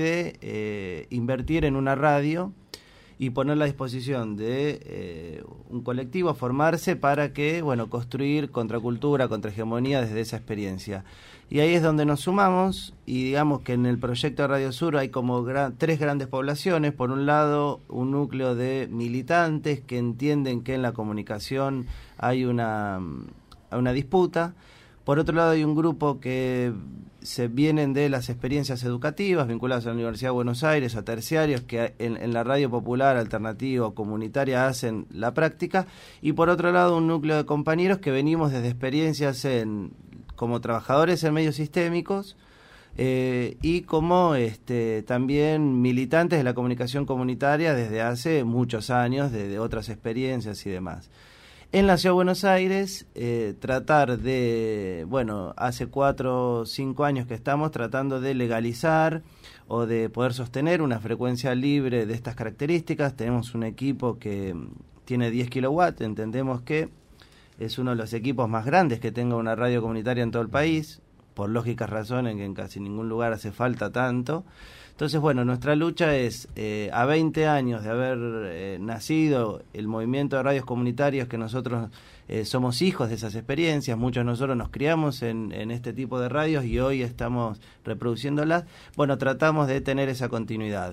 decide invertir en una radio y ponerla a disposición de un colectivo, formarse para que, bueno, construir contracultura, contrahegemonía desde esa experiencia. Y ahí es donde nos sumamos, y digamos que en el proyecto de Radio Sur hay como tres grandes poblaciones. Por un lado, un núcleo de militantes que entienden que en la comunicación hay una disputa. Por otro lado, hay un grupo que se vienen de las experiencias educativas vinculadas a la Universidad de Buenos Aires, a terciarios que en la radio popular, alternativa o comunitaria hacen la práctica. Y por otro lado, un núcleo de compañeros que venimos desde experiencias como trabajadores en medios sistémicos y como también militantes de la comunicación comunitaria desde hace muchos años, de otras experiencias y demás. En la Ciudad de Buenos Aires, tratar de, bueno, hace 4 o 5 años que estamos tratando de legalizar o de poder sostener una frecuencia libre de estas características. Tenemos un equipo que tiene 10 kilowatts, entendemos que es uno de los equipos más grandes que tenga una radio comunitaria en todo el país, por lógicas razones que en casi ningún lugar hace falta tanto. Entonces, bueno, nuestra lucha es, a 20 años de haber nacido el movimiento de radios comunitarias, que nosotros somos hijos de esas experiencias, muchos de nosotros nos criamos en este tipo de radios y hoy estamos reproduciéndolas. Bueno, tratamos de tener esa continuidad.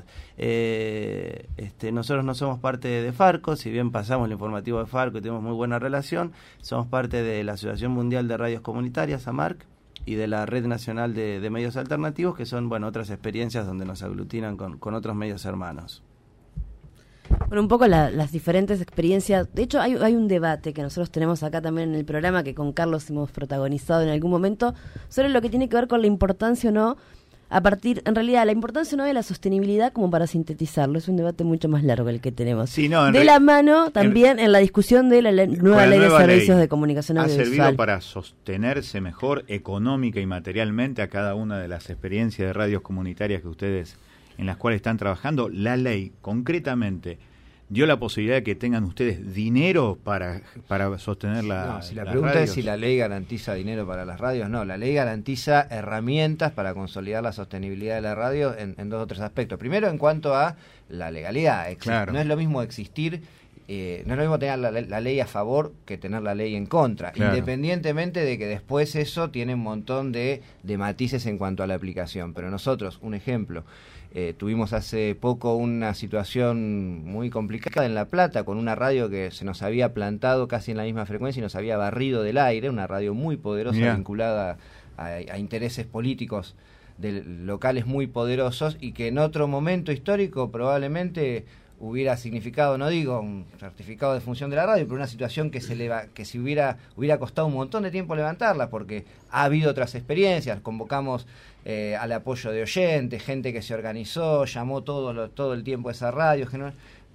Nosotros no somos parte de Farco, si bien pasamos el informativo de Farco y tenemos muy buena relación, somos parte de la Asociación Mundial de Radios Comunitarias, AMARC, y de la Red Nacional de Medios Alternativos, que son, bueno, otras experiencias donde nos aglutinan con otros medios hermanos. Bueno, un poco las diferentes experiencias. De hecho, hay un debate que nosotros tenemos acá también en el programa, que con Carlos hemos protagonizado en algún momento, sobre lo que tiene que ver con la importancia o no, en realidad, la importancia no de la sostenibilidad, como para sintetizarlo, es un debate mucho más largo el que tenemos. Sí, no, de la mano también en la discusión de la nueva ley de servicios de comunicación audiovisual. Ha servido para sostenerse mejor económica y materialmente a cada una de las experiencias de radios comunitarias en las cuales están trabajando. La ley, concretamente, dio la posibilidad de que tengan ustedes dinero para sostener la pregunta es si la ley garantiza dinero para las radios. No, la ley garantiza herramientas para consolidar la sostenibilidad de la radio en 2 o 3 aspectos. Primero, en cuanto a la legalidad. Claro. No es lo mismo existir, no es lo mismo tener la ley a favor que tener la ley en contra, claro, independientemente de que después eso tiene un montón de matices en cuanto a la aplicación. Pero nosotros, un ejemplo, tuvimos hace poco una situación muy complicada en La Plata con una radio que se nos había plantado casi en la misma frecuencia y nos había barrido del aire, una radio muy poderosa vinculada a intereses políticos locales muy poderosos, y que en otro momento histórico probablemente hubiera significado, no digo un certificado de función de la radio, pero una situación que si hubiera costado un montón de tiempo levantarla, porque ha habido otras experiencias. Convocamos al apoyo de oyentes, gente que se organizó, llamó todo el tiempo a esa radio,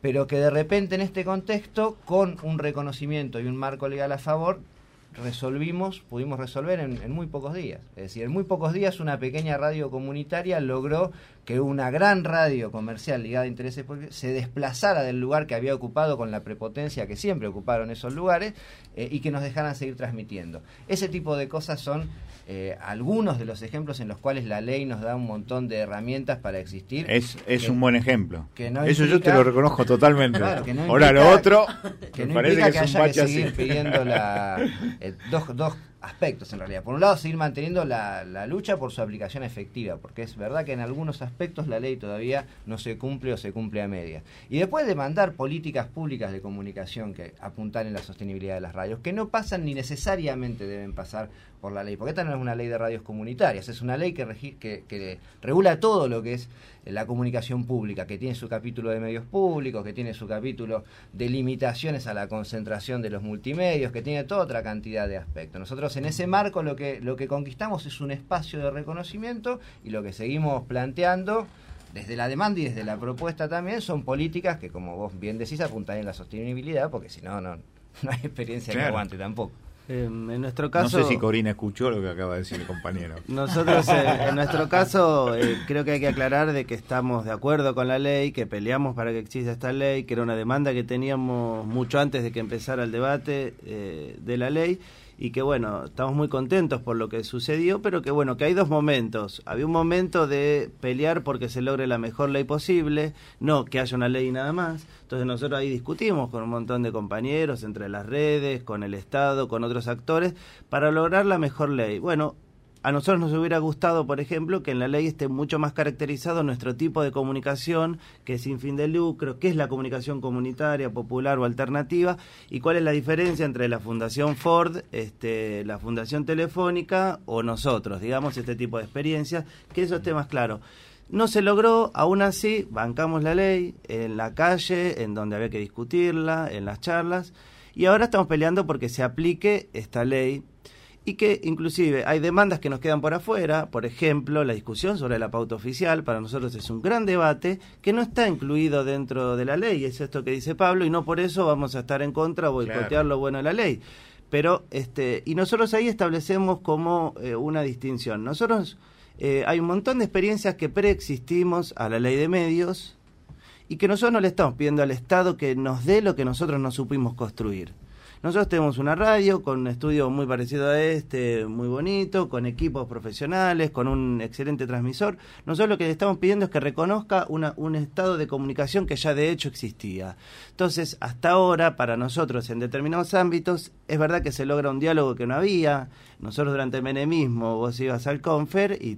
pero que de repente en este contexto, con un reconocimiento y un marco legal a favor, pudimos resolver en muy pocos días. Es decir, en muy pocos días una pequeña radio comunitaria logró que una gran radio comercial ligada a intereses públicos se desplazara del lugar que había ocupado con la prepotencia que siempre ocuparon esos lugares, y que nos dejaran seguir transmitiendo. Ese tipo de cosas son algunos de los ejemplos en los cuales la ley nos da un montón de herramientas para existir. Es un buen ejemplo. No eso implica, yo te lo reconozco totalmente. Claro, que no ahora implica, lo otro que no parece implica que es un haya bache que seguir así. pidiendo dos aspectos en realidad. Por un lado, seguir manteniendo la lucha por su aplicación efectiva, porque es verdad que en algunos aspectos la ley todavía no se cumple o se cumple a medias. Y después demandar políticas públicas de comunicación que apuntalen la sostenibilidad de las radios, que no pasan ni necesariamente deben pasar por la ley, porque esta no es una ley de radios comunitarias, es una ley que regula todo lo que es la comunicación pública, que tiene su capítulo de medios públicos, que tiene su capítulo de limitaciones a la concentración de los multimedios, que tiene toda otra cantidad de aspectos. Nosotros en ese marco lo que conquistamos es un espacio de reconocimiento, y lo que seguimos planteando desde la demanda y desde la propuesta también son políticas que, como vos bien decís, apuntan en la sostenibilidad, porque si no hay experiencia que aguante tampoco. En nuestro caso, no sé si Corina escuchó lo que acaba de decir el compañero. Nosotros en nuestro caso creo que hay que aclarar de que estamos de acuerdo con la ley, que peleamos para que exista esta ley, que era una demanda que teníamos mucho antes de que empezara el debate de la ley, y que bueno, estamos muy contentos por lo que sucedió, pero que bueno, que hay dos momentos. Había un momento de pelear porque se logre la mejor ley posible, no que haya una ley y nada más. Entonces nosotros ahí discutimos con un montón de compañeros, entre las redes, con el Estado, con otros actores, para lograr la mejor ley. Bueno, a nosotros nos hubiera gustado, por ejemplo, que en la ley esté mucho más caracterizado nuestro tipo de comunicación, que es sin fin de lucro, qué es la comunicación comunitaria, popular o alternativa, y cuál es la diferencia entre la Fundación Ford, la Fundación Telefónica o nosotros, digamos, este tipo de experiencias, que eso esté más claro. No se logró, aún así, bancamos la ley en la calle, en donde había que discutirla, en las charlas, y ahora estamos peleando porque se aplique esta ley, y que inclusive hay demandas que nos quedan por afuera. Por ejemplo, la discusión sobre la pauta oficial para nosotros es un gran debate que no está incluido dentro de la ley, es esto que dice Pablo, y no por eso vamos a estar en contra o boicotear lo bueno de la ley. Pero y nosotros ahí establecemos como una distinción. Nosotros hay un montón de experiencias que preexistimos a la ley de medios y que nosotros no le estamos pidiendo al Estado que nos dé lo que nosotros no supimos construir. Nosotros tenemos una radio con un estudio muy parecido a muy bonito, con equipos profesionales, con un excelente transmisor. Nosotros lo que le estamos pidiendo es que reconozca un estado de comunicación que ya de hecho existía. Entonces, hasta ahora, para nosotros, en determinados ámbitos, es verdad que se logra un diálogo que no había. Nosotros durante el menemismo, vos ibas al Confer y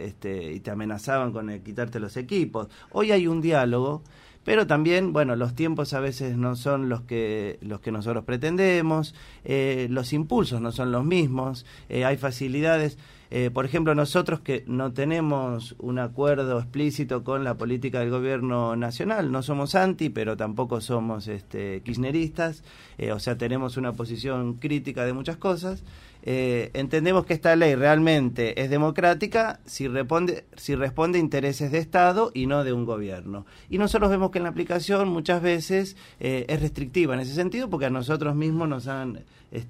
te amenazaban con quitarte los equipos. Hoy hay un diálogo, pero también, bueno, los tiempos a veces no son los que nosotros pretendemos, los impulsos no son los mismos, hay facilidades. Por ejemplo, nosotros que no tenemos un acuerdo explícito con la política del gobierno nacional, no somos anti, pero tampoco somos kirchneristas, o sea, tenemos una posición crítica de muchas cosas. Entendemos que esta ley realmente es democrática si responde a intereses de Estado y no de un gobierno. Y nosotros vemos que en la aplicación muchas veces es restrictiva en ese sentido, porque a nosotros mismos nos han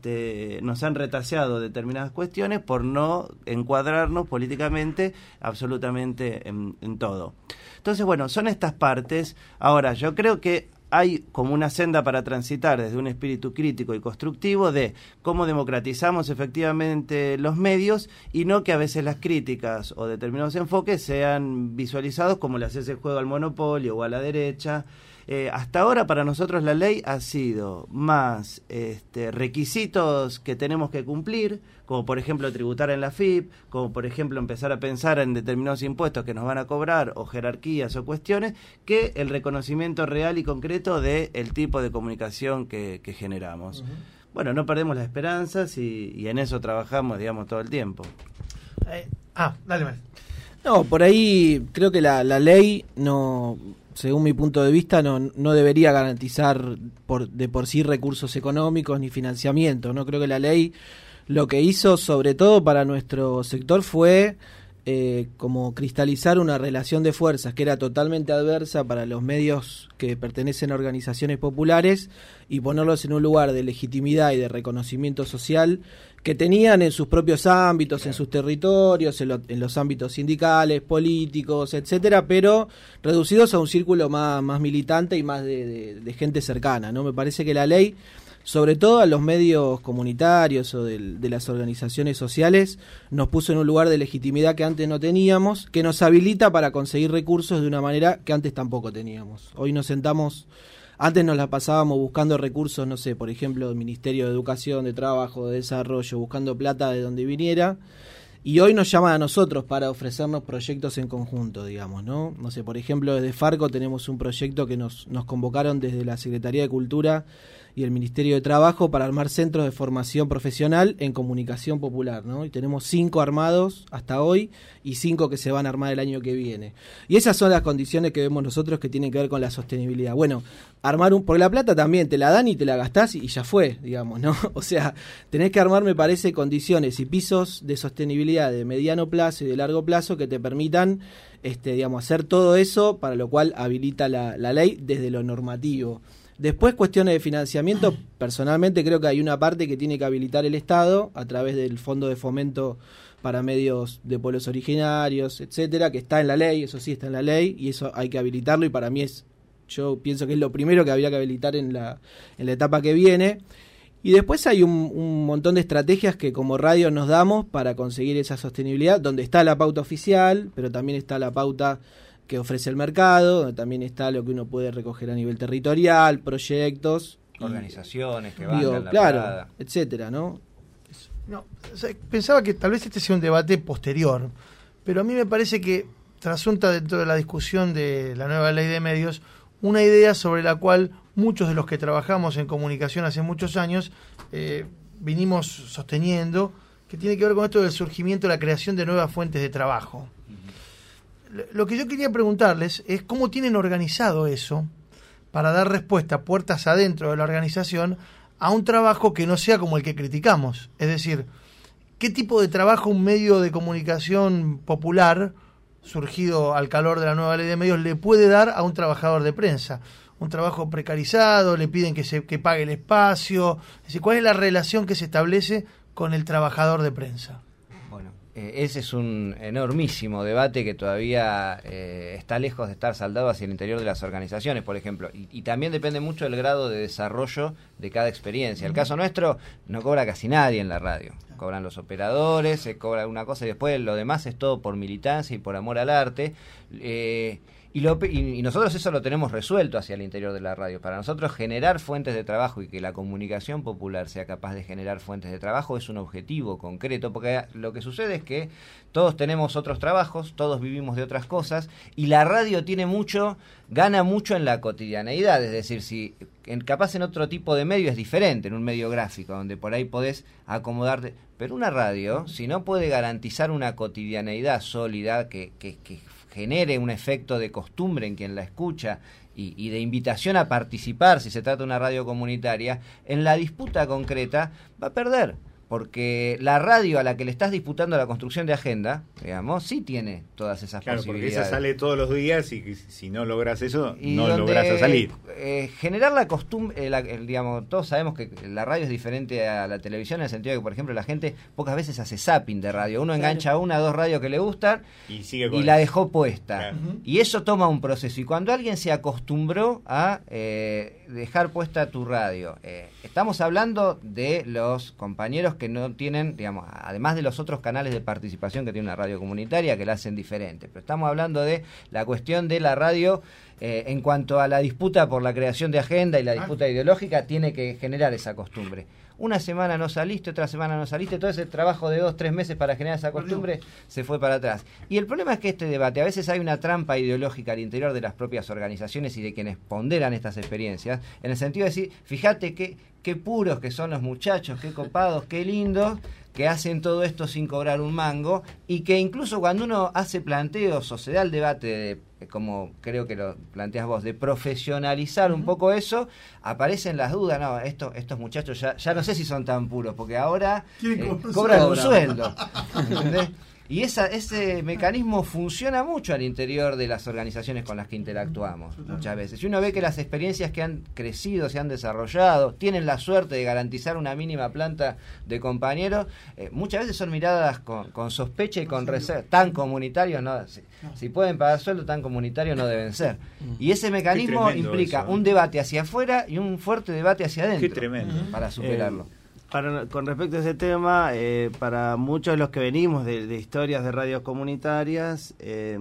retaseado determinadas cuestiones por no encuadrarnos políticamente absolutamente en todo. Entonces, bueno, son estas partes. Ahora, yo creo que hay como una senda para transitar desde un espíritu crítico y constructivo de cómo democratizamos efectivamente los medios y no que a veces las críticas o determinados enfoques sean visualizados como le haces el juego al monopolio o a la derecha. Hasta ahora para nosotros la ley ha sido más requisitos que tenemos que cumplir, como por ejemplo tributar en la FIP, como por ejemplo empezar a pensar en determinados impuestos que nos van a cobrar o jerarquías o cuestiones, que el reconocimiento real y concreto del tipo de comunicación que generamos. Bueno, no perdemos las esperanzas y en eso trabajamos, digamos, todo el tiempo. Dale, Mar. No, por ahí creo que la ley no, según mi punto de vista, no debería garantizar de por sí recursos económicos ni financiamiento. No creo que la ley lo que hizo, sobre todo para nuestro sector, fue como cristalizar una relación de fuerzas que era totalmente adversa para los medios que pertenecen a organizaciones populares y ponerlos en un lugar de legitimidad y de reconocimiento social que tenían en sus propios ámbitos, en sus territorios, en los ámbitos sindicales, políticos, etcétera, pero reducidos a un círculo más militante y más de gente cercana, ¿no? Me parece que la ley, sobre todo a los medios comunitarios o de las organizaciones sociales, nos puso en un lugar de legitimidad que antes no teníamos, que nos habilita para conseguir recursos de una manera que antes tampoco teníamos. Hoy nos sentamos, antes nos la pasábamos buscando recursos, no sé, por ejemplo, del Ministerio de Educación, de Trabajo, de Desarrollo, buscando plata de donde viniera, y hoy nos llaman a nosotros para ofrecernos proyectos en conjunto, digamos, ¿no? No sé, por ejemplo, desde Farco tenemos un proyecto que nos convocaron desde la Secretaría de Cultura y el Ministerio de Trabajo para armar centros de formación profesional en comunicación popular, ¿no? Y tenemos 5 armados hasta hoy y 5 que se van a armar el año que viene. Y esas son las condiciones que vemos nosotros que tienen que ver con la sostenibilidad. Bueno, armar porque la plata también te la dan y te la gastás y ya fue, digamos, ¿no? O sea, tenés que armar, me parece, condiciones y pisos de sostenibilidad de mediano plazo y de largo plazo que te permitan digamos, hacer todo eso, para lo cual habilita la ley desde lo normativo. Después, cuestiones de financiamiento, personalmente creo que hay una parte que tiene que habilitar el Estado a través del Fondo de Fomento para Medios de Pueblos Originarios, etcétera, que está en la ley, eso sí está en la ley, y eso hay que habilitarlo, y para mí yo pienso que es lo primero que habría que habilitar en la etapa que viene. Y después hay un montón de estrategias que como radio nos damos para conseguir esa sostenibilidad, donde está la pauta oficial, pero también está la pauta que ofrece el mercado, donde también está lo que uno puede recoger a nivel territorial, proyectos, organizaciones que bancan la claro, parada, etcétera, ¿no? No, o sea, pensaba que tal vez este sea un debate posterior, pero a mí me parece que trasunta dentro de la discusión de la nueva ley de medios una idea sobre la cual muchos de los que trabajamos en comunicación hace muchos años vinimos sosteniendo, que tiene que ver con esto del surgimiento, la creación de nuevas fuentes de trabajo. Lo que yo quería preguntarles es cómo tienen organizado eso para dar respuesta puertas adentro de la organización a un trabajo que no sea como el que criticamos. Es decir, ¿qué tipo de trabajo un medio de comunicación popular, surgido al calor de la nueva ley de medios, le puede dar a un trabajador de prensa? Un trabajo precarizado, le piden que pague el espacio. Es decir, ¿cuál es la relación que se establece con el trabajador de prensa? Ese es un enormísimo debate que todavía está lejos de estar saldado hacia el interior de las organizaciones, por ejemplo, y también depende mucho del grado de desarrollo de cada experiencia. El caso nuestro no cobra casi nadie en la radio, cobran los operadores, se cobra alguna cosa y después lo demás es todo por militancia y por amor al arte. Y nosotros eso lo tenemos resuelto hacia el interior de la radio. Para nosotros generar fuentes de trabajo y que la comunicación popular sea capaz de generar fuentes de trabajo es un objetivo concreto, porque lo que sucede es que todos tenemos otros trabajos, todos vivimos de otras cosas, y la radio gana mucho en la cotidianeidad. Es decir, si capaz en otro tipo de medio es diferente, en un medio gráfico, donde por ahí podés acomodarte, pero una radio, si no puede garantizar una cotidianeidad sólida que genere un efecto de costumbre en quien la escucha y de invitación a participar, si se trata de una radio comunitaria, en la disputa concreta va a perder, porque la radio a la que le estás disputando la construcción de agenda, digamos, sí tiene todas esas posibilidades. Porque esa sale todos los días y si no logras eso, no logras salir. Generar la costumbre, digamos, todos sabemos que la radio es diferente a la televisión en el sentido de que, por ejemplo, la gente pocas veces hace zapping de radio. Uno engancha una o dos radios que le gustan y la dejó puesta. Claro. Y eso toma un proceso. Y cuando alguien se acostumbró a dejar puesta tu radio, estamos hablando de los compañeros que no tienen, digamos, además de los otros canales de participación que tiene una radio comunitaria que la hacen diferente, pero estamos hablando de la cuestión de la radio en cuanto a la disputa por la creación de agenda y la disputa ideológica, tiene que generar esa costumbre. Una semana no saliste, otra semana no saliste, todo ese trabajo de 2-3 meses para generar esa costumbre se fue para atrás. Y el problema es que este debate, a veces hay una trampa ideológica al interior de las propias organizaciones y de quienes ponderan estas experiencias, en el sentido de decir, fíjate qué puros que son los muchachos, qué copados, qué lindos, que hacen todo esto sin cobrar un mango, y que incluso cuando uno hace planteos o se da el debate de, como creo que lo planteas vos, de profesionalizar un poco eso, aparecen las dudas. No, estos muchachos ya no sé si son tan puros, porque ahora cobran un sueldo, ¿entendés? Y ese mecanismo funciona mucho al interior de las organizaciones con las que interactuamos muchas veces. Y uno ve que las experiencias que han crecido, se han desarrollado, tienen la suerte de garantizar una mínima planta de compañeros, muchas veces son miradas con sospecha y con reserva. Tan comunitarios, no, si pueden pagar sueldo, tan comunitarios no deben ser. Y ese mecanismo implica un debate hacia afuera y un fuerte debate hacia adentro. Qué tremendo. Para superarlo. Con respecto a ese tema, para muchos de los que venimos de historias de radios comunitarias,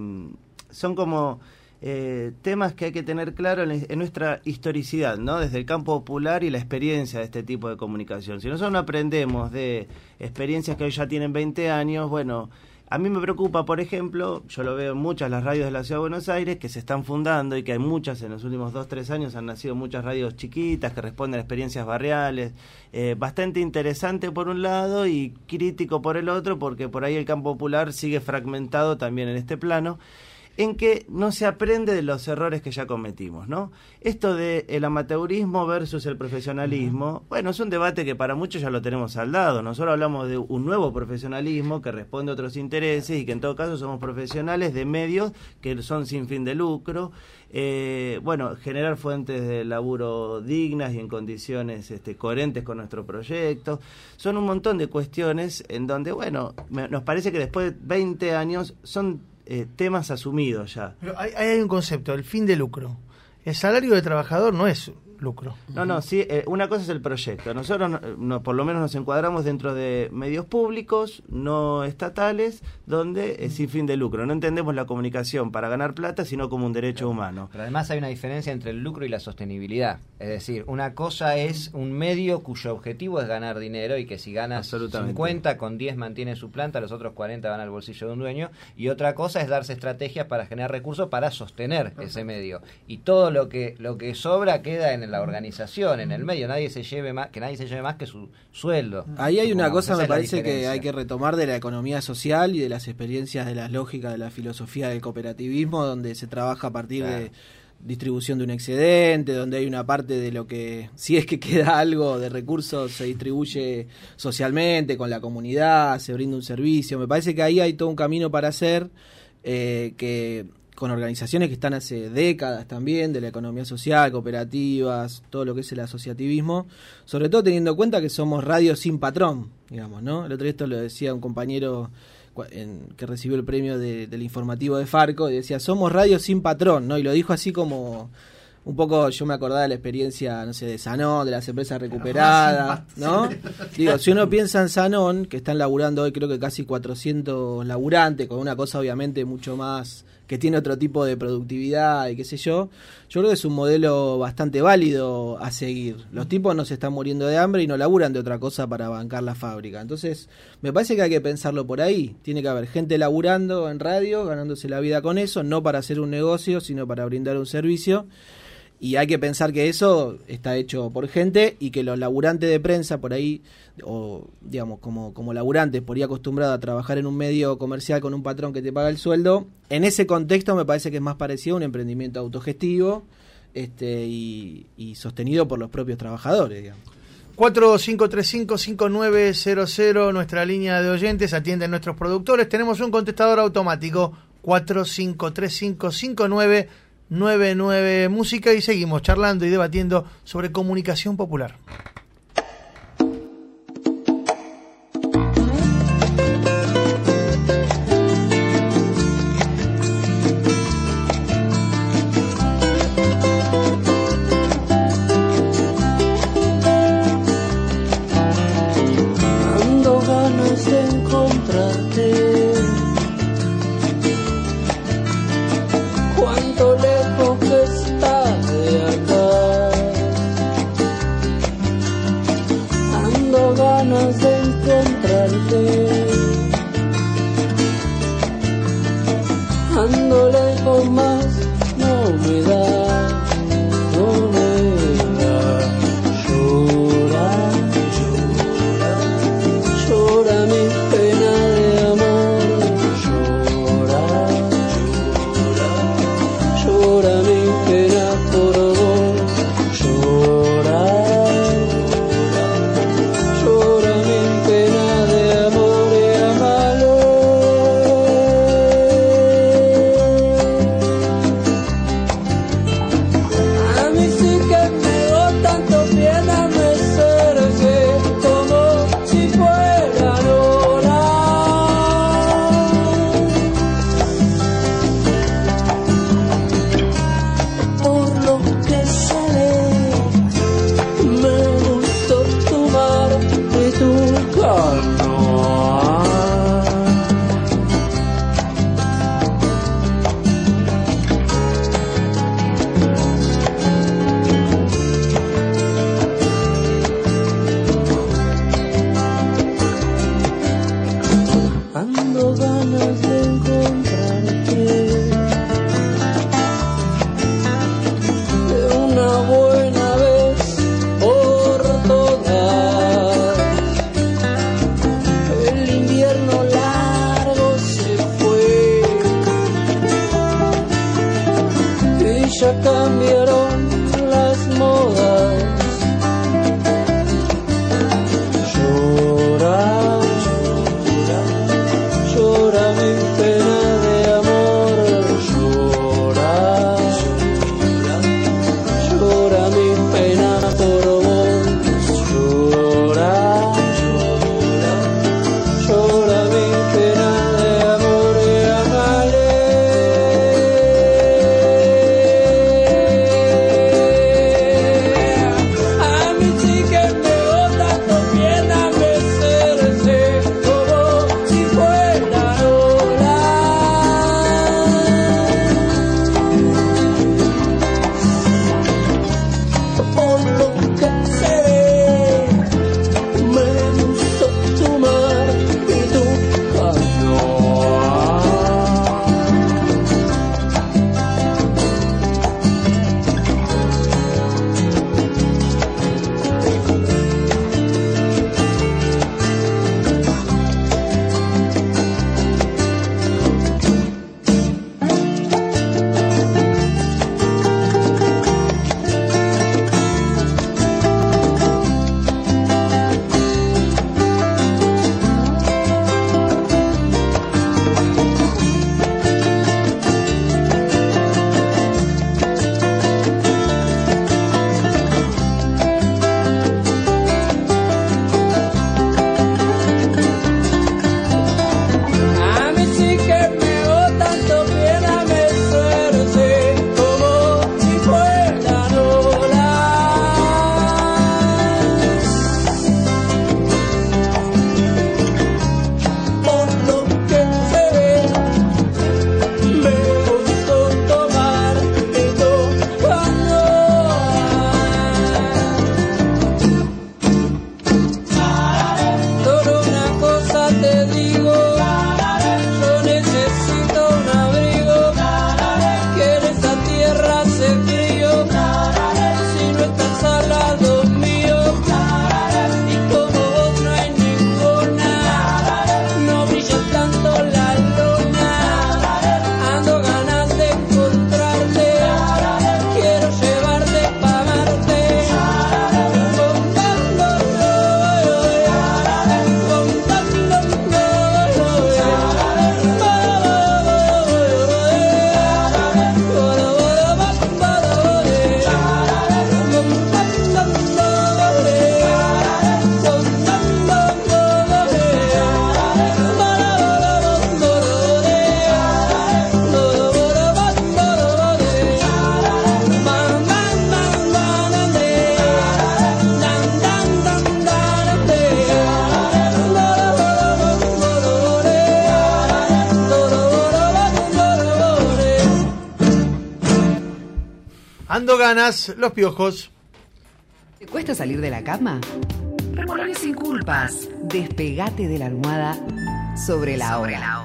son como temas que hay que tener claro en nuestra historicidad, ¿no? Desde el campo popular y la experiencia de este tipo de comunicación. Si nosotros no aprendemos de experiencias que hoy ya tienen 20 años, bueno, a mí me preocupa, por ejemplo, yo lo veo en muchas las radios de la Ciudad de Buenos Aires que se están fundando y que hay muchas, en los últimos 2-3 años han nacido muchas radios chiquitas que responden a experiencias barriales, bastante interesante por un lado y crítico por el otro, porque por ahí el campo popular sigue fragmentado también en este plano, en que no se aprende de los errores que ya cometimos, ¿no? Esto de el amateurismo versus el profesionalismo, bueno, es un debate que para muchos ya lo tenemos saldado. Nosotros hablamos de un nuevo profesionalismo que responde a otros intereses y que en todo caso somos profesionales de medios que son sin fin de lucro. Bueno, generar fuentes de laburo dignas y en condiciones coherentes con nuestro proyecto. Son un montón de cuestiones en donde, bueno, nos parece que después de 20 años son temas asumidos ya. Pero hay un concepto, el fin de lucro. El salario de trabajador no es lucro. No, sí, una cosa es el proyecto. Nosotros por lo menos nos encuadramos dentro de medios públicos, no estatales, donde es sin fin de lucro. No entendemos la comunicación para ganar plata, sino como un derecho humano. Pero además hay una diferencia entre el lucro y la sostenibilidad. Es decir, una cosa es un medio cuyo objetivo es ganar dinero y que si ganas 50, con 10 mantiene su planta, los otros 40 van al bolsillo de un dueño. Y otra cosa es darse estrategias para generar recursos para sostener ese medio. Y todo lo que sobra queda en la organización, en el medio. Nadie se lleve más que su sueldo. Ahí hay una cosa, me parece, que hay que retomar de la economía social y de las experiencias de las lógicas de la filosofía del cooperativismo, donde se trabaja a partir de distribución de un excedente, donde hay una parte de lo que, si es que queda algo de recursos, se distribuye socialmente con la comunidad, se brinda un servicio. Me parece que ahí hay todo un camino para hacer, que con organizaciones que están hace décadas también, de la economía social, cooperativas, todo lo que es el asociativismo, sobre todo teniendo en cuenta que somos radio sin patrón, digamos, ¿no? El otro día esto lo decía un compañero que recibió el premio del informativo de Farco, y decía, somos radio sin patrón, ¿no? Y lo dijo así como un poco, yo me acordaba de la experiencia, no sé, de Sanón, de las empresas recuperadas, ¿no? Digo, si uno piensa en Sanón, que están laburando hoy creo que casi 400 laburantes, con una cosa obviamente mucho más, que tiene otro tipo de productividad y qué sé yo creo que es un modelo bastante válido a seguir. Los tipos no se están muriendo de hambre y no laburan de otra cosa para bancar la fábrica. Entonces, me parece que hay que pensarlo por ahí. Tiene que haber gente laburando en radio, ganándose la vida con eso, no para hacer un negocio, sino para brindar un servicio. Y hay que pensar que eso está hecho por gente y que los laburantes de prensa por ahí, o digamos como laburantes por ahí acostumbrados a trabajar en un medio comercial con un patrón que te paga el sueldo, en ese contexto me parece que es más parecido a un emprendimiento autogestivo y sostenido por los propios trabajadores, digamos. 4535-5900, nuestra línea de oyentes, atienden nuestros productores. Tenemos un contestador automático, 4535-5999, música, y seguimos charlando y debatiendo sobre comunicación popular. Ando ganas de encontrarte, cuánto lejos que está de acá. Ando ganas de encontrarte, ando lejos más, no me da, no me da. Llora, llora, llora mi pena de amor. Llora, llora, llora mi pena por vos. Llora, llora, llora mi pena de amor y amalo. Dando ganas, Los Piojos. ¿Te cuesta salir de la cama? Remolone sin culpas. Despegate de la almohada sobre la hora.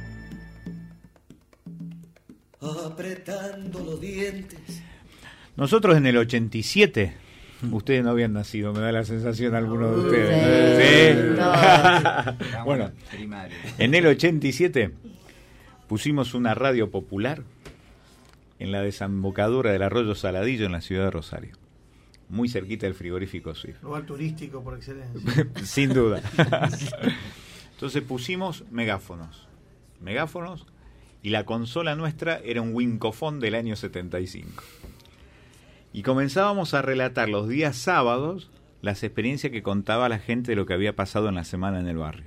Apretando los dientes. Nosotros en el 87, ustedes no habían nacido, me da la sensación alguno de ustedes. Sí. Bueno, en el 87 pusimos una radio popular en la desembocadura del arroyo Saladillo en la ciudad de Rosario, muy cerquita del frigorífico Swift. Lugar turístico por excelencia. Sin duda. Entonces pusimos megáfonos, y la consola nuestra era un Wincofone del año 75. Y comenzábamos a relatar los días sábados las experiencias que contaba la gente de lo que había pasado en la semana en el barrio.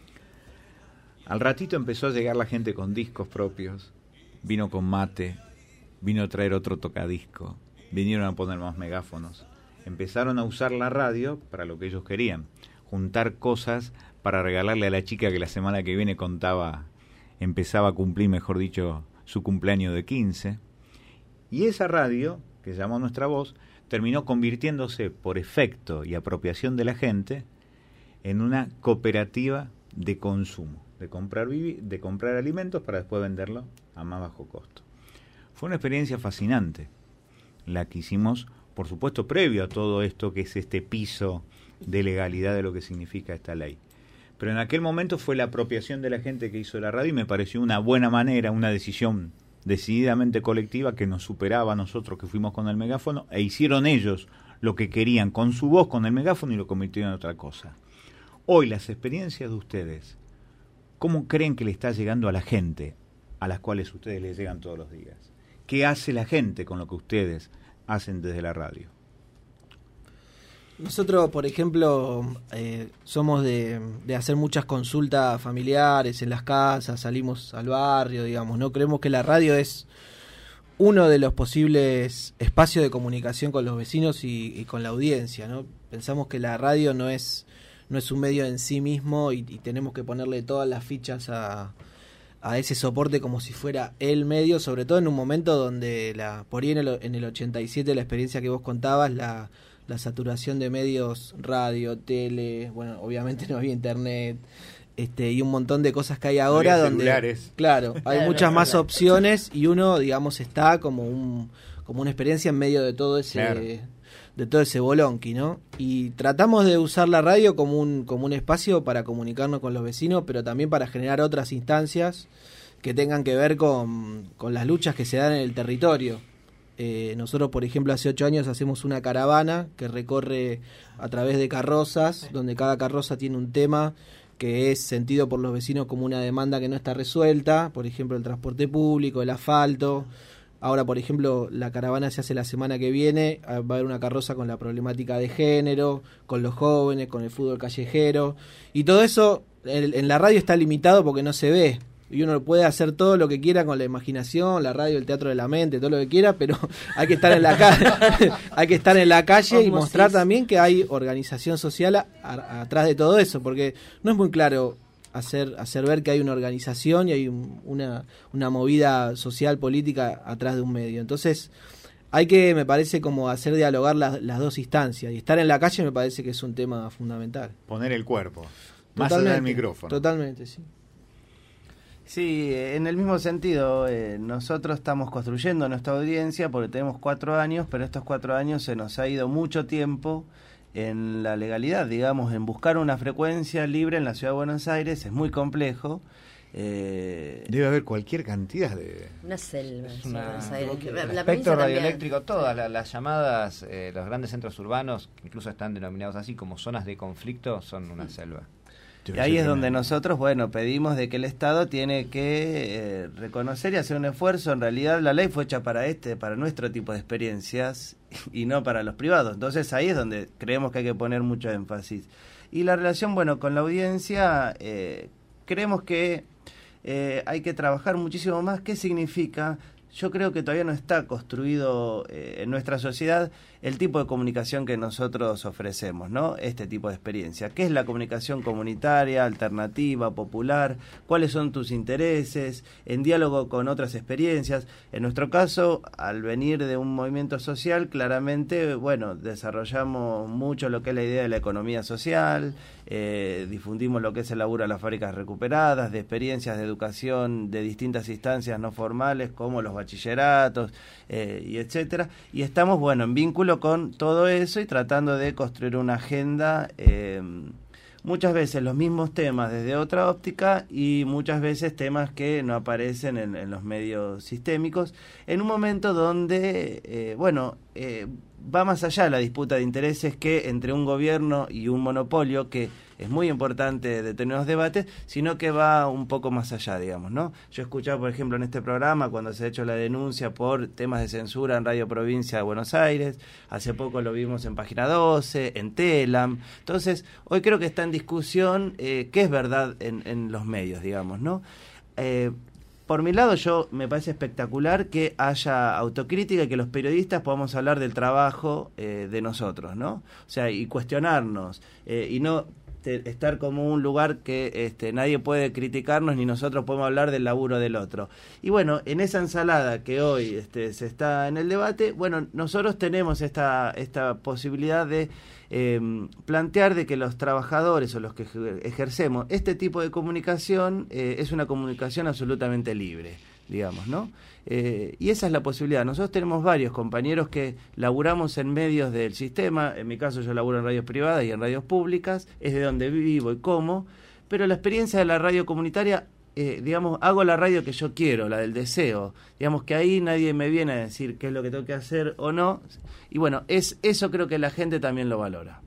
Al ratito empezó a llegar la gente con discos propios, vino con mate, vino a traer otro tocadisco, vinieron a poner más megáfonos. Empezaron a usar la radio para lo que ellos querían, juntar cosas para regalarle a la chica que la semana que viene empezaba a cumplir, mejor dicho, su cumpleaños de 15. Y esa radio, que se llamó Nuestra Voz, terminó convirtiéndose, por efecto y apropiación de la gente, en una cooperativa de consumo, de comprar alimentos para después venderlo a más bajo costo. Fue una experiencia fascinante, la que hicimos, por supuesto, previo a todo esto, que es este piso de legalidad de lo que significa esta ley. Pero en aquel momento fue la apropiación de la gente que hizo la radio y me pareció una buena manera, una decisión decididamente colectiva que nos superaba a nosotros que fuimos con el megáfono, e hicieron ellos lo que querían con su voz, con el megáfono, y lo convirtieron en otra cosa. Hoy las experiencias de ustedes, ¿cómo creen que le está llegando a la gente a las cuales ustedes les llegan todos los días? ¿Qué hace la gente con lo que ustedes hacen desde la radio? Nosotros, por ejemplo, somos de hacer muchas consultas familiares en las casas, salimos al barrio, digamos, ¿no? Creemos que la radio es uno de los posibles espacios de comunicación con los vecinos y con la audiencia, ¿no? Pensamos que la radio no es un medio en sí mismo y tenemos que ponerle todas las fichas a ese soporte como si fuera el medio, sobre todo en un momento donde por ahí en el 87 la experiencia que vos contabas, la saturación de medios, radio, tele, bueno, obviamente no había internet, y un montón de cosas que hay ahora donde celulares. Claro, hay muchas más opciones y uno, digamos, está como una experiencia en medio de todo ese bolonqui, ¿no? Y tratamos de usar la radio como un espacio para comunicarnos con los vecinos, pero también para generar otras instancias que tengan que ver con las luchas que se dan en el territorio. Nosotros, por ejemplo, hace 8 años hacemos una caravana que recorre a través de carrozas, donde cada carroza tiene un tema que es sentido por los vecinos como una demanda que no está resuelta, por ejemplo, el transporte público, el asfalto. Ahora, por ejemplo, la caravana se hace la semana que viene, va a haber una carroza con la problemática de género, con los jóvenes, con el fútbol callejero, y todo eso en la radio está limitado porque no se ve. Y uno puede hacer todo lo que quiera con la imaginación, la radio, el teatro de la mente, todo lo que quiera, pero hay que estar en la calle, hay que estar en la calle y mostrar también que hay organización social atrás de todo eso, porque no es muy claro hacer ver que hay una organización y hay una movida social política atrás de un medio. Entonces hay que, me parece, como hacer dialogar las dos instancias, y estar en la calle me parece que es un tema fundamental. Poner el cuerpo, más allá del micrófono. Totalmente, sí. Sí, en el mismo sentido, nosotros estamos construyendo nuestra audiencia porque tenemos 4 años, pero estos 4 años se nos ha ido mucho tiempo en la legalidad, digamos, en buscar una frecuencia libre en la Ciudad de Buenos Aires. Es muy complejo. Debe haber cualquier cantidad de... Una selva. El espectro radioeléctrico, todas las llamadas, los grandes centros urbanos, incluso están denominados así como zonas de conflicto, son una selva. Y ahí es donde nosotros, pedimos de que el Estado tiene que reconocer y hacer un esfuerzo. En realidad la ley fue hecha para nuestro tipo de experiencias y no para los privados. Entonces ahí es donde creemos que hay que poner mucho énfasis. Y la relación, con la audiencia, creemos que hay que trabajar muchísimo más. ¿Qué significa? Yo creo que todavía no está construido en nuestra sociedad el tipo de comunicación que nosotros ofrecemos, ¿no? Este tipo de experiencia. ¿Qué es la comunicación comunitaria, alternativa, popular? ¿Cuáles son tus intereses? En diálogo con otras experiencias. En nuestro caso, al venir de un movimiento social, claramente, bueno, desarrollamos mucho lo que es la idea de la economía social, difundimos lo que es el laburo a las fábricas recuperadas, de experiencias de educación de distintas instancias no formales como los bachilleratos y etcétera, y estamos en vínculo con todo eso y tratando de construir una agenda, muchas veces los mismos temas desde otra óptica y muchas veces temas que no aparecen en los medios sistémicos, en un momento donde va más allá de la disputa de intereses que entre un gobierno y un monopolio, que es muy importante determinados debates, sino que va un poco más allá, digamos, ¿no? Yo he escuchado, por ejemplo, en este programa, cuando se ha hecho la denuncia por temas de censura en Radio Provincia de Buenos Aires, hace poco lo vimos en Página 12, en Telam. Entonces, hoy creo que está en discusión qué es verdad en los medios, digamos, ¿no? Por mi lado, me parece espectacular que haya autocrítica y que los periodistas podamos hablar del trabajo de nosotros, ¿no? O sea, y cuestionarnos, y no estar como un lugar que nadie puede criticarnos ni nosotros podemos hablar del laburo del otro. Y bueno, en esa ensalada que hoy se está en el debate, nosotros tenemos esta posibilidad de plantear de que los trabajadores o los que ejercemos este tipo de comunicación es una comunicación absolutamente libre, digamos, ¿no? Y esa es la posibilidad. Nosotros tenemos varios compañeros que laburamos en medios del sistema, en mi caso yo laburo en radios privadas y en radios públicas, es de donde vivo y como, pero la experiencia de la radio comunitaria, hago la radio que yo quiero, la del deseo, digamos que ahí nadie me viene a decir qué es lo que tengo que hacer o no, y eso creo que la gente también lo valora.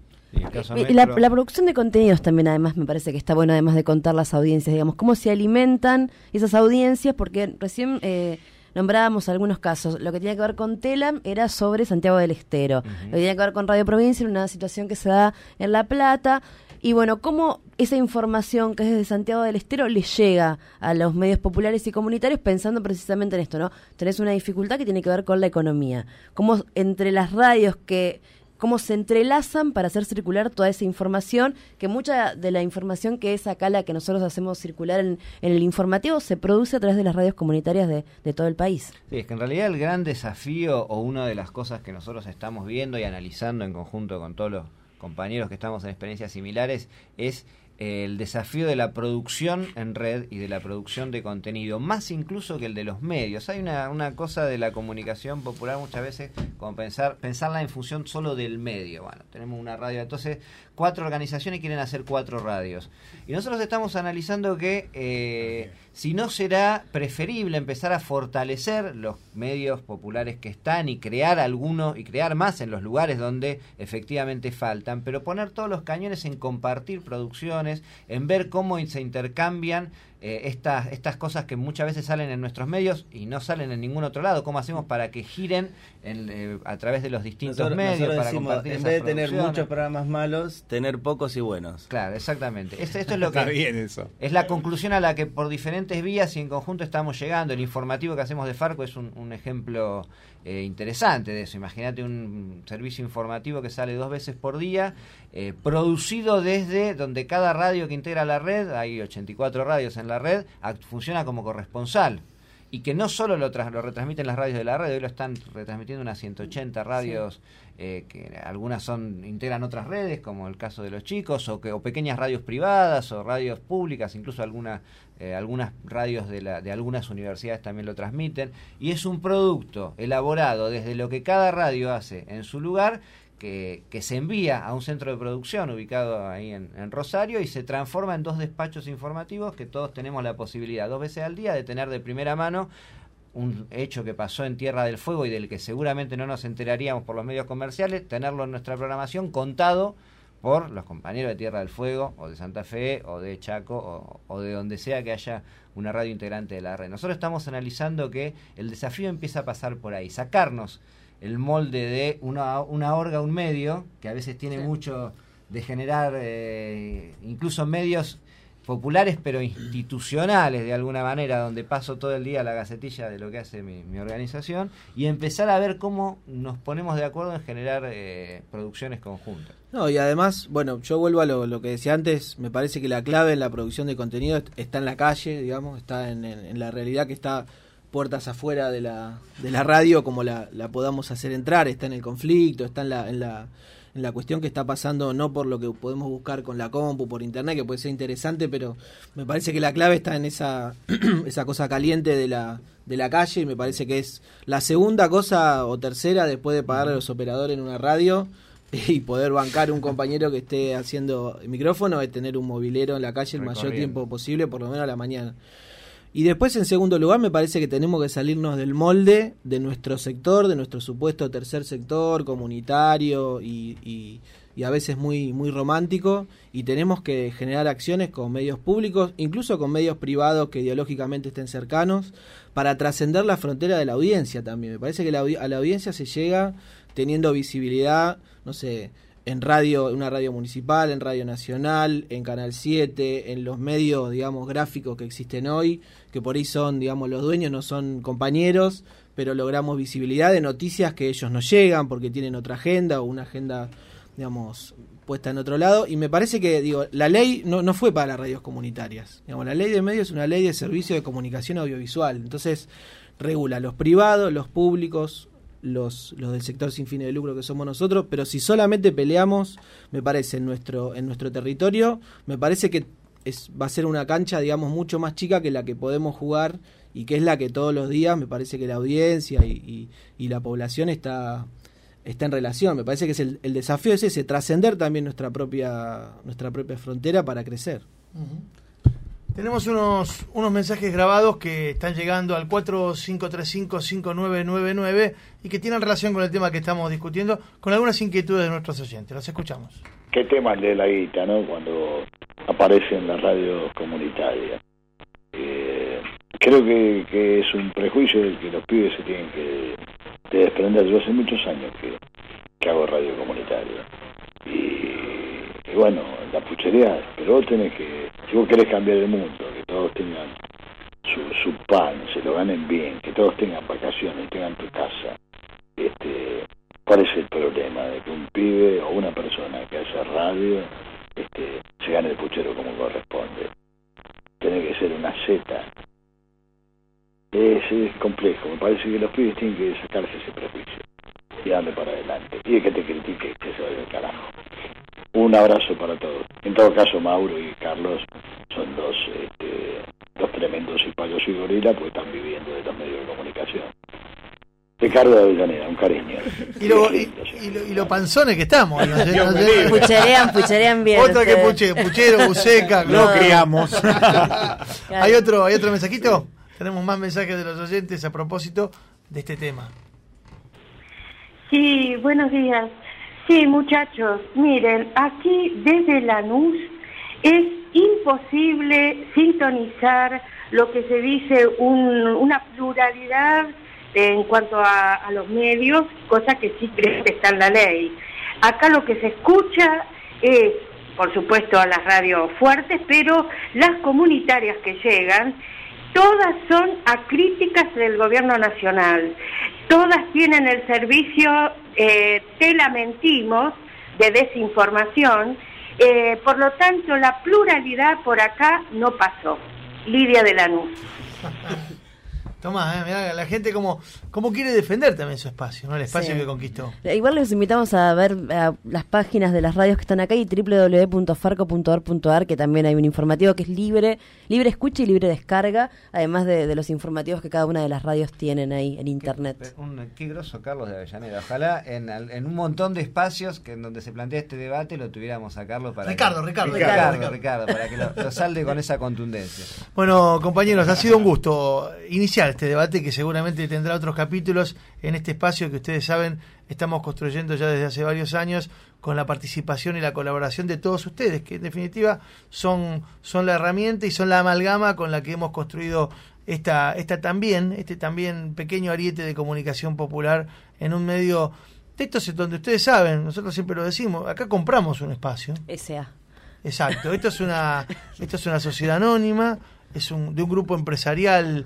Y la producción de contenidos también, además, me parece que está bueno, además de contar las audiencias, digamos, cómo se alimentan esas audiencias, porque recién nombrábamos algunos casos. Lo que tenía que ver con Telam era sobre Santiago del Estero. Lo que tenía que ver con Radio Provincia era una situación que se da en La Plata. Y cómo esa información que es desde Santiago del Estero le llega a los medios populares y comunitarios, pensando precisamente en esto, ¿no? Tenés una dificultad que tiene que ver con la economía. Cómo entre las radios cómo se entrelazan para hacer circular toda esa información, que mucha de la información que es acá la que nosotros hacemos circular en el informativo se produce a través de las radios comunitarias de todo el país. Sí, es que en realidad el gran desafío, o una de las cosas que nosotros estamos viendo y analizando en conjunto con todos los compañeros que estamos en experiencias similares, es el desafío de la producción en red y de la producción de contenido, más incluso que el de los medios. Hay una cosa de la comunicación popular muchas veces como pensarla en función solo del medio. Bueno, tenemos una radio, entonces 4 organizaciones quieren hacer 4 radios. Y nosotros estamos analizando que si no será preferible empezar a fortalecer los medios populares que están y crear algunos y crear más en los lugares donde efectivamente faltan, pero poner todos los cañones en compartir producciones, en ver cómo se intercambian estas cosas que muchas veces salen en nuestros medios y no salen en ningún otro lado. ¿Cómo hacemos para que giren a través de los distintos medios para decimos, compartir en esas vez de tener producciones? muchos programas malos, tener pocos y buenos. Claro, exactamente. Esto es lo que está bien eso. Es la conclusión a la que por diferentes vías y en conjunto estamos llegando. El informativo que hacemos de Farco es un ejemplo interesante de eso. Imagínate un servicio informativo que sale 2 veces por día, producido desde donde cada radio que integra la red, hay 84 radios en la red, funciona como corresponsal. Y que no solo lo retransmiten las radios de la red, hoy lo están retransmitiendo unas 180 radios, que algunas integran otras redes, como el caso de Los Chicos, o pequeñas radios privadas, o radios públicas, incluso algunas radios de algunas universidades también lo transmiten. Y es un producto elaborado desde lo que cada radio hace en su lugar, que se envía a un centro de producción ubicado ahí en Rosario y se transforma en 2 despachos informativos que todos tenemos la posibilidad 2 veces al día de tener de primera mano un hecho que pasó en Tierra del Fuego y del que seguramente no nos enteraríamos por los medios comerciales, tenerlo en nuestra programación contado por los compañeros de Tierra del Fuego o de Santa Fe o de Chaco o de donde sea que haya una radio integrante de la red. Nosotros estamos analizando que el desafío empieza a pasar por ahí, sacarnos el molde de una orga, un medio, que a veces tiene mucho de generar, incluso medios populares pero institucionales de alguna manera, donde paso todo el día la gacetilla de lo que hace mi organización, y empezar a ver cómo nos ponemos de acuerdo en generar producciones conjuntas. No, y además, bueno, yo vuelvo a lo que decía antes, me parece que la clave en la producción de contenido está en la calle, digamos, está en la realidad que está puertas afuera de la radio, como la podamos hacer entrar, está en el conflicto, está en la cuestión que está pasando, no por lo que podemos buscar con la compu, por internet, que puede ser interesante, pero me parece que la clave está en esa cosa caliente de la calle, y me parece que es la segunda cosa o tercera después de pagarle a los operadores en una radio y poder bancar un compañero que esté haciendo el micrófono, es tener un movilero en la calle el mayor tiempo posible, por lo menos a la mañana. Y después, en segundo lugar, me parece que tenemos que salirnos del molde de nuestro sector, de nuestro supuesto tercer sector, comunitario y a veces muy, muy romántico, y tenemos que generar acciones con medios públicos, incluso con medios privados que ideológicamente estén cercanos, para trascender la frontera de la audiencia también. Me parece que a la audiencia se llega teniendo visibilidad, no sé, en radio, en una radio municipal, en Radio Nacional, en Canal 7, en los medios, digamos, gráficos que existen hoy, que por ahí son, digamos, los dueños no son compañeros, pero logramos visibilidad de noticias que ellos no llegan porque tienen otra agenda o una agenda, digamos, puesta en otro lado. Y me parece que, digo, la ley no fue para las radios comunitarias. Digamos, la ley de medios es una ley de servicio de comunicación audiovisual. Entonces, regula los privados, los públicos, los del sector sin fines de lucro que somos nosotros, pero si solamente peleamos, me parece, en nuestro territorio, me parece que va a ser una cancha, digamos, mucho más chica que la que podemos jugar, y que es la que todos los días me parece que la audiencia y la población está en relación. Me parece que es el desafío es ese, trascender también nuestra propia frontera para crecer. Tenemos unos mensajes grabados que están llegando al 4535-5999 y que tienen relación con el tema que estamos discutiendo, con algunas inquietudes de nuestros oyentes. Los escuchamos. ¿Qué tema el de la guita, no? Cuando aparece en las radios comunitarias. Creo que es un prejuicio del que los pibes se tienen que desprender. Yo hace muchos años que hago radio comunitaria. Y bueno, la puchería, pero vos tenés que, si vos querés cambiar el mundo, que todos tengan su pan, se lo ganen bien, que todos tengan vacaciones, tengan tu casa, ¿cuál es el problema de que un pibe o una persona que hace radio se gane el puchero como corresponde? Tiene que ser una zeta. Es complejo. Me parece que los pibes tienen que sacarse ese prejuicio y darle para adelante. Y el que te critique, que se vaya al carajo. Un abrazo para todos. En todo caso, Mauro y Carlos son dos tremendos cipayos y gorilas, porque están viviendo de los medios de comunicación. Ricardo de Avellaneda, un cariño. Y lo panzones que estamos. Pucherean bien. Otra que puchero, buceca. Lo criamos. ¿Hay otro mensajito? Tenemos más mensajes de los oyentes a propósito de este tema. Sí, buenos días. Sí, muchachos, miren, aquí desde Lanús es imposible sintonizar lo que se dice una pluralidad en cuanto a los medios, cosa que sí creo que está en la ley. Acá lo que se escucha es, por supuesto, a las radios fuertes, pero las comunitarias que llegan, todas son acríticas del gobierno nacional. Todas tienen el servicio, te la mentimos, de desinformación. Por lo tanto, la pluralidad por acá no pasó. Lidia de Lanús. Tomás, mirá, la gente como quiere defender también su espacio, ¿no? El espacio que conquistó. Igual los invitamos a ver las páginas de las radios que están acá y www.farco.org.ar, que también hay un informativo que es libre escucha y libre descarga, además de los informativos que cada una de las radios tienen ahí en internet. Qué groso Carlos de Avellaneda. Ojalá en un montón de espacios que en donde se plantea este debate lo tuviéramos a Carlos para Ricardo, para que lo salde con esa contundencia. Bueno, compañeros, ha sido un gusto iniciar este debate que seguramente tendrá otros capítulos en este espacio que ustedes saben estamos construyendo ya desde hace varios años con la participación y la colaboración de todos ustedes, que en definitiva son la herramienta y son la amalgama con la que hemos construido este también pequeño ariete de comunicación popular en un medio de estos donde ustedes saben, nosotros siempre lo decimos, acá compramos un espacio. S.A. Exacto, esto es una sociedad anónima, de un grupo empresarial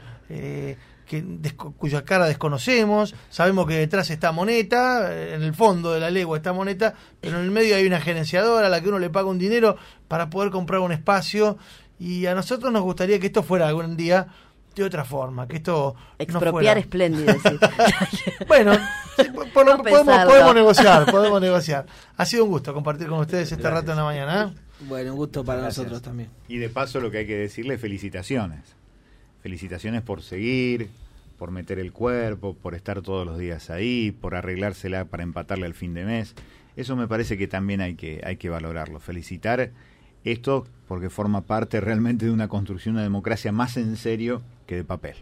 cuya cara desconocemos. Sabemos que detrás está Moneta, en el fondo de la legua está Moneta, pero en el medio hay una gerenciadora a la que uno le paga un dinero para poder comprar un espacio, y a nosotros nos gustaría que esto fuera algún día de otra forma, que esto expropiar no fuera... espléndido, sí. Bueno, podemos negociar. Ha sido un gusto compartir con ustedes este rato en la mañana, ¿eh? Bueno, un gusto para nosotros también. Y de paso lo que hay que decirle, felicitaciones. Felicitaciones por seguir, por meter el cuerpo, por estar todos los días ahí, por arreglársela para empatarle al fin de mes. Eso me parece que también hay que valorarlo. Felicitar esto porque forma parte realmente de una construcción de democracia más en serio que de papel.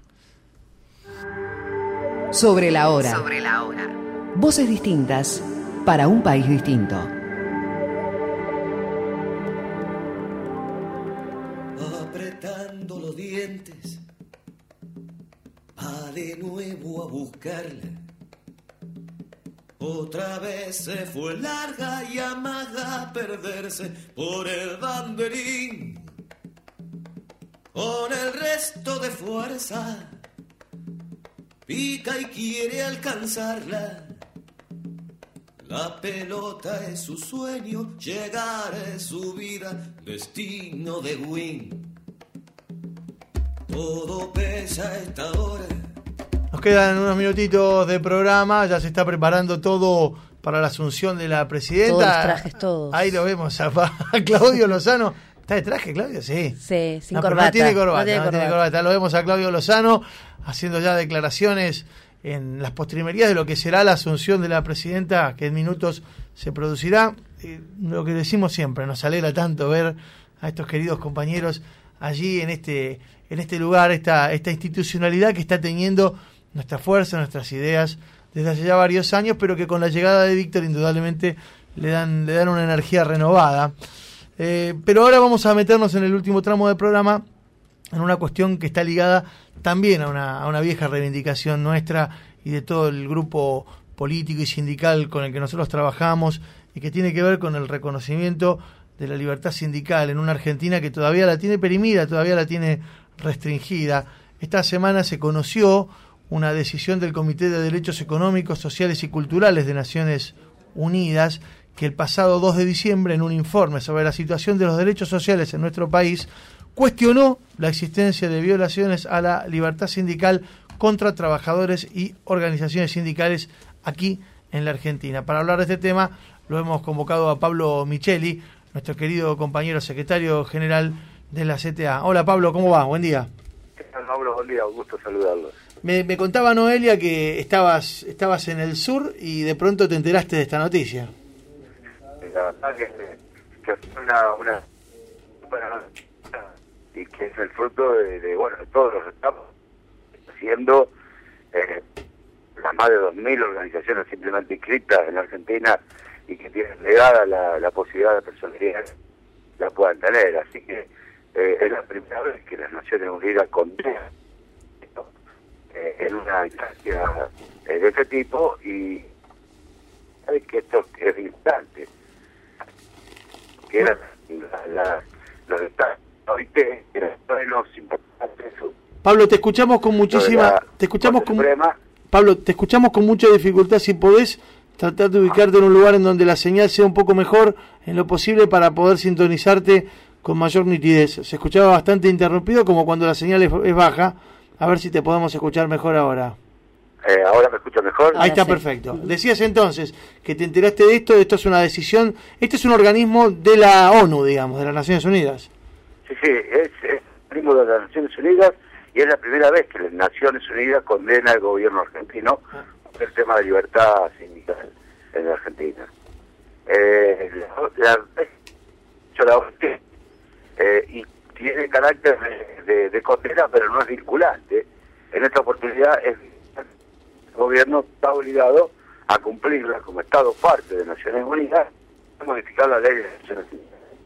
Sobre la hora. Voces distintas para un país distinto. Apretando los dientes, va de nuevo a buscarla. Otra vez se fue larga y amaga a perderse por el banderín. Con el resto de fuerza, pica y quiere alcanzarla. La pelota es su sueño, llegar es su vida, destino de win. Todo pesa a esta hora. Nos quedan unos minutitos de programa, ya se está preparando todo para la asunción de la presidenta. Todos los trajes, todos. Ahí lo vemos a Claudio Lozano. ¿Está de traje, Claudio? Sí. Sí, sin corbata. No tiene corbata. Lo vemos a Claudio Lozano haciendo ya declaraciones en las postrimerías de lo que será la asunción de la presidenta, que en minutos se producirá. Lo que decimos siempre, nos alegra tanto ver a estos queridos compañeros allí en este lugar, esta institucionalidad que está teniendo nuestra fuerza, nuestras ideas desde hace ya varios años, pero que con la llegada de Víctor indudablemente le dan una energía renovada. Pero ahora vamos a meternos en el último tramo del programa en una cuestión que está ligada también a una vieja reivindicación nuestra y de todo el grupo político y sindical con el que nosotros trabajamos, y que tiene que ver con el reconocimiento de la libertad sindical en una Argentina que todavía la tiene perimida, todavía la tiene restringida. Esta semana se conoció una decisión del Comité de Derechos Económicos, Sociales y Culturales de Naciones Unidas, que el pasado 2 de diciembre, en un informe sobre la situación de los derechos sociales en nuestro país, cuestionó la existencia de violaciones a la libertad sindical contra trabajadores y organizaciones sindicales aquí en la Argentina. Para hablar de este tema lo hemos convocado a Pablo Micheli, nuestro querido compañero secretario general de la CTA. Hola Pablo, ¿cómo va? Buen día. ¿Qué tal, Pablo? Buen día, un gusto saludarlos. Me contaba Noelia que estabas en el sur y de pronto te enteraste de esta noticia. La verdad que fue una y que es el fruto de todos los estamos haciendo las más de 2.000 organizaciones simplemente inscritas en la Argentina y que tienen legada la posibilidad de personalidad la puedan tener. Así que es la primera vez que las Naciones Unidas condenan en una instancia de este tipo, y sabes que esto es instante que eran los estados que eran los importantes. Pablo, te escuchamos con muchísima Pablo, te escuchamos con mucha dificultad. Si podés tratar de ubicarte en un lugar en donde la señal sea un poco mejor en lo posible para poder sintonizarte con mayor nitidez. Se escuchaba bastante interrumpido, como cuando la señal es baja. A ver si te podemos escuchar mejor ahora. ¿Ahora me escucho mejor? Ahí está, perfecto. Decías entonces que te enteraste de esto es una decisión, este es un organismo de la ONU, digamos, de las Naciones Unidas. Sí, es el organismo de las Naciones Unidas, y es la primera vez que las Naciones Unidas condena al gobierno argentino por el tema de libertad sindical en la Argentina. Y tiene carácter de condena, pero no es vinculante. En esta oportunidad el gobierno está obligado a cumplirla como Estado parte de Naciones Unidas, a modificar la ley de Naciones Unidas.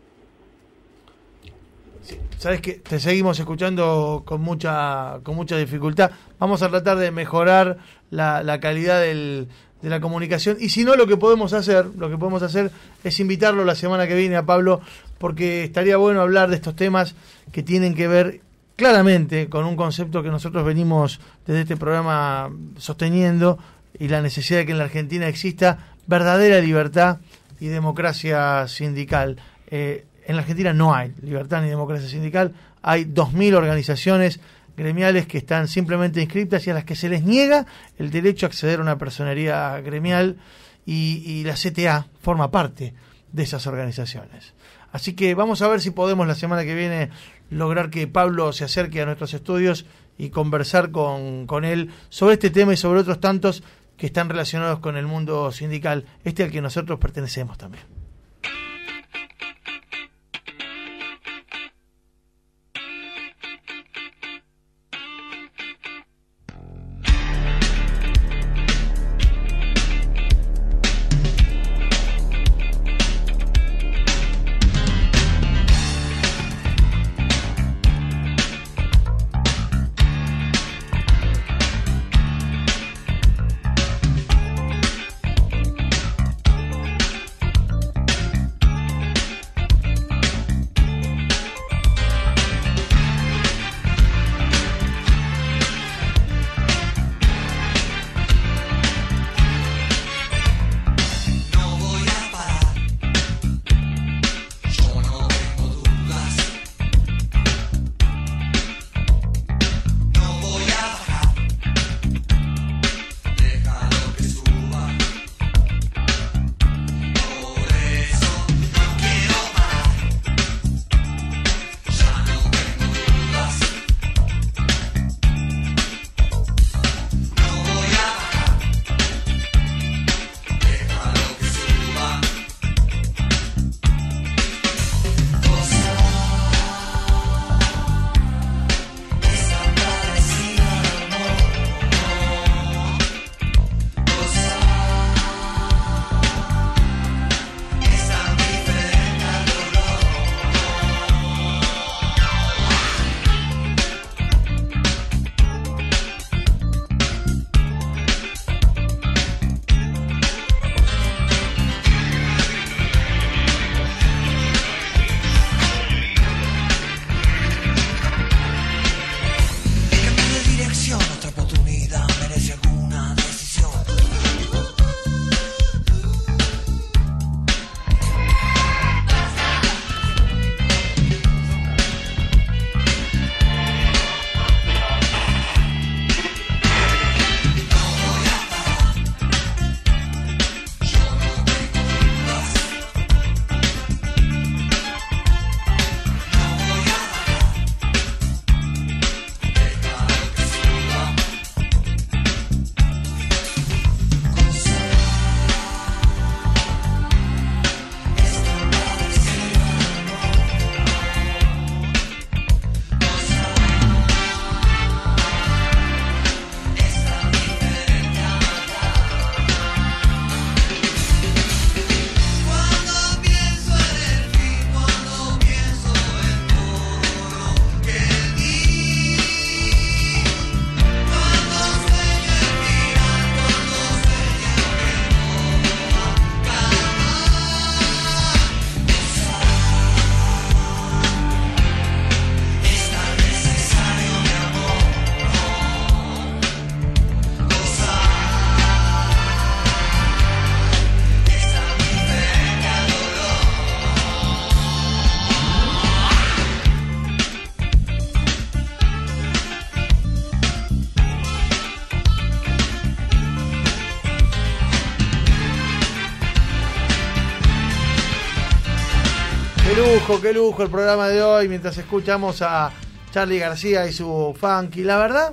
Sí, sabes que te seguimos escuchando con mucha dificultad. Vamos a tratar de mejorar la calidad del de la comunicación. Y si no, lo que podemos hacer es invitarlo la semana que viene a Pablo, porque estaría bueno hablar de estos temas que tienen que ver claramente con un concepto que nosotros venimos desde este programa sosteniendo, y la necesidad de que en la Argentina exista verdadera libertad y democracia sindical. En la Argentina no hay libertad ni democracia sindical. Hay 2.000 organizaciones gremiales que están simplemente inscriptas y a las que se les niega el derecho a acceder a una personería gremial, y la CTA forma parte de esas organizaciones. Así que vamos a ver si podemos la semana que viene lograr que Pablo se acerque a nuestros estudios y conversar con él sobre este tema y sobre otros tantos que están relacionados con el mundo sindical, al que nosotros pertenecemos también. Qué lujo el programa de hoy, mientras escuchamos a Charly García y su funky. La verdad,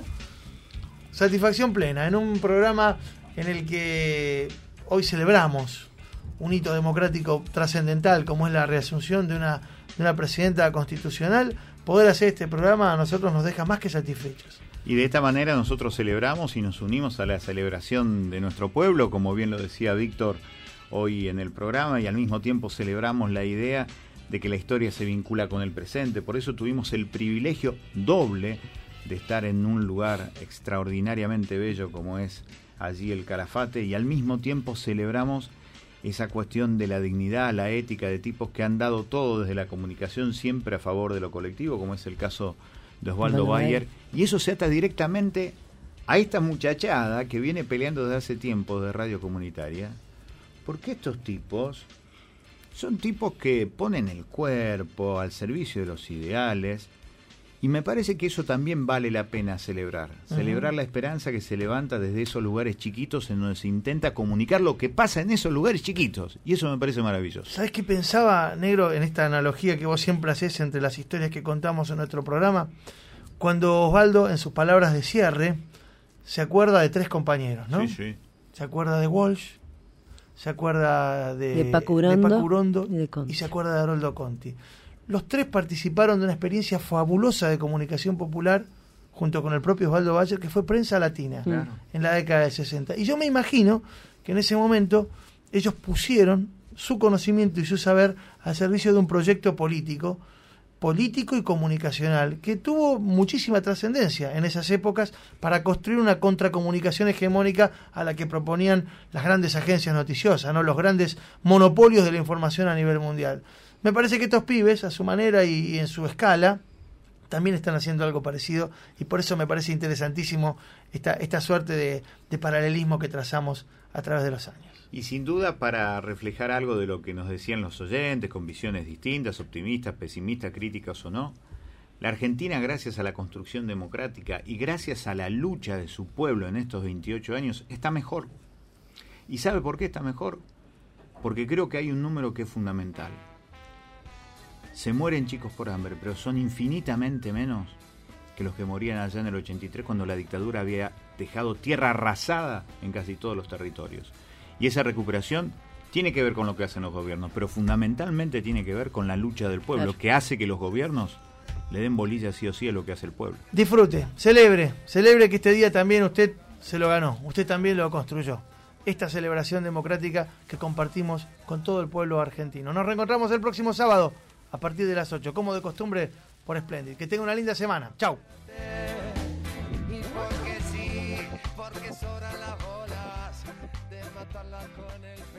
satisfacción plena en un programa en el que hoy celebramos un hito democrático trascendental como es la reasunción de una presidenta constitucional. Poder hacer este programa a nosotros nos deja más que satisfechos. Y de esta manera nosotros celebramos y nos unimos a la celebración de nuestro pueblo, como bien lo decía Víctor hoy en el programa, y al mismo tiempo celebramos la idea de que la historia se vincula con el presente. Por eso tuvimos el privilegio doble de estar en un lugar extraordinariamente bello como es allí el Calafate, y al mismo tiempo celebramos esa cuestión de la dignidad, la ética de tipos que han dado todo desde la comunicación siempre a favor de lo colectivo, como es el caso de Osvaldo Bayer, y eso se ata directamente a esta muchachada que viene peleando desde hace tiempo de radio comunitaria, porque estos tipos son tipos que ponen el cuerpo al servicio de los ideales, y me parece que eso también vale la pena celebrar. Celebrar la esperanza que se levanta desde esos lugares chiquitos en donde se intenta comunicar lo que pasa en esos lugares chiquitos. Y eso me parece maravilloso. ¿Sabes qué pensaba, Negro, en esta analogía que vos siempre haces entre las historias que contamos en nuestro programa? Cuando Osvaldo, en sus palabras de cierre, se acuerda de 3 compañeros, ¿no? Sí, sí. Se acuerda de Walsh, se acuerda de Paco Urondo y se acuerda de Haroldo Conti. Los 3 participaron de una experiencia fabulosa de comunicación popular junto con el propio Osvaldo Bayer, que fue Prensa Latina, en la década del 60. Y yo me imagino que en ese momento ellos pusieron su conocimiento y su saber al servicio de un proyecto político y comunicacional que tuvo muchísima trascendencia en esas épocas para construir una contracomunicación hegemónica a la que proponían las grandes agencias noticiosas, ¿no? Los grandes monopolios de la información a nivel mundial. Me parece que estos pibes, a su manera y en su escala, también están haciendo algo parecido, y por eso me parece interesantísimo esta suerte de paralelismo que trazamos a través de los años. Y sin duda para reflejar algo de lo que nos decían los oyentes, con visiones distintas, optimistas, pesimistas, críticas o no, la Argentina, gracias a la construcción democrática y gracias a la lucha de su pueblo en estos 28 años, está mejor. ¿Y sabe por qué está mejor? Porque creo que hay un número que es fundamental. Se mueren chicos por hambre, pero son infinitamente menos que los que morían allá en el 83, cuando la dictadura había dejado tierra arrasada en casi todos los territorios. Y esa recuperación tiene que ver con lo que hacen los gobiernos, pero fundamentalmente tiene que ver con la lucha del pueblo, que hace que los gobiernos le den bolilla sí o sí a lo que hace el pueblo. Disfrute, celebre que este día también usted se lo ganó, usted también lo construyó. Esta celebración democrática que compartimos con todo el pueblo argentino. Nos reencontramos el próximo sábado a partir de las 8, como de costumbre, por Splendid. Que tenga una linda semana. Chau. Y porque sí, porque sobran las bolas de matarla con el